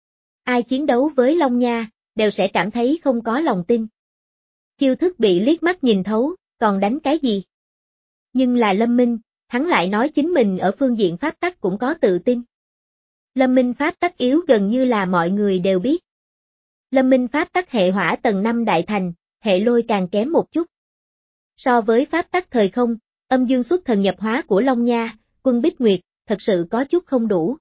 Ai chiến đấu với Long Nha, đều sẽ cảm thấy không có lòng tin. Chiêu thức bị liếc mắt nhìn thấu, còn đánh cái gì? Nhưng là Lâm Minh, hắn lại nói chính mình ở phương diện pháp tắc cũng có tự tin. Lâm Minh pháp tắc yếu gần như là mọi người đều biết. Lâm Minh pháp tắc hệ hỏa tầng năm đại thành, hệ lôi càng kém một chút. So với pháp tắc thời không, âm dương xuất thần nhập hóa của Long Nha, Quân Bích Nguyệt, thật sự có chút không đủ.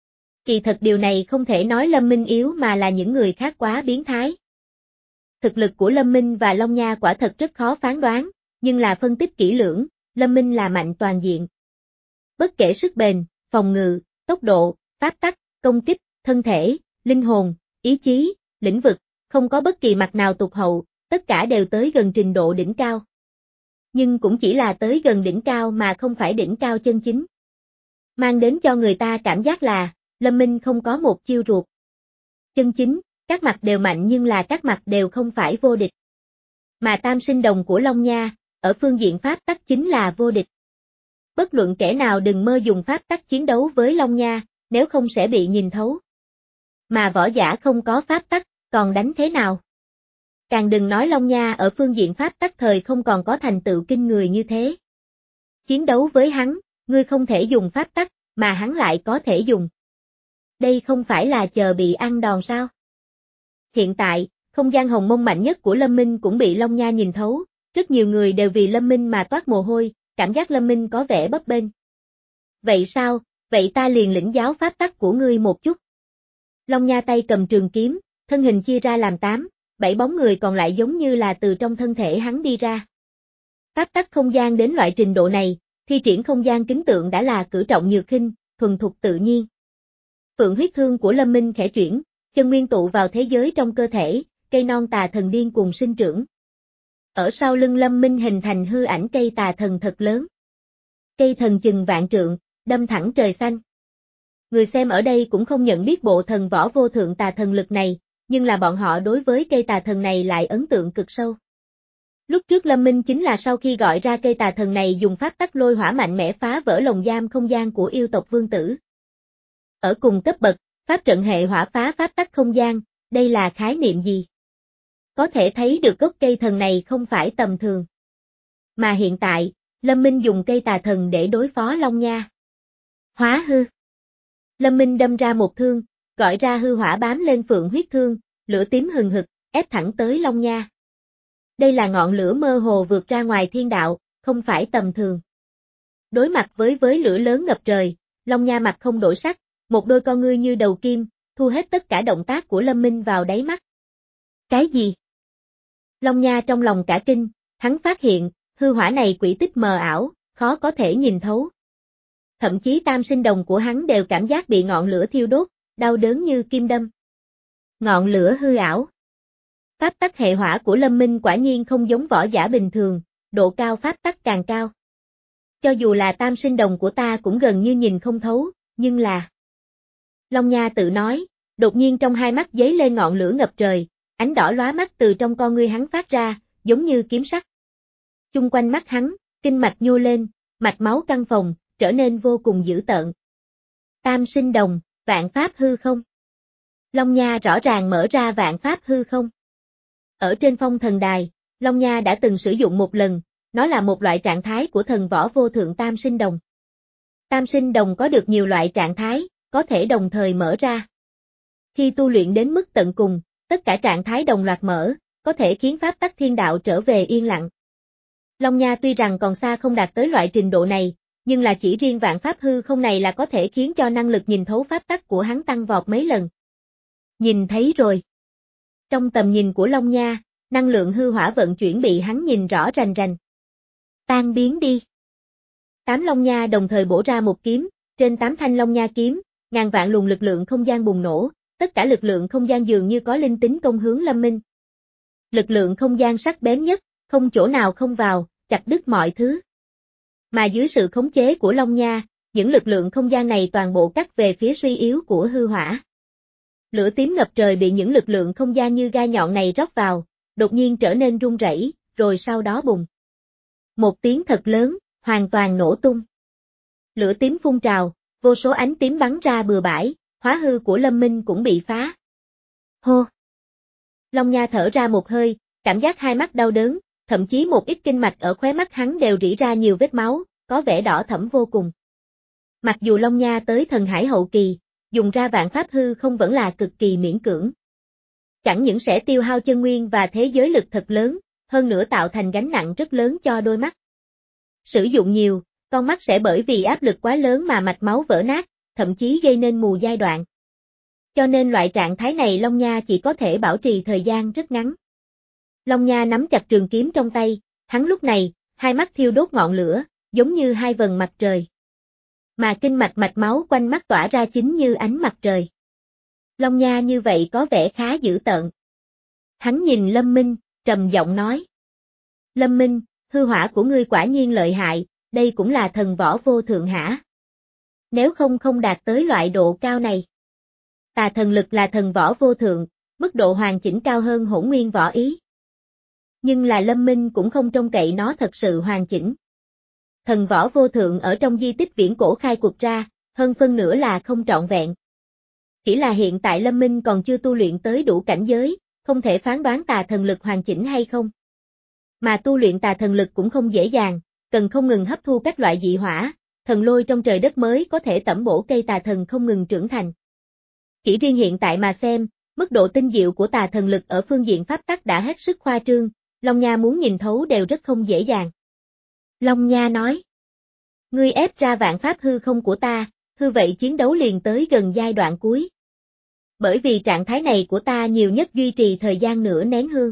Kỳ thật điều này không thể nói Lâm Minh yếu mà là những người khác quá biến thái. Thực lực của Lâm Minh và Long Nha quả thật rất khó phán đoán, nhưng là phân tích kỹ lưỡng, Lâm Minh là mạnh toàn diện. Bất kể sức bền, phòng ngự, tốc độ, pháp tắc, công kích, thân thể, linh hồn, ý chí, lĩnh vực, không có bất kỳ mặt nào tụt hậu, tất cả đều tới gần trình độ đỉnh cao. Nhưng cũng chỉ là tới gần đỉnh cao mà không phải đỉnh cao chân chính. Mang đến cho người ta cảm giác là, Lâm Minh không có một chiêu ruột. Chân chính, các mặt đều mạnh nhưng là các mặt đều không phải vô địch. Mà Tam Sinh đồng của Long Nha, ở phương diện pháp tắc chính là vô địch. Bất luận kẻ nào đừng mơ dùng pháp tắc chiến đấu với Long Nha, nếu không sẽ bị nhìn thấu. Mà võ giả không có pháp tắc, còn đánh thế nào? Càng đừng nói Long Nha ở phương diện pháp tắc thời không còn có thành tựu kinh người như thế. Chiến đấu với hắn, ngươi không thể dùng pháp tắc, mà hắn lại có thể dùng. Đây không phải là chờ bị ăn đòn sao? Hiện tại, không gian hồng mông mạnh nhất của Lâm Minh cũng bị Long Nha nhìn thấu, rất nhiều người đều vì Lâm Minh mà toát mồ hôi, cảm giác Lâm Minh có vẻ bấp bênh. Vậy sao, vậy ta liền lĩnh giáo pháp tắc của ngươi một chút. Long Nha tay cầm trường kiếm, thân hình chia ra làm tám, bảy bóng người còn lại giống như là từ trong thân thể hắn đi ra. Pháp tắc không gian đến loại trình độ này, thi triển không gian kính tượng đã là cử trọng nhược khinh, thuần thục tự nhiên. Phượng huyết thương của Lâm Minh khẽ chuyển, chân nguyên tụ vào thế giới trong cơ thể, cây non tà thần điên cùng sinh trưởng. Ở sau lưng Lâm Minh hình thành hư ảnh cây tà thần thật lớn. Cây thần chừng vạn trượng, đâm thẳng trời xanh. Người xem ở đây cũng không nhận biết bộ thần võ vô thượng tà thần lực này, nhưng là bọn họ đối với cây tà thần này lại ấn tượng cực sâu. Lúc trước Lâm Minh chính là sau khi gọi ra cây tà thần này dùng pháp tắc lôi hỏa mạnh mẽ phá vỡ lồng giam không gian của yêu tộc vương tử. Ở cùng cấp bậc, pháp trận hệ hỏa phá pháp tắc không gian, đây là khái niệm gì? Có thể thấy được gốc cây thần này không phải tầm thường. Mà hiện tại, Lâm Minh dùng cây tà thần để đối phó Long Nha. Hóa hư. Lâm Minh đâm ra một thương, gọi ra hư hỏa bám lên phượng huyết thương, lửa tím hừng hực, ép thẳng tới Long Nha. Đây là ngọn lửa mơ hồ vượt ra ngoài thiên đạo, không phải tầm thường. Đối mặt với với lửa lớn ngập trời, Long Nha mặt không đổi sắc, một đôi con ngươi như đầu kim, thu hết tất cả động tác của Lâm Minh vào đáy mắt. Cái gì? Long Nha trong lòng cả kinh, hắn phát hiện, hư hỏa này quỷ tích mờ ảo, khó có thể nhìn thấu. Thậm chí Tam Sinh đồng của hắn đều cảm giác bị ngọn lửa thiêu đốt, đau đớn như kim đâm. Ngọn lửa hư ảo. Pháp tắc hệ hỏa của Lâm Minh quả nhiên không giống võ giả bình thường, độ cao pháp tắc càng cao. Cho dù là Tam Sinh đồng của ta cũng gần như nhìn không thấu, nhưng là... Long Nha tự nói, đột nhiên trong hai mắt giấy lên ngọn lửa ngập trời, ánh đỏ lóa mắt từ trong con ngươi hắn phát ra, giống như kiếm sắc. Chung quanh mắt hắn, kinh mạch nhô lên, mạch máu căng phồng, trở nên vô cùng dữ tợn. Tam Sinh đồng, vạn pháp hư không? Long Nha rõ ràng mở ra vạn pháp hư không. Ở trên phong thần đài, Long Nha đã từng sử dụng một lần, nó là một loại trạng thái của thần võ vô thượng Tam Sinh đồng. Tam sinh đồng có được nhiều loại trạng thái, có thể đồng thời mở ra. Khi tu luyện đến mức tận cùng, tất cả trạng thái đồng loạt mở, có thể khiến pháp tắc thiên đạo trở về yên lặng. Long Nha tuy rằng còn xa không đạt tới loại trình độ này, nhưng là chỉ riêng vạn pháp hư không này là có thể khiến cho năng lực nhìn thấu pháp tắc của hắn tăng vọt mấy lần. Nhìn thấy rồi. Trong tầm nhìn của Long Nha, năng lượng hư hỏa vận chuyển bị hắn nhìn rõ rành rành. Tan biến đi. Tám Long Nha đồng thời bổ ra một kiếm, trên tám thanh Long Nha kiếm, ngàn vạn luồng lực lượng không gian bùng nổ, tất cả lực lượng không gian dường như có linh tính công hướng Lâm Minh. Lực lượng không gian sắc bén nhất, không chỗ nào không vào, chặt đứt mọi thứ. Mà dưới sự khống chế của Long Nha, những lực lượng không gian này toàn bộ cắt về phía suy yếu của hư hỏa. Lửa tím ngập trời bị những lực lượng không gian như gai nhọn này rót vào, đột nhiên trở nên rung rẩy, rồi sau đó bùng. Một tiếng thật lớn, hoàn toàn nổ tung. Lửa tím phun trào, vô số ánh tím bắn ra bừa bãi, hóa hư của Lâm Minh cũng bị phá. Hô! Long Nha thở ra một hơi, cảm giác hai mắt đau đớn, thậm chí một ít kinh mạch ở khóe mắt hắn đều rỉ ra nhiều vết máu, có vẻ đỏ thẫm vô cùng. Mặc dù Long Nha tới thần hải hậu kỳ, dùng ra vạn pháp hư không vẫn là cực kỳ miễn cưỡng. Chẳng những sẽ tiêu hao chân nguyên và thế giới lực thật lớn, hơn nữa tạo thành gánh nặng rất lớn cho đôi mắt. Sử dụng nhiều, con mắt sẽ bởi vì áp lực quá lớn mà mạch máu vỡ nát, thậm chí gây nên mù giai đoạn. Cho nên loại trạng thái này Long Nha chỉ có thể bảo trì thời gian rất ngắn. Long Nha nắm chặt trường kiếm trong tay, hắn lúc này, hai mắt thiêu đốt ngọn lửa, giống như hai vầng mặt trời. Mà kinh mạch mạch máu quanh mắt tỏa ra chính như ánh mặt trời. Long Nha như vậy có vẻ khá dữ tợn. Hắn nhìn Lâm Minh, trầm giọng nói. Lâm Minh, hư hỏa của ngươi quả nhiên lợi hại, đây cũng là thần võ vô thượng hả? Nếu không không đạt tới loại độ cao này. Tà thần lực là thần võ vô thượng, mức độ hoàn chỉnh cao hơn hỗn nguyên võ ý. Nhưng là Lâm Minh cũng không trông cậy nó thật sự hoàn chỉnh. Thần võ vô thượng ở trong di tích viễn cổ khai cuộc ra, hơn phân nửa là không trọn vẹn. Chỉ là hiện tại Lâm Minh còn chưa tu luyện tới đủ cảnh giới, không thể phán đoán tà thần lực hoàn chỉnh hay không. Mà tu luyện tà thần lực cũng không dễ dàng, cần không ngừng hấp thu các loại dị hỏa, thần lôi trong trời đất mới có thể tẩm bổ cây tà thần không ngừng trưởng thành. Chỉ riêng hiện tại mà xem, mức độ tinh diệu của tà thần lực ở phương diện pháp tắc đã hết sức khoa trương, Long Nha muốn nhìn thấu đều rất không dễ dàng. Long Nha nói, ngươi ép ra vạn pháp hư không của ta, hư vậy chiến đấu liền tới gần giai đoạn cuối. Bởi vì trạng thái này của ta nhiều nhất duy trì thời gian nửa nén hương.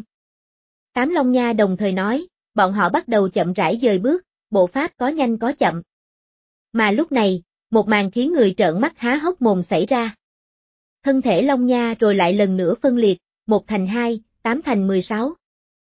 Tám Long Nha đồng thời nói, bọn họ bắt đầu chậm rãi dời bước, bộ pháp có nhanh có chậm. Mà lúc này, một màn khiến người trợn mắt há hốc mồm xảy ra. Thân thể Long Nha rồi lại lần nữa phân liệt, một thành hai, tám thành mười sáu.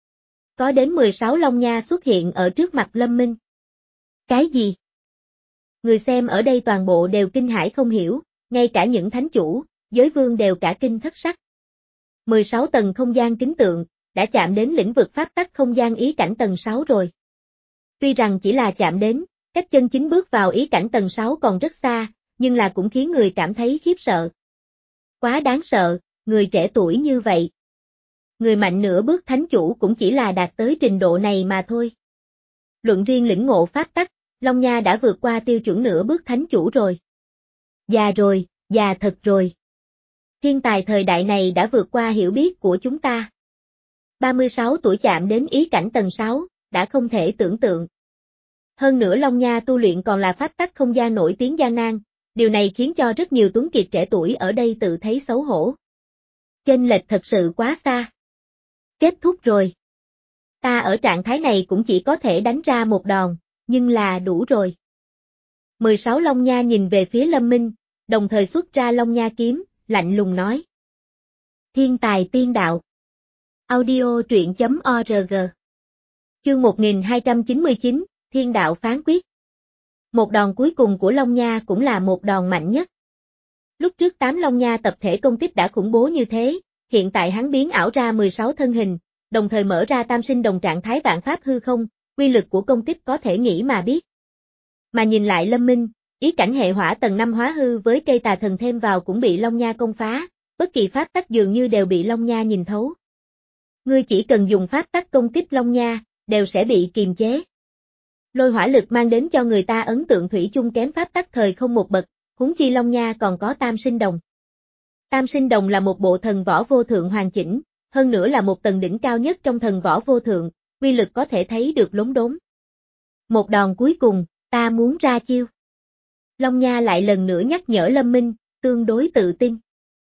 Có đến mười sáu Long Nha xuất hiện ở trước mặt Lâm Minh. Cái gì? Người xem ở đây toàn bộ đều kinh hãi không hiểu, ngay cả những thánh chủ, giới vương đều cả kinh thất sắc. mười sáu tầng không gian kính tượng, đã chạm đến lĩnh vực pháp tắc không gian ý cảnh tầng sáu rồi. Tuy rằng chỉ là chạm đến, cách chân chính bước vào ý cảnh tầng sáu còn rất xa, nhưng là cũng khiến người cảm thấy khiếp sợ. Quá đáng sợ, người trẻ tuổi như vậy. Người mạnh nửa bước thánh chủ cũng chỉ là đạt tới trình độ này mà thôi. Luận riêng lĩnh ngộ pháp tắc, Long Nha đã vượt qua tiêu chuẩn nửa bước thánh chủ rồi. Già rồi, già thật rồi. Thiên tài thời đại này đã vượt qua hiểu biết của chúng ta. ba mươi sáu tuổi chạm đến ý cảnh tầng sáu, đã không thể tưởng tượng. Hơn nữa Long Nha tu luyện còn là pháp tắc không gian nổi tiếng gian nan, điều này khiến cho rất nhiều tuấn kiệt trẻ tuổi ở đây tự thấy xấu hổ. Chênh lệch thật sự quá xa. Kết thúc rồi. Ta ở trạng thái này cũng chỉ có thể đánh ra một đòn, nhưng là đủ rồi. mười sáu Long Nha nhìn về phía Lâm Minh, đồng thời xuất ra Long Nha kiếm, lạnh lùng nói. Thiên tài tiên đạo. Audio truyện chấm org. Chương một nghìn hai trăm chín mươi chín, Thiên đạo phán quyết. Một đòn cuối cùng của Long Nha cũng là một đòn mạnh nhất. Lúc trước tám Long Nha tập thể công kích đã khủng bố như thế, hiện tại hắn biến ảo ra mười sáu thân hình, đồng thời mở ra tam sinh đồng trạng thái vạn pháp hư không, quy lực của công kích có thể nghĩ mà biết. Mà nhìn lại Lâm Minh, ý cảnh hệ hỏa tầng năm hóa hư với cây tà thần thêm vào cũng bị Long Nha công phá, bất kỳ pháp tắc dường như đều bị Long Nha nhìn thấu. Ngươi chỉ cần dùng pháp tắc công kích Long Nha, đều sẽ bị kiềm chế. Lôi hỏa lực mang đến cho người ta ấn tượng thủy chung kém pháp tắc thời không một bậc, huống chi Long Nha còn có tam sinh đồng. Tam sinh đồng là một bộ thần võ vô thượng hoàn chỉnh, hơn nữa là một tầng đỉnh cao nhất trong thần võ vô thượng, uy lực có thể thấy được lốm đốm. Một đòn cuối cùng, ta muốn ra chiêu. Long Nha lại lần nữa nhắc nhở Lâm Minh, tương đối tự tin.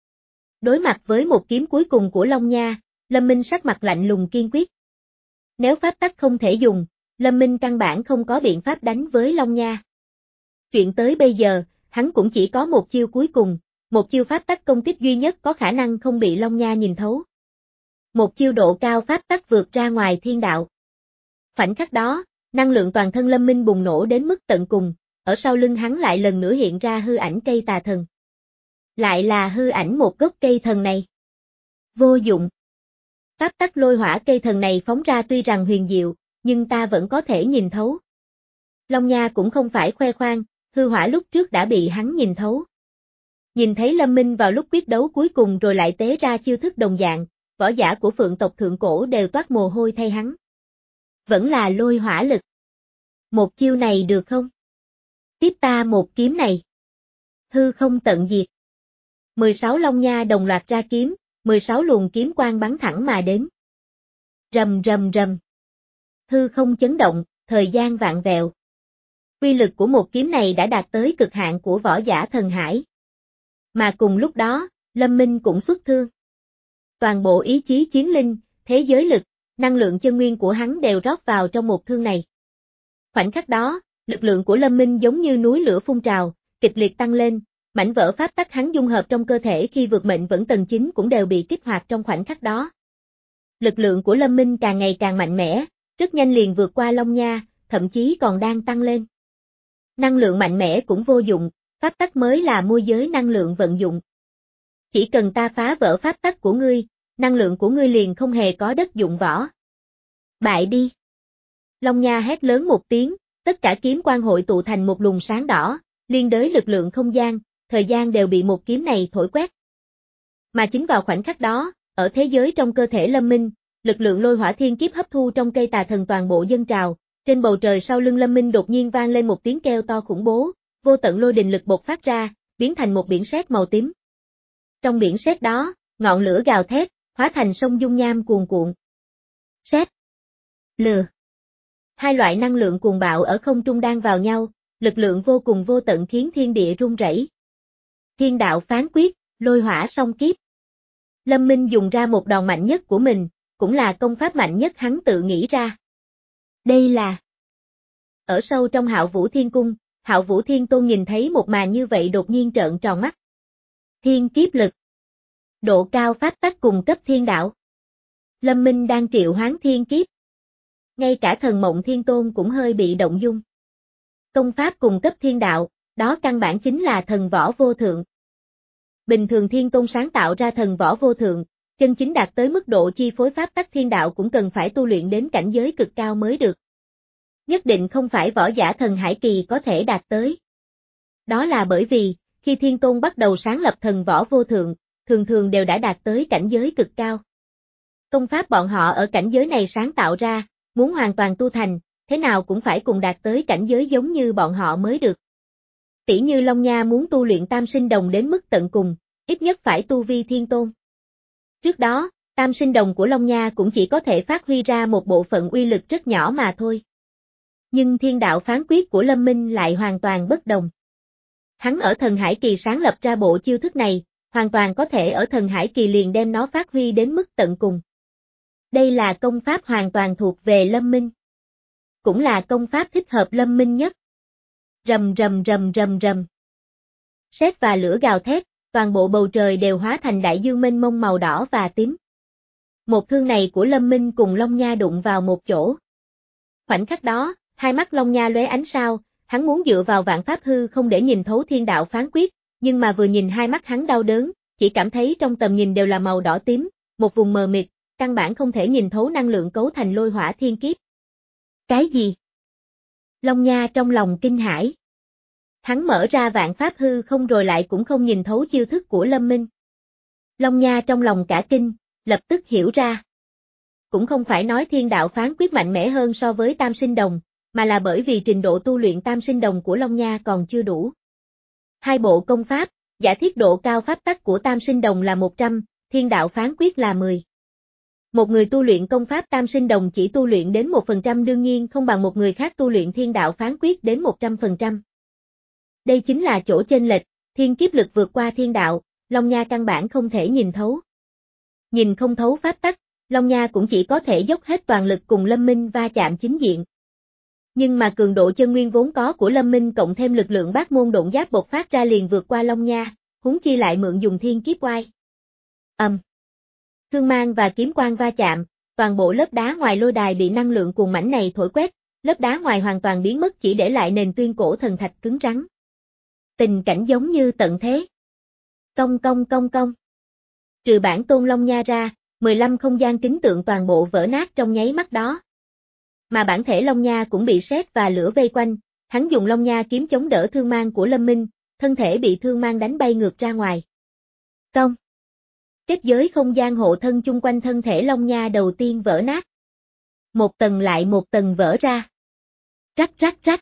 Đối mặt với một kiếm cuối cùng của Long Nha, Lâm Minh sắc mặt lạnh lùng kiên quyết. Nếu pháp tắc không thể dùng, Lâm Minh căn bản không có biện pháp đánh với Long Nha. Chuyện tới bây giờ, hắn cũng chỉ có một chiêu cuối cùng, một chiêu pháp tắc công kích duy nhất có khả năng không bị Long Nha nhìn thấu. Một chiêu độ cao pháp tắc vượt ra ngoài thiên đạo. Khoảnh khắc đó, năng lượng toàn thân Lâm Minh bùng nổ đến mức tận cùng, ở sau lưng hắn lại lần nữa hiện ra hư ảnh cây tà thần. Lại là hư ảnh một gốc cây thần này. Vô dụng. Pháp tắc lôi hỏa cây thần này phóng ra tuy rằng huyền diệu, nhưng ta vẫn có thể nhìn thấu. Long Nha cũng không phải khoe khoang, hư hỏa lúc trước đã bị hắn nhìn thấu. Nhìn thấy Lâm Minh vào lúc quyết đấu cuối cùng rồi lại tế ra chiêu thức đồng dạng, võ giả của phượng tộc thượng cổ đều toát mồ hôi thay hắn. Vẫn là lôi hỏa lực. Một chiêu này được không? Tiếp ta một kiếm này. Hư không tận diệt. mười sáu Long Nha đồng loạt ra kiếm, mười sáu luồng kiếm quang bắn thẳng mà đến. Rầm rầm rầm. Hư không chấn động, thời gian vạn vẹo. Uy lực của một kiếm này đã đạt tới cực hạn của võ giả thần hải. Mà cùng lúc đó, Lâm Minh cũng xuất thương. Toàn bộ ý chí chiến linh, thế giới lực, năng lượng chân nguyên của hắn đều rót vào trong một thương này. Khoảnh khắc đó, lực lượng của Lâm Minh giống như núi lửa phun trào, kịch liệt tăng lên, mảnh vỡ pháp tắc hắn dung hợp trong cơ thể khi vượt mệnh vẫn tầng chín cũng đều bị kích hoạt trong khoảnh khắc đó. Lực lượng của Lâm Minh càng ngày càng mạnh mẽ, rất nhanh liền vượt qua Long Nha, thậm chí còn đang tăng lên. Năng lượng mạnh mẽ cũng vô dụng, pháp tắc mới là môi giới năng lượng vận dụng. Chỉ cần ta phá vỡ pháp tắc của ngươi, năng lượng của ngươi liền không hề có đất dụng võ. Bại đi. Long Nha hét lớn một tiếng, tất cả kiếm quang hội tụ thành một luồng sáng đỏ, liên đới lực lượng không gian, thời gian đều bị một kiếm này thổi quét. Mà chính vào khoảnh khắc đó, ở thế giới trong cơ thể Lâm Minh, lực lượng lôi hỏa thiên kiếp hấp thu trong cây tà thần toàn bộ dâng trào, trên bầu trời sau lưng Lâm Minh đột nhiên vang lên một tiếng kêu to khủng bố, vô tận lôi đình lực bộc phát ra, biến thành một biển sét màu tím. Trong biển sét đó, ngọn lửa gào thét, hóa thành sông dung nham cuồn cuộn. Sét, lửa. Hai loại năng lượng cuồng bạo ở không trung đan vào nhau, lực lượng vô cùng vô tận khiến thiên địa rung rẩy. Thiên đạo phán quyết, lôi hỏa song kiếp. Lâm Minh dùng ra một đòn mạnh nhất của mình, cũng là công pháp mạnh nhất hắn tự nghĩ ra. Đây là... Ở sâu trong Hạo Vũ Thiên Cung, Hạo Vũ Thiên Tôn nhìn thấy một màn như vậy đột nhiên trợn tròn mắt. Thiên kiếp lực. Độ cao pháp tắc cùng cấp thiên đạo. Lâm Minh đang triệu hoán thiên kiếp. Ngay cả thần mộng thiên tôn cũng hơi bị động dung. Công pháp cùng cấp thiên đạo, đó căn bản chính là thần võ vô thượng. Bình thường thiên tôn sáng tạo ra thần võ vô thượng, chân chính đạt tới mức độ chi phối pháp tắc thiên đạo cũng cần phải tu luyện đến cảnh giới cực cao mới được. Nhất định không phải võ giả thần hải kỳ có thể đạt tới. Đó là bởi vì, khi thiên tôn bắt đầu sáng lập thần võ vô thượng, thường thường đều đã đạt tới cảnh giới cực cao. Công pháp bọn họ ở cảnh giới này sáng tạo ra, muốn hoàn toàn tu thành, thế nào cũng phải cùng đạt tới cảnh giới giống như bọn họ mới được. Tỷ như Long Nha muốn tu luyện tam sinh đồng đến mức tận cùng, ít nhất phải tu vi thiên tôn. Trước đó, tam sinh đồng của Long Nha cũng chỉ có thể phát huy ra một bộ phận uy lực rất nhỏ mà thôi. Nhưng thiên đạo phán quyết của Lâm Minh lại hoàn toàn bất đồng. Hắn ở thần hải kỳ sáng lập ra bộ chiêu thức này, hoàn toàn có thể ở thần hải kỳ liền đem nó phát huy đến mức tận cùng. Đây là công pháp hoàn toàn thuộc về Lâm Minh. Cũng là công pháp thích hợp Lâm Minh nhất. Rầm rầm rầm rầm rầm. Sét và lửa gào thét, toàn bộ bầu trời đều hóa thành đại dương mênh mông màu đỏ và tím. Một thương này của Lâm Minh cùng Long Nha đụng vào một chỗ. Khoảnh khắc đó, hai mắt Long Nha lóe ánh sao, hắn muốn dựa vào vạn pháp hư không để nhìn thấu thiên đạo phán quyết, nhưng mà vừa nhìn hai mắt hắn đau đớn, chỉ cảm thấy trong tầm nhìn đều là màu đỏ tím, một vùng mờ mịt, căn bản không thể nhìn thấu năng lượng cấu thành lôi hỏa thiên kiếp. Cái gì? Long Nha trong lòng kinh hãi. Hắn mở ra vạn pháp hư không rồi lại cũng không nhìn thấu chiêu thức của Lâm Minh. Long Nha trong lòng cả kinh, lập tức hiểu ra. Cũng không phải nói thiên đạo phán quyết mạnh mẽ hơn so với tam sinh đồng, mà là bởi vì trình độ tu luyện tam sinh đồng của Long Nha còn chưa đủ. Hai bộ công pháp, giả thiết độ cao pháp tắc của tam sinh đồng là một trăm, thiên đạo phán quyết là mười. Một người tu luyện công pháp tam sinh đồng chỉ tu luyện đến một phần trăm đương nhiên không bằng một người khác tu luyện thiên đạo phán quyết đến một trăm phần trăm. Đây chính là chỗ chênh lệch, thiên kiếp lực vượt qua thiên đạo, Long Nha căn bản không thể nhìn thấu. Nhìn không thấu pháp tắc, Long Nha cũng chỉ có thể dốc hết toàn lực cùng Lâm Minh va chạm chính diện. Nhưng mà cường độ chân nguyên vốn có của Lâm Minh cộng thêm lực lượng bát môn độn giáp bộc phát ra liền vượt qua Long Nha, huống chi lại mượn dùng thiên kiếp oai. Ầm. Um. Thương mang và kiếm quang va chạm, toàn bộ lớp đá ngoài lôi đài bị năng lượng cuồng mãnh này thổi quét, lớp đá ngoài hoàn toàn biến mất chỉ để lại nền tuyên cổ thần thạch cứng rắn. Tình cảnh giống như tận thế. Cong cong cong cong. Trừ bản tôn Long Nha ra, mười lăm không gian kính tượng toàn bộ vỡ nát trong nháy mắt đó. Mà bản thể Long Nha cũng bị sét và lửa vây quanh, hắn dùng Long Nha kiếm chống đỡ thương mang của Lâm Minh, thân thể bị thương mang đánh bay ngược ra ngoài. Cong. Kết giới không gian hộ thân chung quanh thân thể Long Nha đầu tiên vỡ nát. Một tầng lại một tầng vỡ ra. Rắc rắc rắc.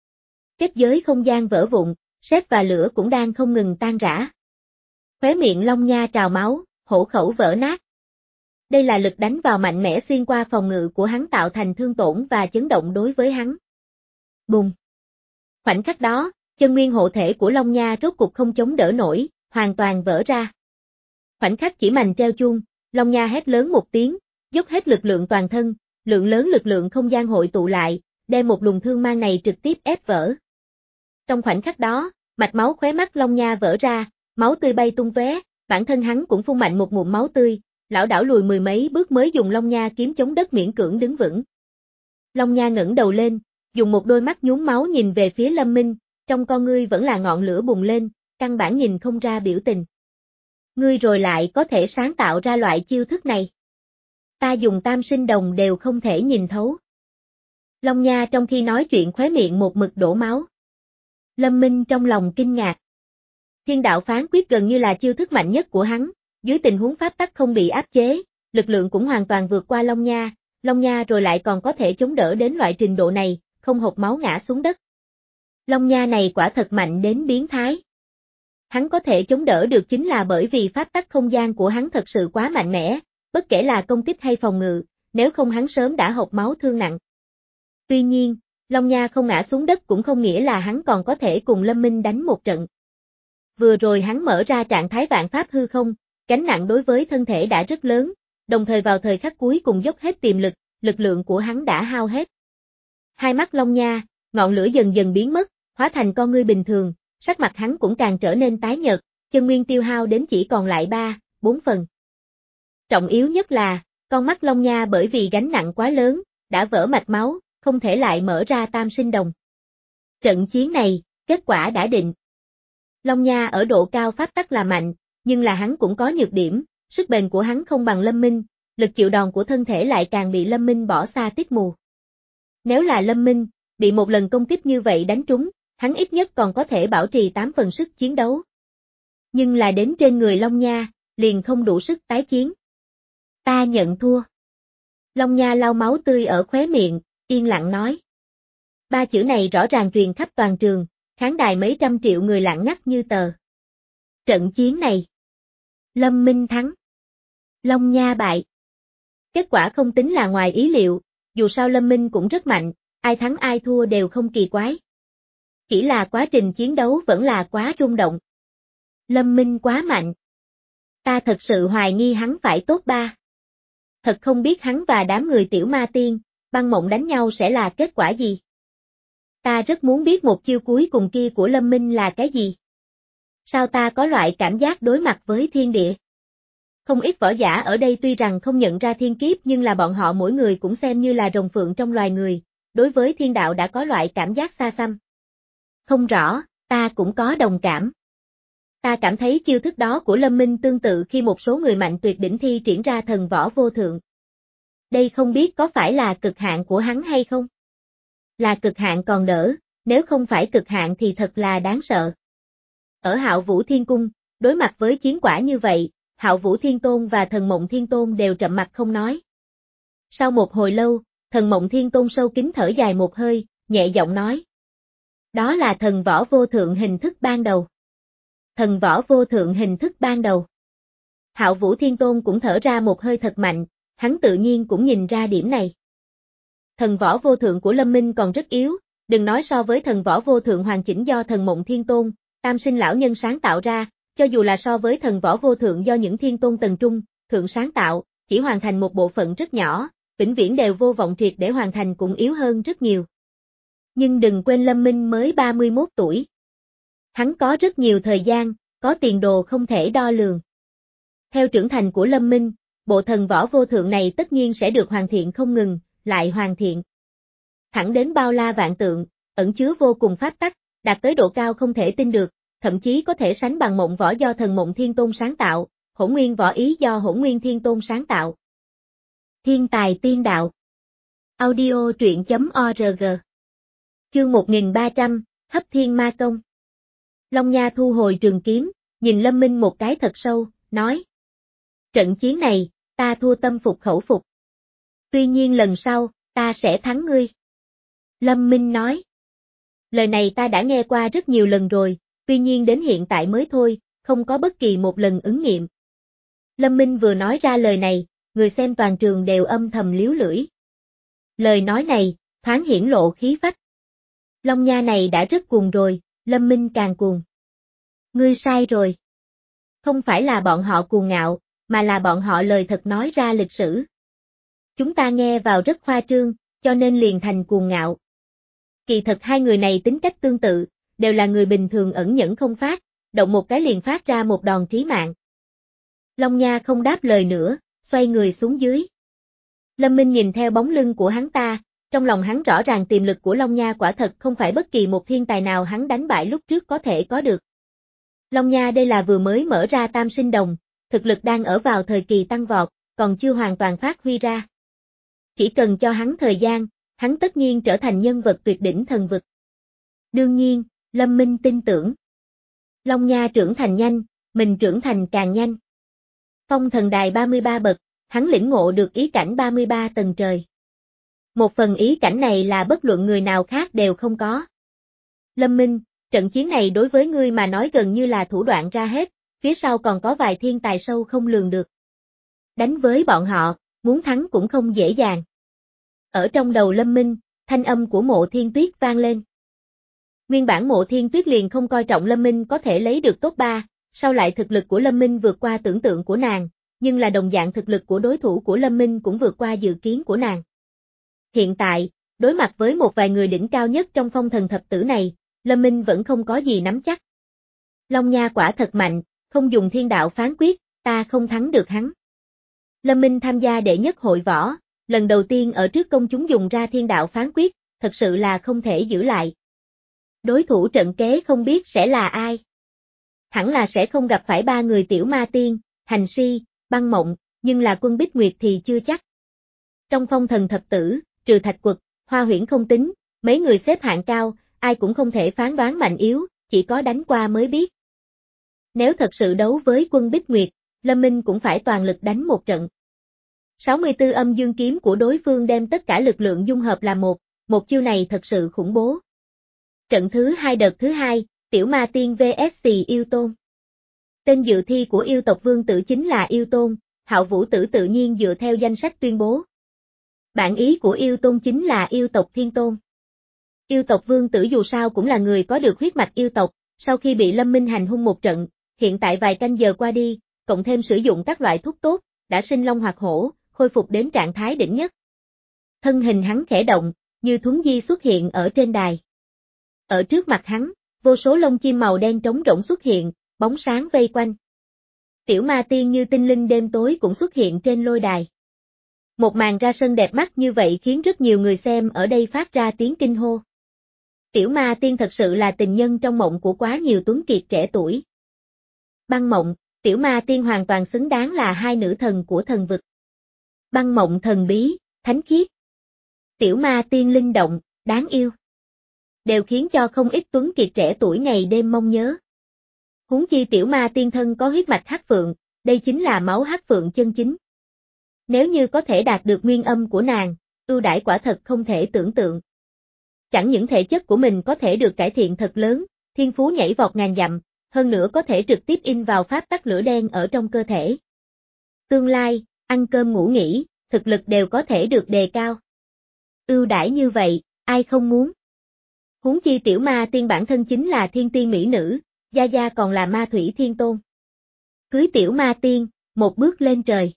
Kết giới không gian vỡ vụn, sét và lửa cũng đang không ngừng tan rã. Khóe miệng Long Nha trào máu, hổ khẩu vỡ nát. Đây là lực đánh vào mạnh mẽ xuyên qua phòng ngự của hắn tạo thành thương tổn và chấn động đối với hắn. Bùng. Khoảnh khắc đó, chân nguyên hộ thể của Long Nha rốt cục không chống đỡ nổi, hoàn toàn vỡ ra. Khoảnh khắc chỉ mành treo chuông, Long Nha hét lớn một tiếng, dốc hết lực lượng toàn thân, lượng lớn lực lượng không gian hội tụ lại, đem một luồng thương mang này trực tiếp ép vỡ. Trong khoảnh khắc đó, mạch máu khóe mắt Long Nha vỡ ra, máu tươi bay tung tóe, bản thân hắn cũng phun mạnh một ngụm máu tươi, lảo đảo lùi mười mấy bước mới dùng Long Nha kiếm chống đất miễn cưỡng đứng vững. Long Nha ngẩng đầu lên, dùng một đôi mắt nhuốm máu nhìn về phía Lâm Minh, trong con ngươi vẫn là ngọn lửa bùng lên, căn bản nhìn không ra biểu tình. Ngươi rồi lại có thể sáng tạo ra loại chiêu thức này. Ta dùng tam sinh đồng đều không thể nhìn thấu. Long Nha trong khi nói chuyện khóe miệng một mực đổ máu. Lâm Minh trong lòng kinh ngạc. Thiên đạo phán quyết gần như là chiêu thức mạnh nhất của hắn, dưới tình huống pháp tắc không bị áp chế, lực lượng cũng hoàn toàn vượt qua Long Nha, Long Nha rồi lại còn có thể chống đỡ đến loại trình độ này, không hộc máu ngã xuống đất. Long Nha này quả thật mạnh đến biến thái. Hắn có thể chống đỡ được chính là bởi vì pháp tắc không gian của hắn thật sự quá mạnh mẽ, bất kể là công kích hay phòng ngự, nếu không hắn sớm đã hộc máu thương nặng. Tuy nhiên, Long Nha không ngã xuống đất cũng không nghĩa là hắn còn có thể cùng Lâm Minh đánh một trận. Vừa rồi hắn mở ra trạng thái vạn pháp hư không, gánh nặng đối với thân thể đã rất lớn, đồng thời vào thời khắc cuối cùng dốc hết tiềm lực, lực lượng của hắn đã hao hết. Hai mắt Long Nha, ngọn lửa dần dần biến mất, hóa thành con ngươi bình thường, sắc mặt hắn cũng càng trở nên tái nhợt, chân nguyên tiêu hao đến chỉ còn lại ba, bốn phần. Trọng yếu nhất là, con mắt Long Nha bởi vì gánh nặng quá lớn, đã vỡ mạch máu, không thể lại mở ra tam sinh đồng. Trận chiến này, kết quả đã định. Long Nha ở độ cao pháp tắc là mạnh, nhưng là hắn cũng có nhược điểm, sức bền của hắn không bằng Lâm Minh, lực chịu đòn của thân thể lại càng bị Lâm Minh bỏ xa tít mù. Nếu là Lâm Minh, bị một lần công kích như vậy đánh trúng, hắn ít nhất còn có thể bảo trì tám phần sức chiến đấu. Nhưng là đến trên người Long Nha, liền không đủ sức tái chiến. Ta nhận thua. Long Nha lau máu tươi ở khóe miệng, yên lặng nói. Ba chữ này rõ ràng truyền khắp toàn trường, khán đài mấy trăm triệu người lặng ngắt như tờ. Trận chiến này, Lâm Minh thắng. Long Nha bại. Kết quả không tính là ngoài ý liệu, dù sao Lâm Minh cũng rất mạnh, ai thắng ai thua đều không kỳ quái. Chỉ là quá trình chiến đấu vẫn là quá rung động. Lâm Minh quá mạnh. Ta thật sự hoài nghi hắn phải tốt ba. Thật không biết hắn và đám người tiểu ma tiên, băng mộng đánh nhau sẽ là kết quả gì. Ta rất muốn biết một chiêu cuối cùng kia của Lâm Minh là cái gì. Sao ta có loại cảm giác đối mặt với thiên địa? Không ít võ giả ở đây tuy rằng không nhận ra thiên kiếp nhưng là bọn họ mỗi người cũng xem như là rồng phượng trong loài người, đối với thiên đạo đã có loại cảm giác xa xăm. Không rõ, ta cũng có đồng cảm. Ta cảm thấy chiêu thức đó của Lâm Minh tương tự khi một số người mạnh tuyệt đỉnh thi triển ra thần võ vô thượng. Đây không biết có phải là cực hạn của hắn hay không? Là cực hạn còn đỡ, nếu không phải cực hạn thì thật là đáng sợ. Ở Hạo Vũ Thiên Cung, đối mặt với chiến quả như vậy, Hạo Vũ Thiên Tôn và Thần Mộng Thiên Tôn đều trầm mặt không nói. Sau một hồi lâu, Thần Mộng Thiên Tôn sâu kín thở dài một hơi, nhẹ giọng nói. Đó là thần võ vô thượng hình thức ban đầu. Thần võ vô thượng hình thức ban đầu. Hạo Vũ Thiên Tôn cũng thở ra một hơi thật mạnh, hắn tự nhiên cũng nhìn ra điểm này. Thần võ vô thượng của Lâm Minh còn rất yếu, đừng nói so với thần võ vô thượng hoàn chỉnh do thần Mộng Thiên Tôn, Tam Sinh lão nhân sáng tạo ra, cho dù là so với thần võ vô thượng do những thiên tôn tầng trung, thượng sáng tạo, chỉ hoàn thành một bộ phận rất nhỏ, vĩnh viễn đều vô vọng triệt để hoàn thành cũng yếu hơn rất nhiều. Nhưng đừng quên Lâm Minh mới ba mươi mốt tuổi. Hắn có rất nhiều thời gian, có tiền đồ không thể đo lường. Theo trưởng thành của Lâm Minh, bộ thần võ vô thượng này tất nhiên sẽ được hoàn thiện không ngừng, lại hoàn thiện. Thẳng đến bao la vạn tượng, ẩn chứa vô cùng pháp tắc, đạt tới độ cao không thể tin được, thậm chí có thể sánh bằng mộng võ do thần Mộng Thiên Tôn sáng tạo, hỗn nguyên võ ý do hỗn nguyên Thiên Tôn sáng tạo. Thiên tài tiên đạo. Audio truyện chấm org. Chương một nghìn ba trăm, Hấp Thiên Ma Công. Long Nha thu hồi trường kiếm, nhìn Lâm Minh một cái thật sâu, nói. Trận chiến này, ta thua tâm phục khẩu phục. Tuy nhiên lần sau, ta sẽ thắng ngươi. Lâm Minh nói. Lời này ta đã nghe qua rất nhiều lần rồi, tuy nhiên đến hiện tại mới thôi, không có bất kỳ một lần ứng nghiệm. Lâm Minh vừa nói ra lời này, người xem toàn trường đều âm thầm liếu lưỡi. Lời nói này, thoáng hiển lộ khí phách. Long Nha này đã rất cuồng rồi, Lâm Minh càng cuồng. Ngươi sai rồi. Không phải là bọn họ cuồng ngạo, mà là bọn họ lời thật nói ra lịch sử. Chúng ta nghe vào rất khoa trương, cho nên liền thành cuồng ngạo. Kỳ thật hai người này tính cách tương tự, đều là người bình thường ẩn nhẫn không phát, động một cái liền phát ra một đòn trí mạng. Long Nha không đáp lời nữa, xoay người xuống dưới. Lâm Minh nhìn theo bóng lưng của hắn ta, trong lòng hắn rõ ràng tiềm lực của Long Nha quả thật không phải bất kỳ một thiên tài nào hắn đánh bại lúc trước có thể có được. Long Nha đây là vừa mới mở ra tam sinh đồng, thực lực đang ở vào thời kỳ tăng vọt, còn chưa hoàn toàn phát huy ra. Chỉ cần cho hắn thời gian, hắn tất nhiên trở thành nhân vật tuyệt đỉnh thần vực. Đương nhiên, Lâm Minh tin tưởng. Long Nha trưởng thành nhanh, mình trưởng thành càng nhanh. Phong thần đài ba mươi ba bậc, hắn lĩnh ngộ được ý cảnh ba mươi ba tầng trời. Một phần ý cảnh này là bất luận người nào khác đều không có. Lâm Minh, trận chiến này đối với ngươi mà nói gần như là thủ đoạn ra hết, phía sau còn có vài thiên tài sâu không lường được. Đánh với bọn họ, muốn thắng cũng không dễ dàng. Ở trong đầu Lâm Minh, thanh âm của Mộ Thiên Tuyết vang lên. Nguyên bản Mộ Thiên Tuyết liền không coi trọng Lâm Minh có thể lấy được top ba, sau lại thực lực của Lâm Minh vượt qua tưởng tượng của nàng, nhưng là đồng dạng thực lực của đối thủ của Lâm Minh cũng vượt qua dự kiến của nàng. Hiện tại, đối mặt với một vài người đỉnh cao nhất trong phong thần thập tử này, Lâm Minh vẫn không có gì nắm chắc. Long Nha quả thật mạnh, không dùng thiên đạo phán quyết, ta không thắng được hắn. Lâm Minh tham gia đệ nhất hội võ, lần đầu tiên ở trước công chúng dùng ra thiên đạo phán quyết, thật sự là không thể giữ lại. Đối thủ trận kế không biết sẽ là ai. Hẳn là sẽ không gặp phải ba người tiểu ma tiên, hành si, băng mộng, nhưng là Quân Bích Nguyệt thì chưa chắc. Trong phong thần thập tử, trừ Thạch Quật, Hoa Huyễn không tính, mấy người xếp hạng cao, ai cũng không thể phán đoán mạnh yếu, chỉ có đánh qua mới biết. Nếu thật sự đấu với Quân Bích Nguyệt, Lâm Minh cũng phải toàn lực đánh một trận. sáu mươi tư âm dương kiếm của đối phương đem tất cả lực lượng dung hợp là một, một chiêu này thật sự khủng bố. Trận thứ hai đợt thứ hai, Tiểu Ma Tiên vs Yêu Tôn. Tên dự thi của yêu tộc vương tử chính là Yêu Tôn, Hạo Vũ Tử tự nhiên dựa theo danh sách tuyên bố. Bản ý của Yêu Tôn chính là yêu tộc Thiên Tôn. Yêu tộc vương tử dù sao cũng là người có được huyết mạch yêu tộc, sau khi bị Lâm Minh hành hung một trận, hiện tại vài canh giờ qua đi, cộng thêm sử dụng các loại thuốc tốt, đã sinh long hoạt hổ, khôi phục đến trạng thái đỉnh nhất. Thân hình hắn khẽ động, như thuấn di xuất hiện ở trên đài. Ở trước mặt hắn, vô số lông chim màu đen trống rỗng xuất hiện, bóng sáng vây quanh. Tiểu ma tiên như tinh linh đêm tối cũng xuất hiện trên lôi đài. Một màn ra sân đẹp mắt như vậy khiến rất nhiều người xem ở đây phát ra tiếng kinh hô. Tiểu ma tiên thật sự là tình nhân trong mộng của quá nhiều tuấn kiệt trẻ tuổi. Băng mộng, tiểu ma tiên hoàn toàn xứng đáng là hai nữ thần của thần vực. Băng mộng thần bí, thánh khiết. Tiểu ma tiên linh động, đáng yêu. Đều khiến cho không ít tuấn kiệt trẻ tuổi ngày đêm mong nhớ. Huống chi tiểu ma tiên thân có huyết mạch hắc phượng, đây chính là máu hắc phượng chân chính. Nếu như có thể đạt được nguyên âm của nàng, ưu đãi quả thật không thể tưởng tượng. Chẳng những thể chất của mình có thể được cải thiện thật lớn, thiên phú nhảy vọt ngàn dặm, hơn nữa có thể trực tiếp in vào pháp tắc lửa đen ở trong cơ thể. Tương lai, ăn cơm ngủ nghỉ, thực lực đều có thể được đề cao. Ưu đãi như vậy, ai không muốn? Huống chi tiểu ma tiên bản thân chính là thiên tiên mỹ nữ, gia gia còn là ma thủy thiên tôn. Cưới tiểu ma tiên, một bước lên trời.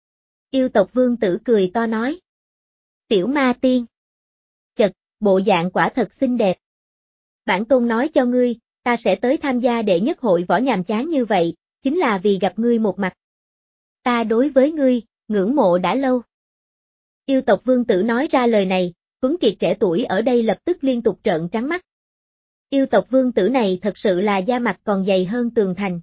Yêu tộc vương tử cười to nói. Tiểu ma tiên. Chật, bộ dạng quả thật xinh đẹp. Bản tôn nói cho ngươi, ta sẽ tới tham gia đệ nhất hội võ nhàm chán như vậy, chính là vì gặp ngươi một mặt. Ta đối với ngươi, ngưỡng mộ đã lâu. Yêu tộc vương tử nói ra lời này, Tuấn Kiệt trẻ tuổi ở đây lập tức liên tục trợn trắng mắt. Yêu tộc vương tử này thật sự là da mặt còn dày hơn tường thành.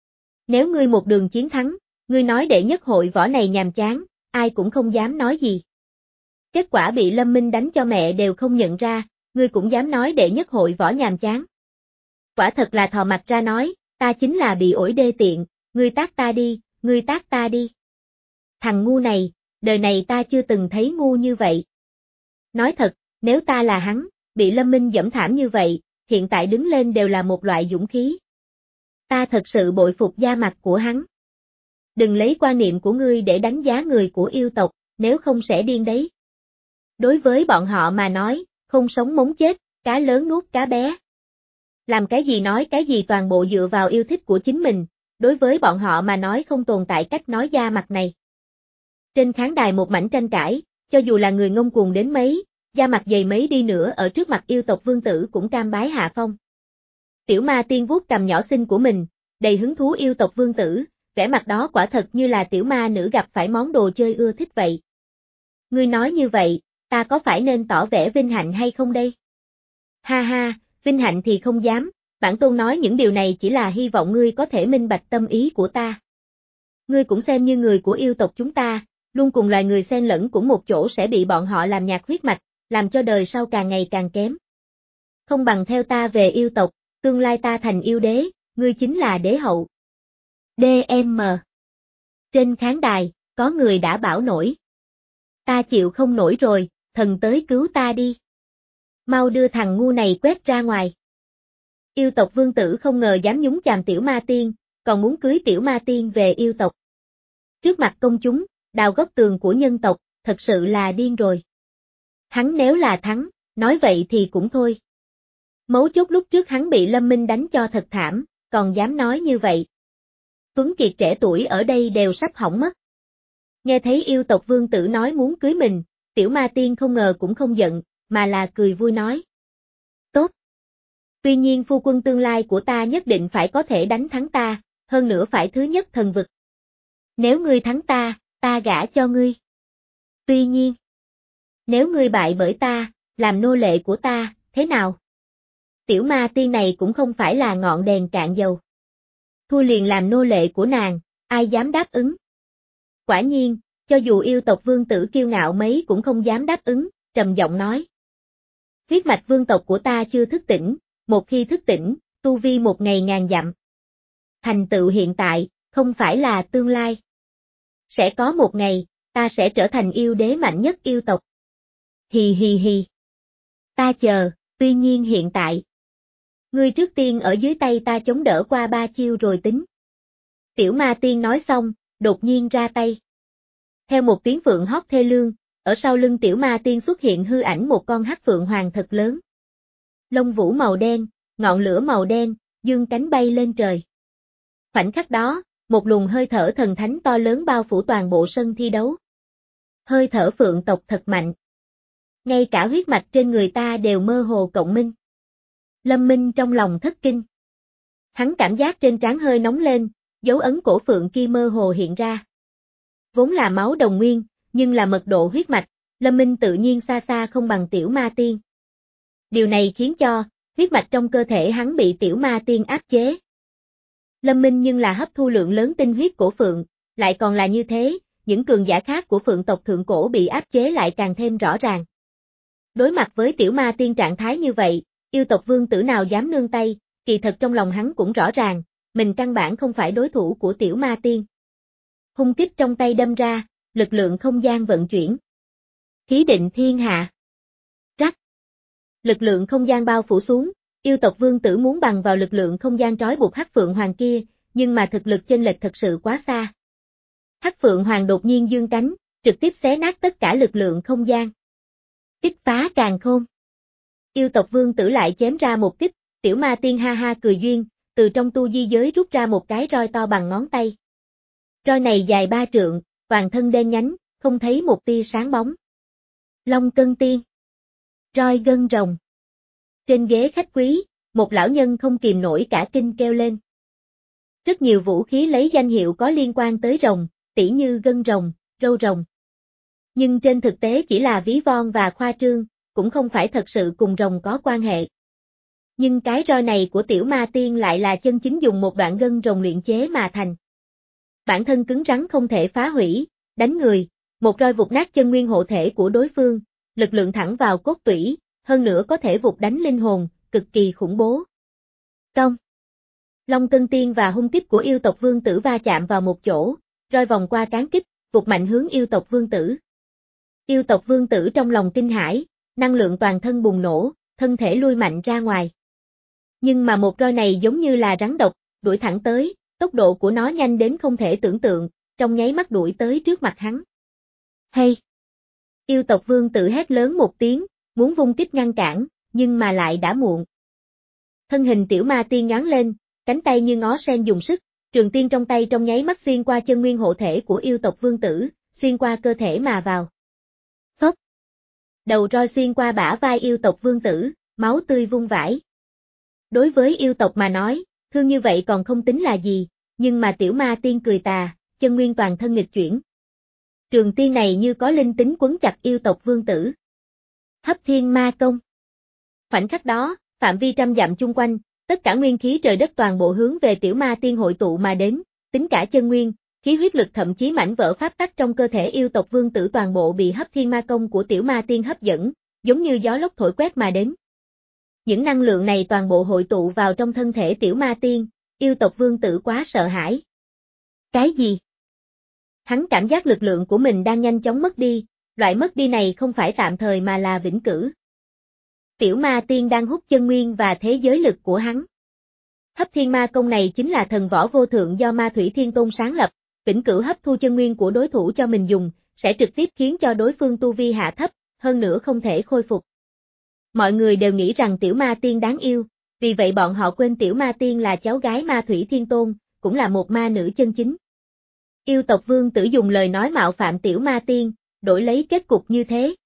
Nếu ngươi một đường chiến thắng, ngươi nói đệ nhất hội võ này nhàm chán, ai cũng không dám nói gì. Kết quả bị Lâm Minh đánh cho mẹ đều không nhận ra, ngươi cũng dám nói đệ nhất hội võ nhàm chán. Quả thật là thò mặt ra nói, ta chính là bị ổi đê tiện, ngươi tát ta đi, ngươi tát ta đi. Thằng ngu này, đời này ta chưa từng thấy ngu như vậy. Nói thật, nếu ta là hắn, bị Lâm Minh dẫm thảm như vậy, hiện tại đứng lên đều là một loại dũng khí. Ta thật sự bội phục da mặt của hắn. Đừng lấy quan niệm của ngươi để đánh giá người của yêu tộc, nếu không sẽ điên đấy. Đối với bọn họ mà nói, không sống mống chết, cá lớn nuốt cá bé. Làm cái gì nói cái gì toàn bộ dựa vào yêu thích của chính mình, đối với bọn họ mà nói không tồn tại cách nói da mặt này. Trên khán đài một mảnh tranh cãi, cho dù là người ngông cuồng đến mấy, da mặt dày mấy đi nữa ở trước mặt yêu tộc vương tử cũng cam bái hạ phong. Tiểu ma tiên vuốt cằm nhỏ xinh của mình, đầy hứng thú yêu tộc vương tử, vẻ mặt đó quả thật như là tiểu ma nữ gặp phải món đồ chơi ưa thích vậy. Ngươi nói như vậy, ta có phải nên tỏ vẻ vinh hạnh hay không đây? Ha ha, vinh hạnh thì không dám, bản tôn nói những điều này chỉ là hy vọng ngươi có thể minh bạch tâm ý của ta. Ngươi cũng xem như người của yêu tộc chúng ta, luôn cùng loài người xen lẫn cũng một chỗ sẽ bị bọn họ làm nhạt huyết mạch, làm cho đời sau càng ngày càng kém. Không bằng theo ta về yêu tộc, tương lai ta thành yêu đế, ngươi chính là đế hậu. đê em em. Trên khán đài, có người đã bảo nổi. Ta chịu không nổi rồi, thần tới cứu ta đi. Mau đưa thằng ngu này quét ra ngoài. Yêu tộc vương tử không ngờ dám nhúng chàm tiểu ma tiên, còn muốn cưới tiểu ma tiên về yêu tộc. Trước mặt công chúng, đào góc tường của nhân tộc, thật sự là điên rồi. Hắn nếu là thắng, nói vậy thì cũng thôi. Mấu chốt lúc trước hắn bị Lâm Minh đánh cho thật thảm, còn dám nói như vậy. Tuấn Kiệt trẻ tuổi ở đây đều sắp hỏng mất. Nghe thấy yêu tộc vương tử nói muốn cưới mình, tiểu ma tiên không ngờ cũng không giận, mà là cười vui nói. Tốt. Tuy nhiên phu quân tương lai của ta nhất định phải có thể đánh thắng ta, hơn nữa phải thứ nhất thần vực. Nếu ngươi thắng ta, ta gả cho ngươi. Tuy nhiên, nếu ngươi bại bởi ta, làm nô lệ của ta, thế nào? Tiểu ma tiên này cũng không phải là ngọn đèn cạn dầu. Thua liền làm nô lệ của nàng, ai dám đáp ứng? Quả nhiên, cho dù yêu tộc vương tử kiêu ngạo mấy cũng không dám đáp ứng, trầm giọng nói. Huyết mạch vương tộc của ta chưa thức tỉnh, một khi thức tỉnh, tu vi một ngày ngàn dặm. Thành tựu hiện tại, không phải là tương lai. Sẽ có một ngày, ta sẽ trở thành yêu đế mạnh nhất yêu tộc. Hì hì hì. Ta chờ, tuy nhiên hiện tại. Ngươi trước tiên ở dưới tay ta chống đỡ qua ba chiêu rồi tính. Tiểu ma tiên nói xong, đột nhiên ra tay. Theo một tiếng phượng hót thê lương, ở sau lưng tiểu ma tiên xuất hiện hư ảnh một con hắc phượng hoàng thật lớn. Lông vũ màu đen, ngọn lửa màu đen, dương cánh bay lên trời. Khoảnh khắc đó, một luồng hơi thở thần thánh to lớn bao phủ toàn bộ sân thi đấu. Hơi thở phượng tộc thật mạnh. Ngay cả huyết mạch trên người ta đều mơ hồ cộng minh. Lâm Minh trong lòng thất kinh. Hắn cảm giác trên trán hơi nóng lên, dấu ấn cổ phượng kia mơ hồ hiện ra. Vốn là máu đồng nguyên, nhưng là mật độ huyết mạch, Lâm Minh tự nhiên xa xa không bằng tiểu ma tiên. Điều này khiến cho, huyết mạch trong cơ thể hắn bị tiểu ma tiên áp chế. Lâm Minh nhưng là hấp thu lượng lớn tinh huyết của phượng, lại còn là như thế, những cường giả khác của phượng tộc thượng cổ bị áp chế lại càng thêm rõ ràng. Đối mặt với tiểu ma tiên trạng thái như vậy, yêu tộc vương tử nào dám nương tay, kỳ thật trong lòng hắn cũng rõ ràng, mình căn bản không phải đối thủ của tiểu ma tiên. Hung kích trong tay đâm ra, lực lượng không gian vận chuyển. Khí định thiên hạ. Rắc. Lực lượng không gian bao phủ xuống, yêu tộc vương tử muốn bằng vào lực lượng không gian trói buộc Hắc Phượng Hoàng kia, nhưng mà thực lực chênh lệch thật sự quá xa. Hắc Phượng Hoàng đột nhiên dương cánh, trực tiếp xé nát tất cả lực lượng không gian. Kích phá càn khôn. Yêu tộc vương tử lại chém ra một kích, tiểu ma tiên ha ha cười duyên, từ trong tu di giới rút ra một cái roi to bằng ngón tay. Roi này dài ba trượng, toàn thân đen nhánh, không thấy một tia sáng bóng. Long cân tiên. Roi gân rồng. Trên ghế khách quý, một lão nhân không kìm nổi cả kinh kêu lên. Rất nhiều vũ khí lấy danh hiệu có liên quan tới rồng, tỉ như gân rồng, râu rồng. Nhưng trên thực tế chỉ là ví von và khoa trương, cũng không phải thật sự cùng rồng có quan hệ. Nhưng cái roi này của tiểu ma tiên lại là chân chính dùng một đoạn gân rồng luyện chế mà thành. Bản thân cứng rắn không thể phá hủy, đánh người, một roi vụt nát chân nguyên hộ thể của đối phương, lực lượng thẳng vào cốt tủy, hơn nữa có thể vụt đánh linh hồn, cực kỳ khủng bố. Công. Long cân tiên và hung kích của yêu tộc vương tử va chạm vào một chỗ, roi vòng qua cán kích, vụt mạnh hướng yêu tộc vương tử. Yêu tộc vương tử trong lòng kinh hãi, năng lượng toàn thân bùng nổ, thân thể lui mạnh ra ngoài. Nhưng mà một roi này giống như là rắn độc, đuổi thẳng tới, tốc độ của nó nhanh đến không thể tưởng tượng, trong nháy mắt đuổi tới trước mặt hắn. Hey! Yêu tộc vương tử hét lớn một tiếng, muốn vung kích ngăn cản, nhưng mà lại đã muộn. Thân hình tiểu ma tiên nhoáng lên, cánh tay như ngó sen dùng sức, trường tiên trong tay trong nháy mắt xuyên qua chân nguyên hộ thể của yêu tộc vương tử, xuyên qua cơ thể mà vào. Phốc! Đầu roi xuyên qua bả vai yêu tộc vương tử, máu tươi vung vãi. Đối với yêu tộc mà nói, thương như vậy còn không tính là gì, nhưng mà tiểu ma tiên cười tà, chân nguyên toàn thân nghịch chuyển. Trường tiên này như có linh tính quấn chặt yêu tộc vương tử. Hấp thiên ma công. Khoảnh khắc đó, phạm vi trăm dặm chung quanh, tất cả nguyên khí trời đất toàn bộ hướng về tiểu ma tiên hội tụ mà đến, tính cả chân nguyên, khí huyết lực thậm chí mảnh vỡ pháp tắc trong cơ thể yêu tộc vương tử toàn bộ bị hấp thiên ma công của tiểu ma tiên hấp dẫn, giống như gió lốc thổi quét mà đến. Những năng lượng này toàn bộ hội tụ vào trong thân thể tiểu ma tiên, yêu tộc vương tử quá sợ hãi. Cái gì? Hắn cảm giác lực lượng của mình đang nhanh chóng mất đi, loại mất đi này không phải tạm thời mà là vĩnh cửu. Tiểu ma tiên đang hút chân nguyên và thế giới lực của hắn. Hấp thiên ma công này chính là thần võ vô thượng do ma thủy thiên tôn sáng lập, vĩnh cửu hấp thu chân nguyên của đối thủ cho mình dùng, sẽ trực tiếp khiến cho đối phương tu vi hạ thấp, hơn nữa không thể khôi phục. Mọi người đều nghĩ rằng tiểu ma tiên đáng yêu, vì vậy bọn họ quên tiểu ma tiên là cháu gái ma thủy thiên tôn, cũng là một ma nữ chân chính. Yêu tộc vương tử dùng lời nói mạo phạm tiểu ma tiên, đổi lấy kết cục như thế.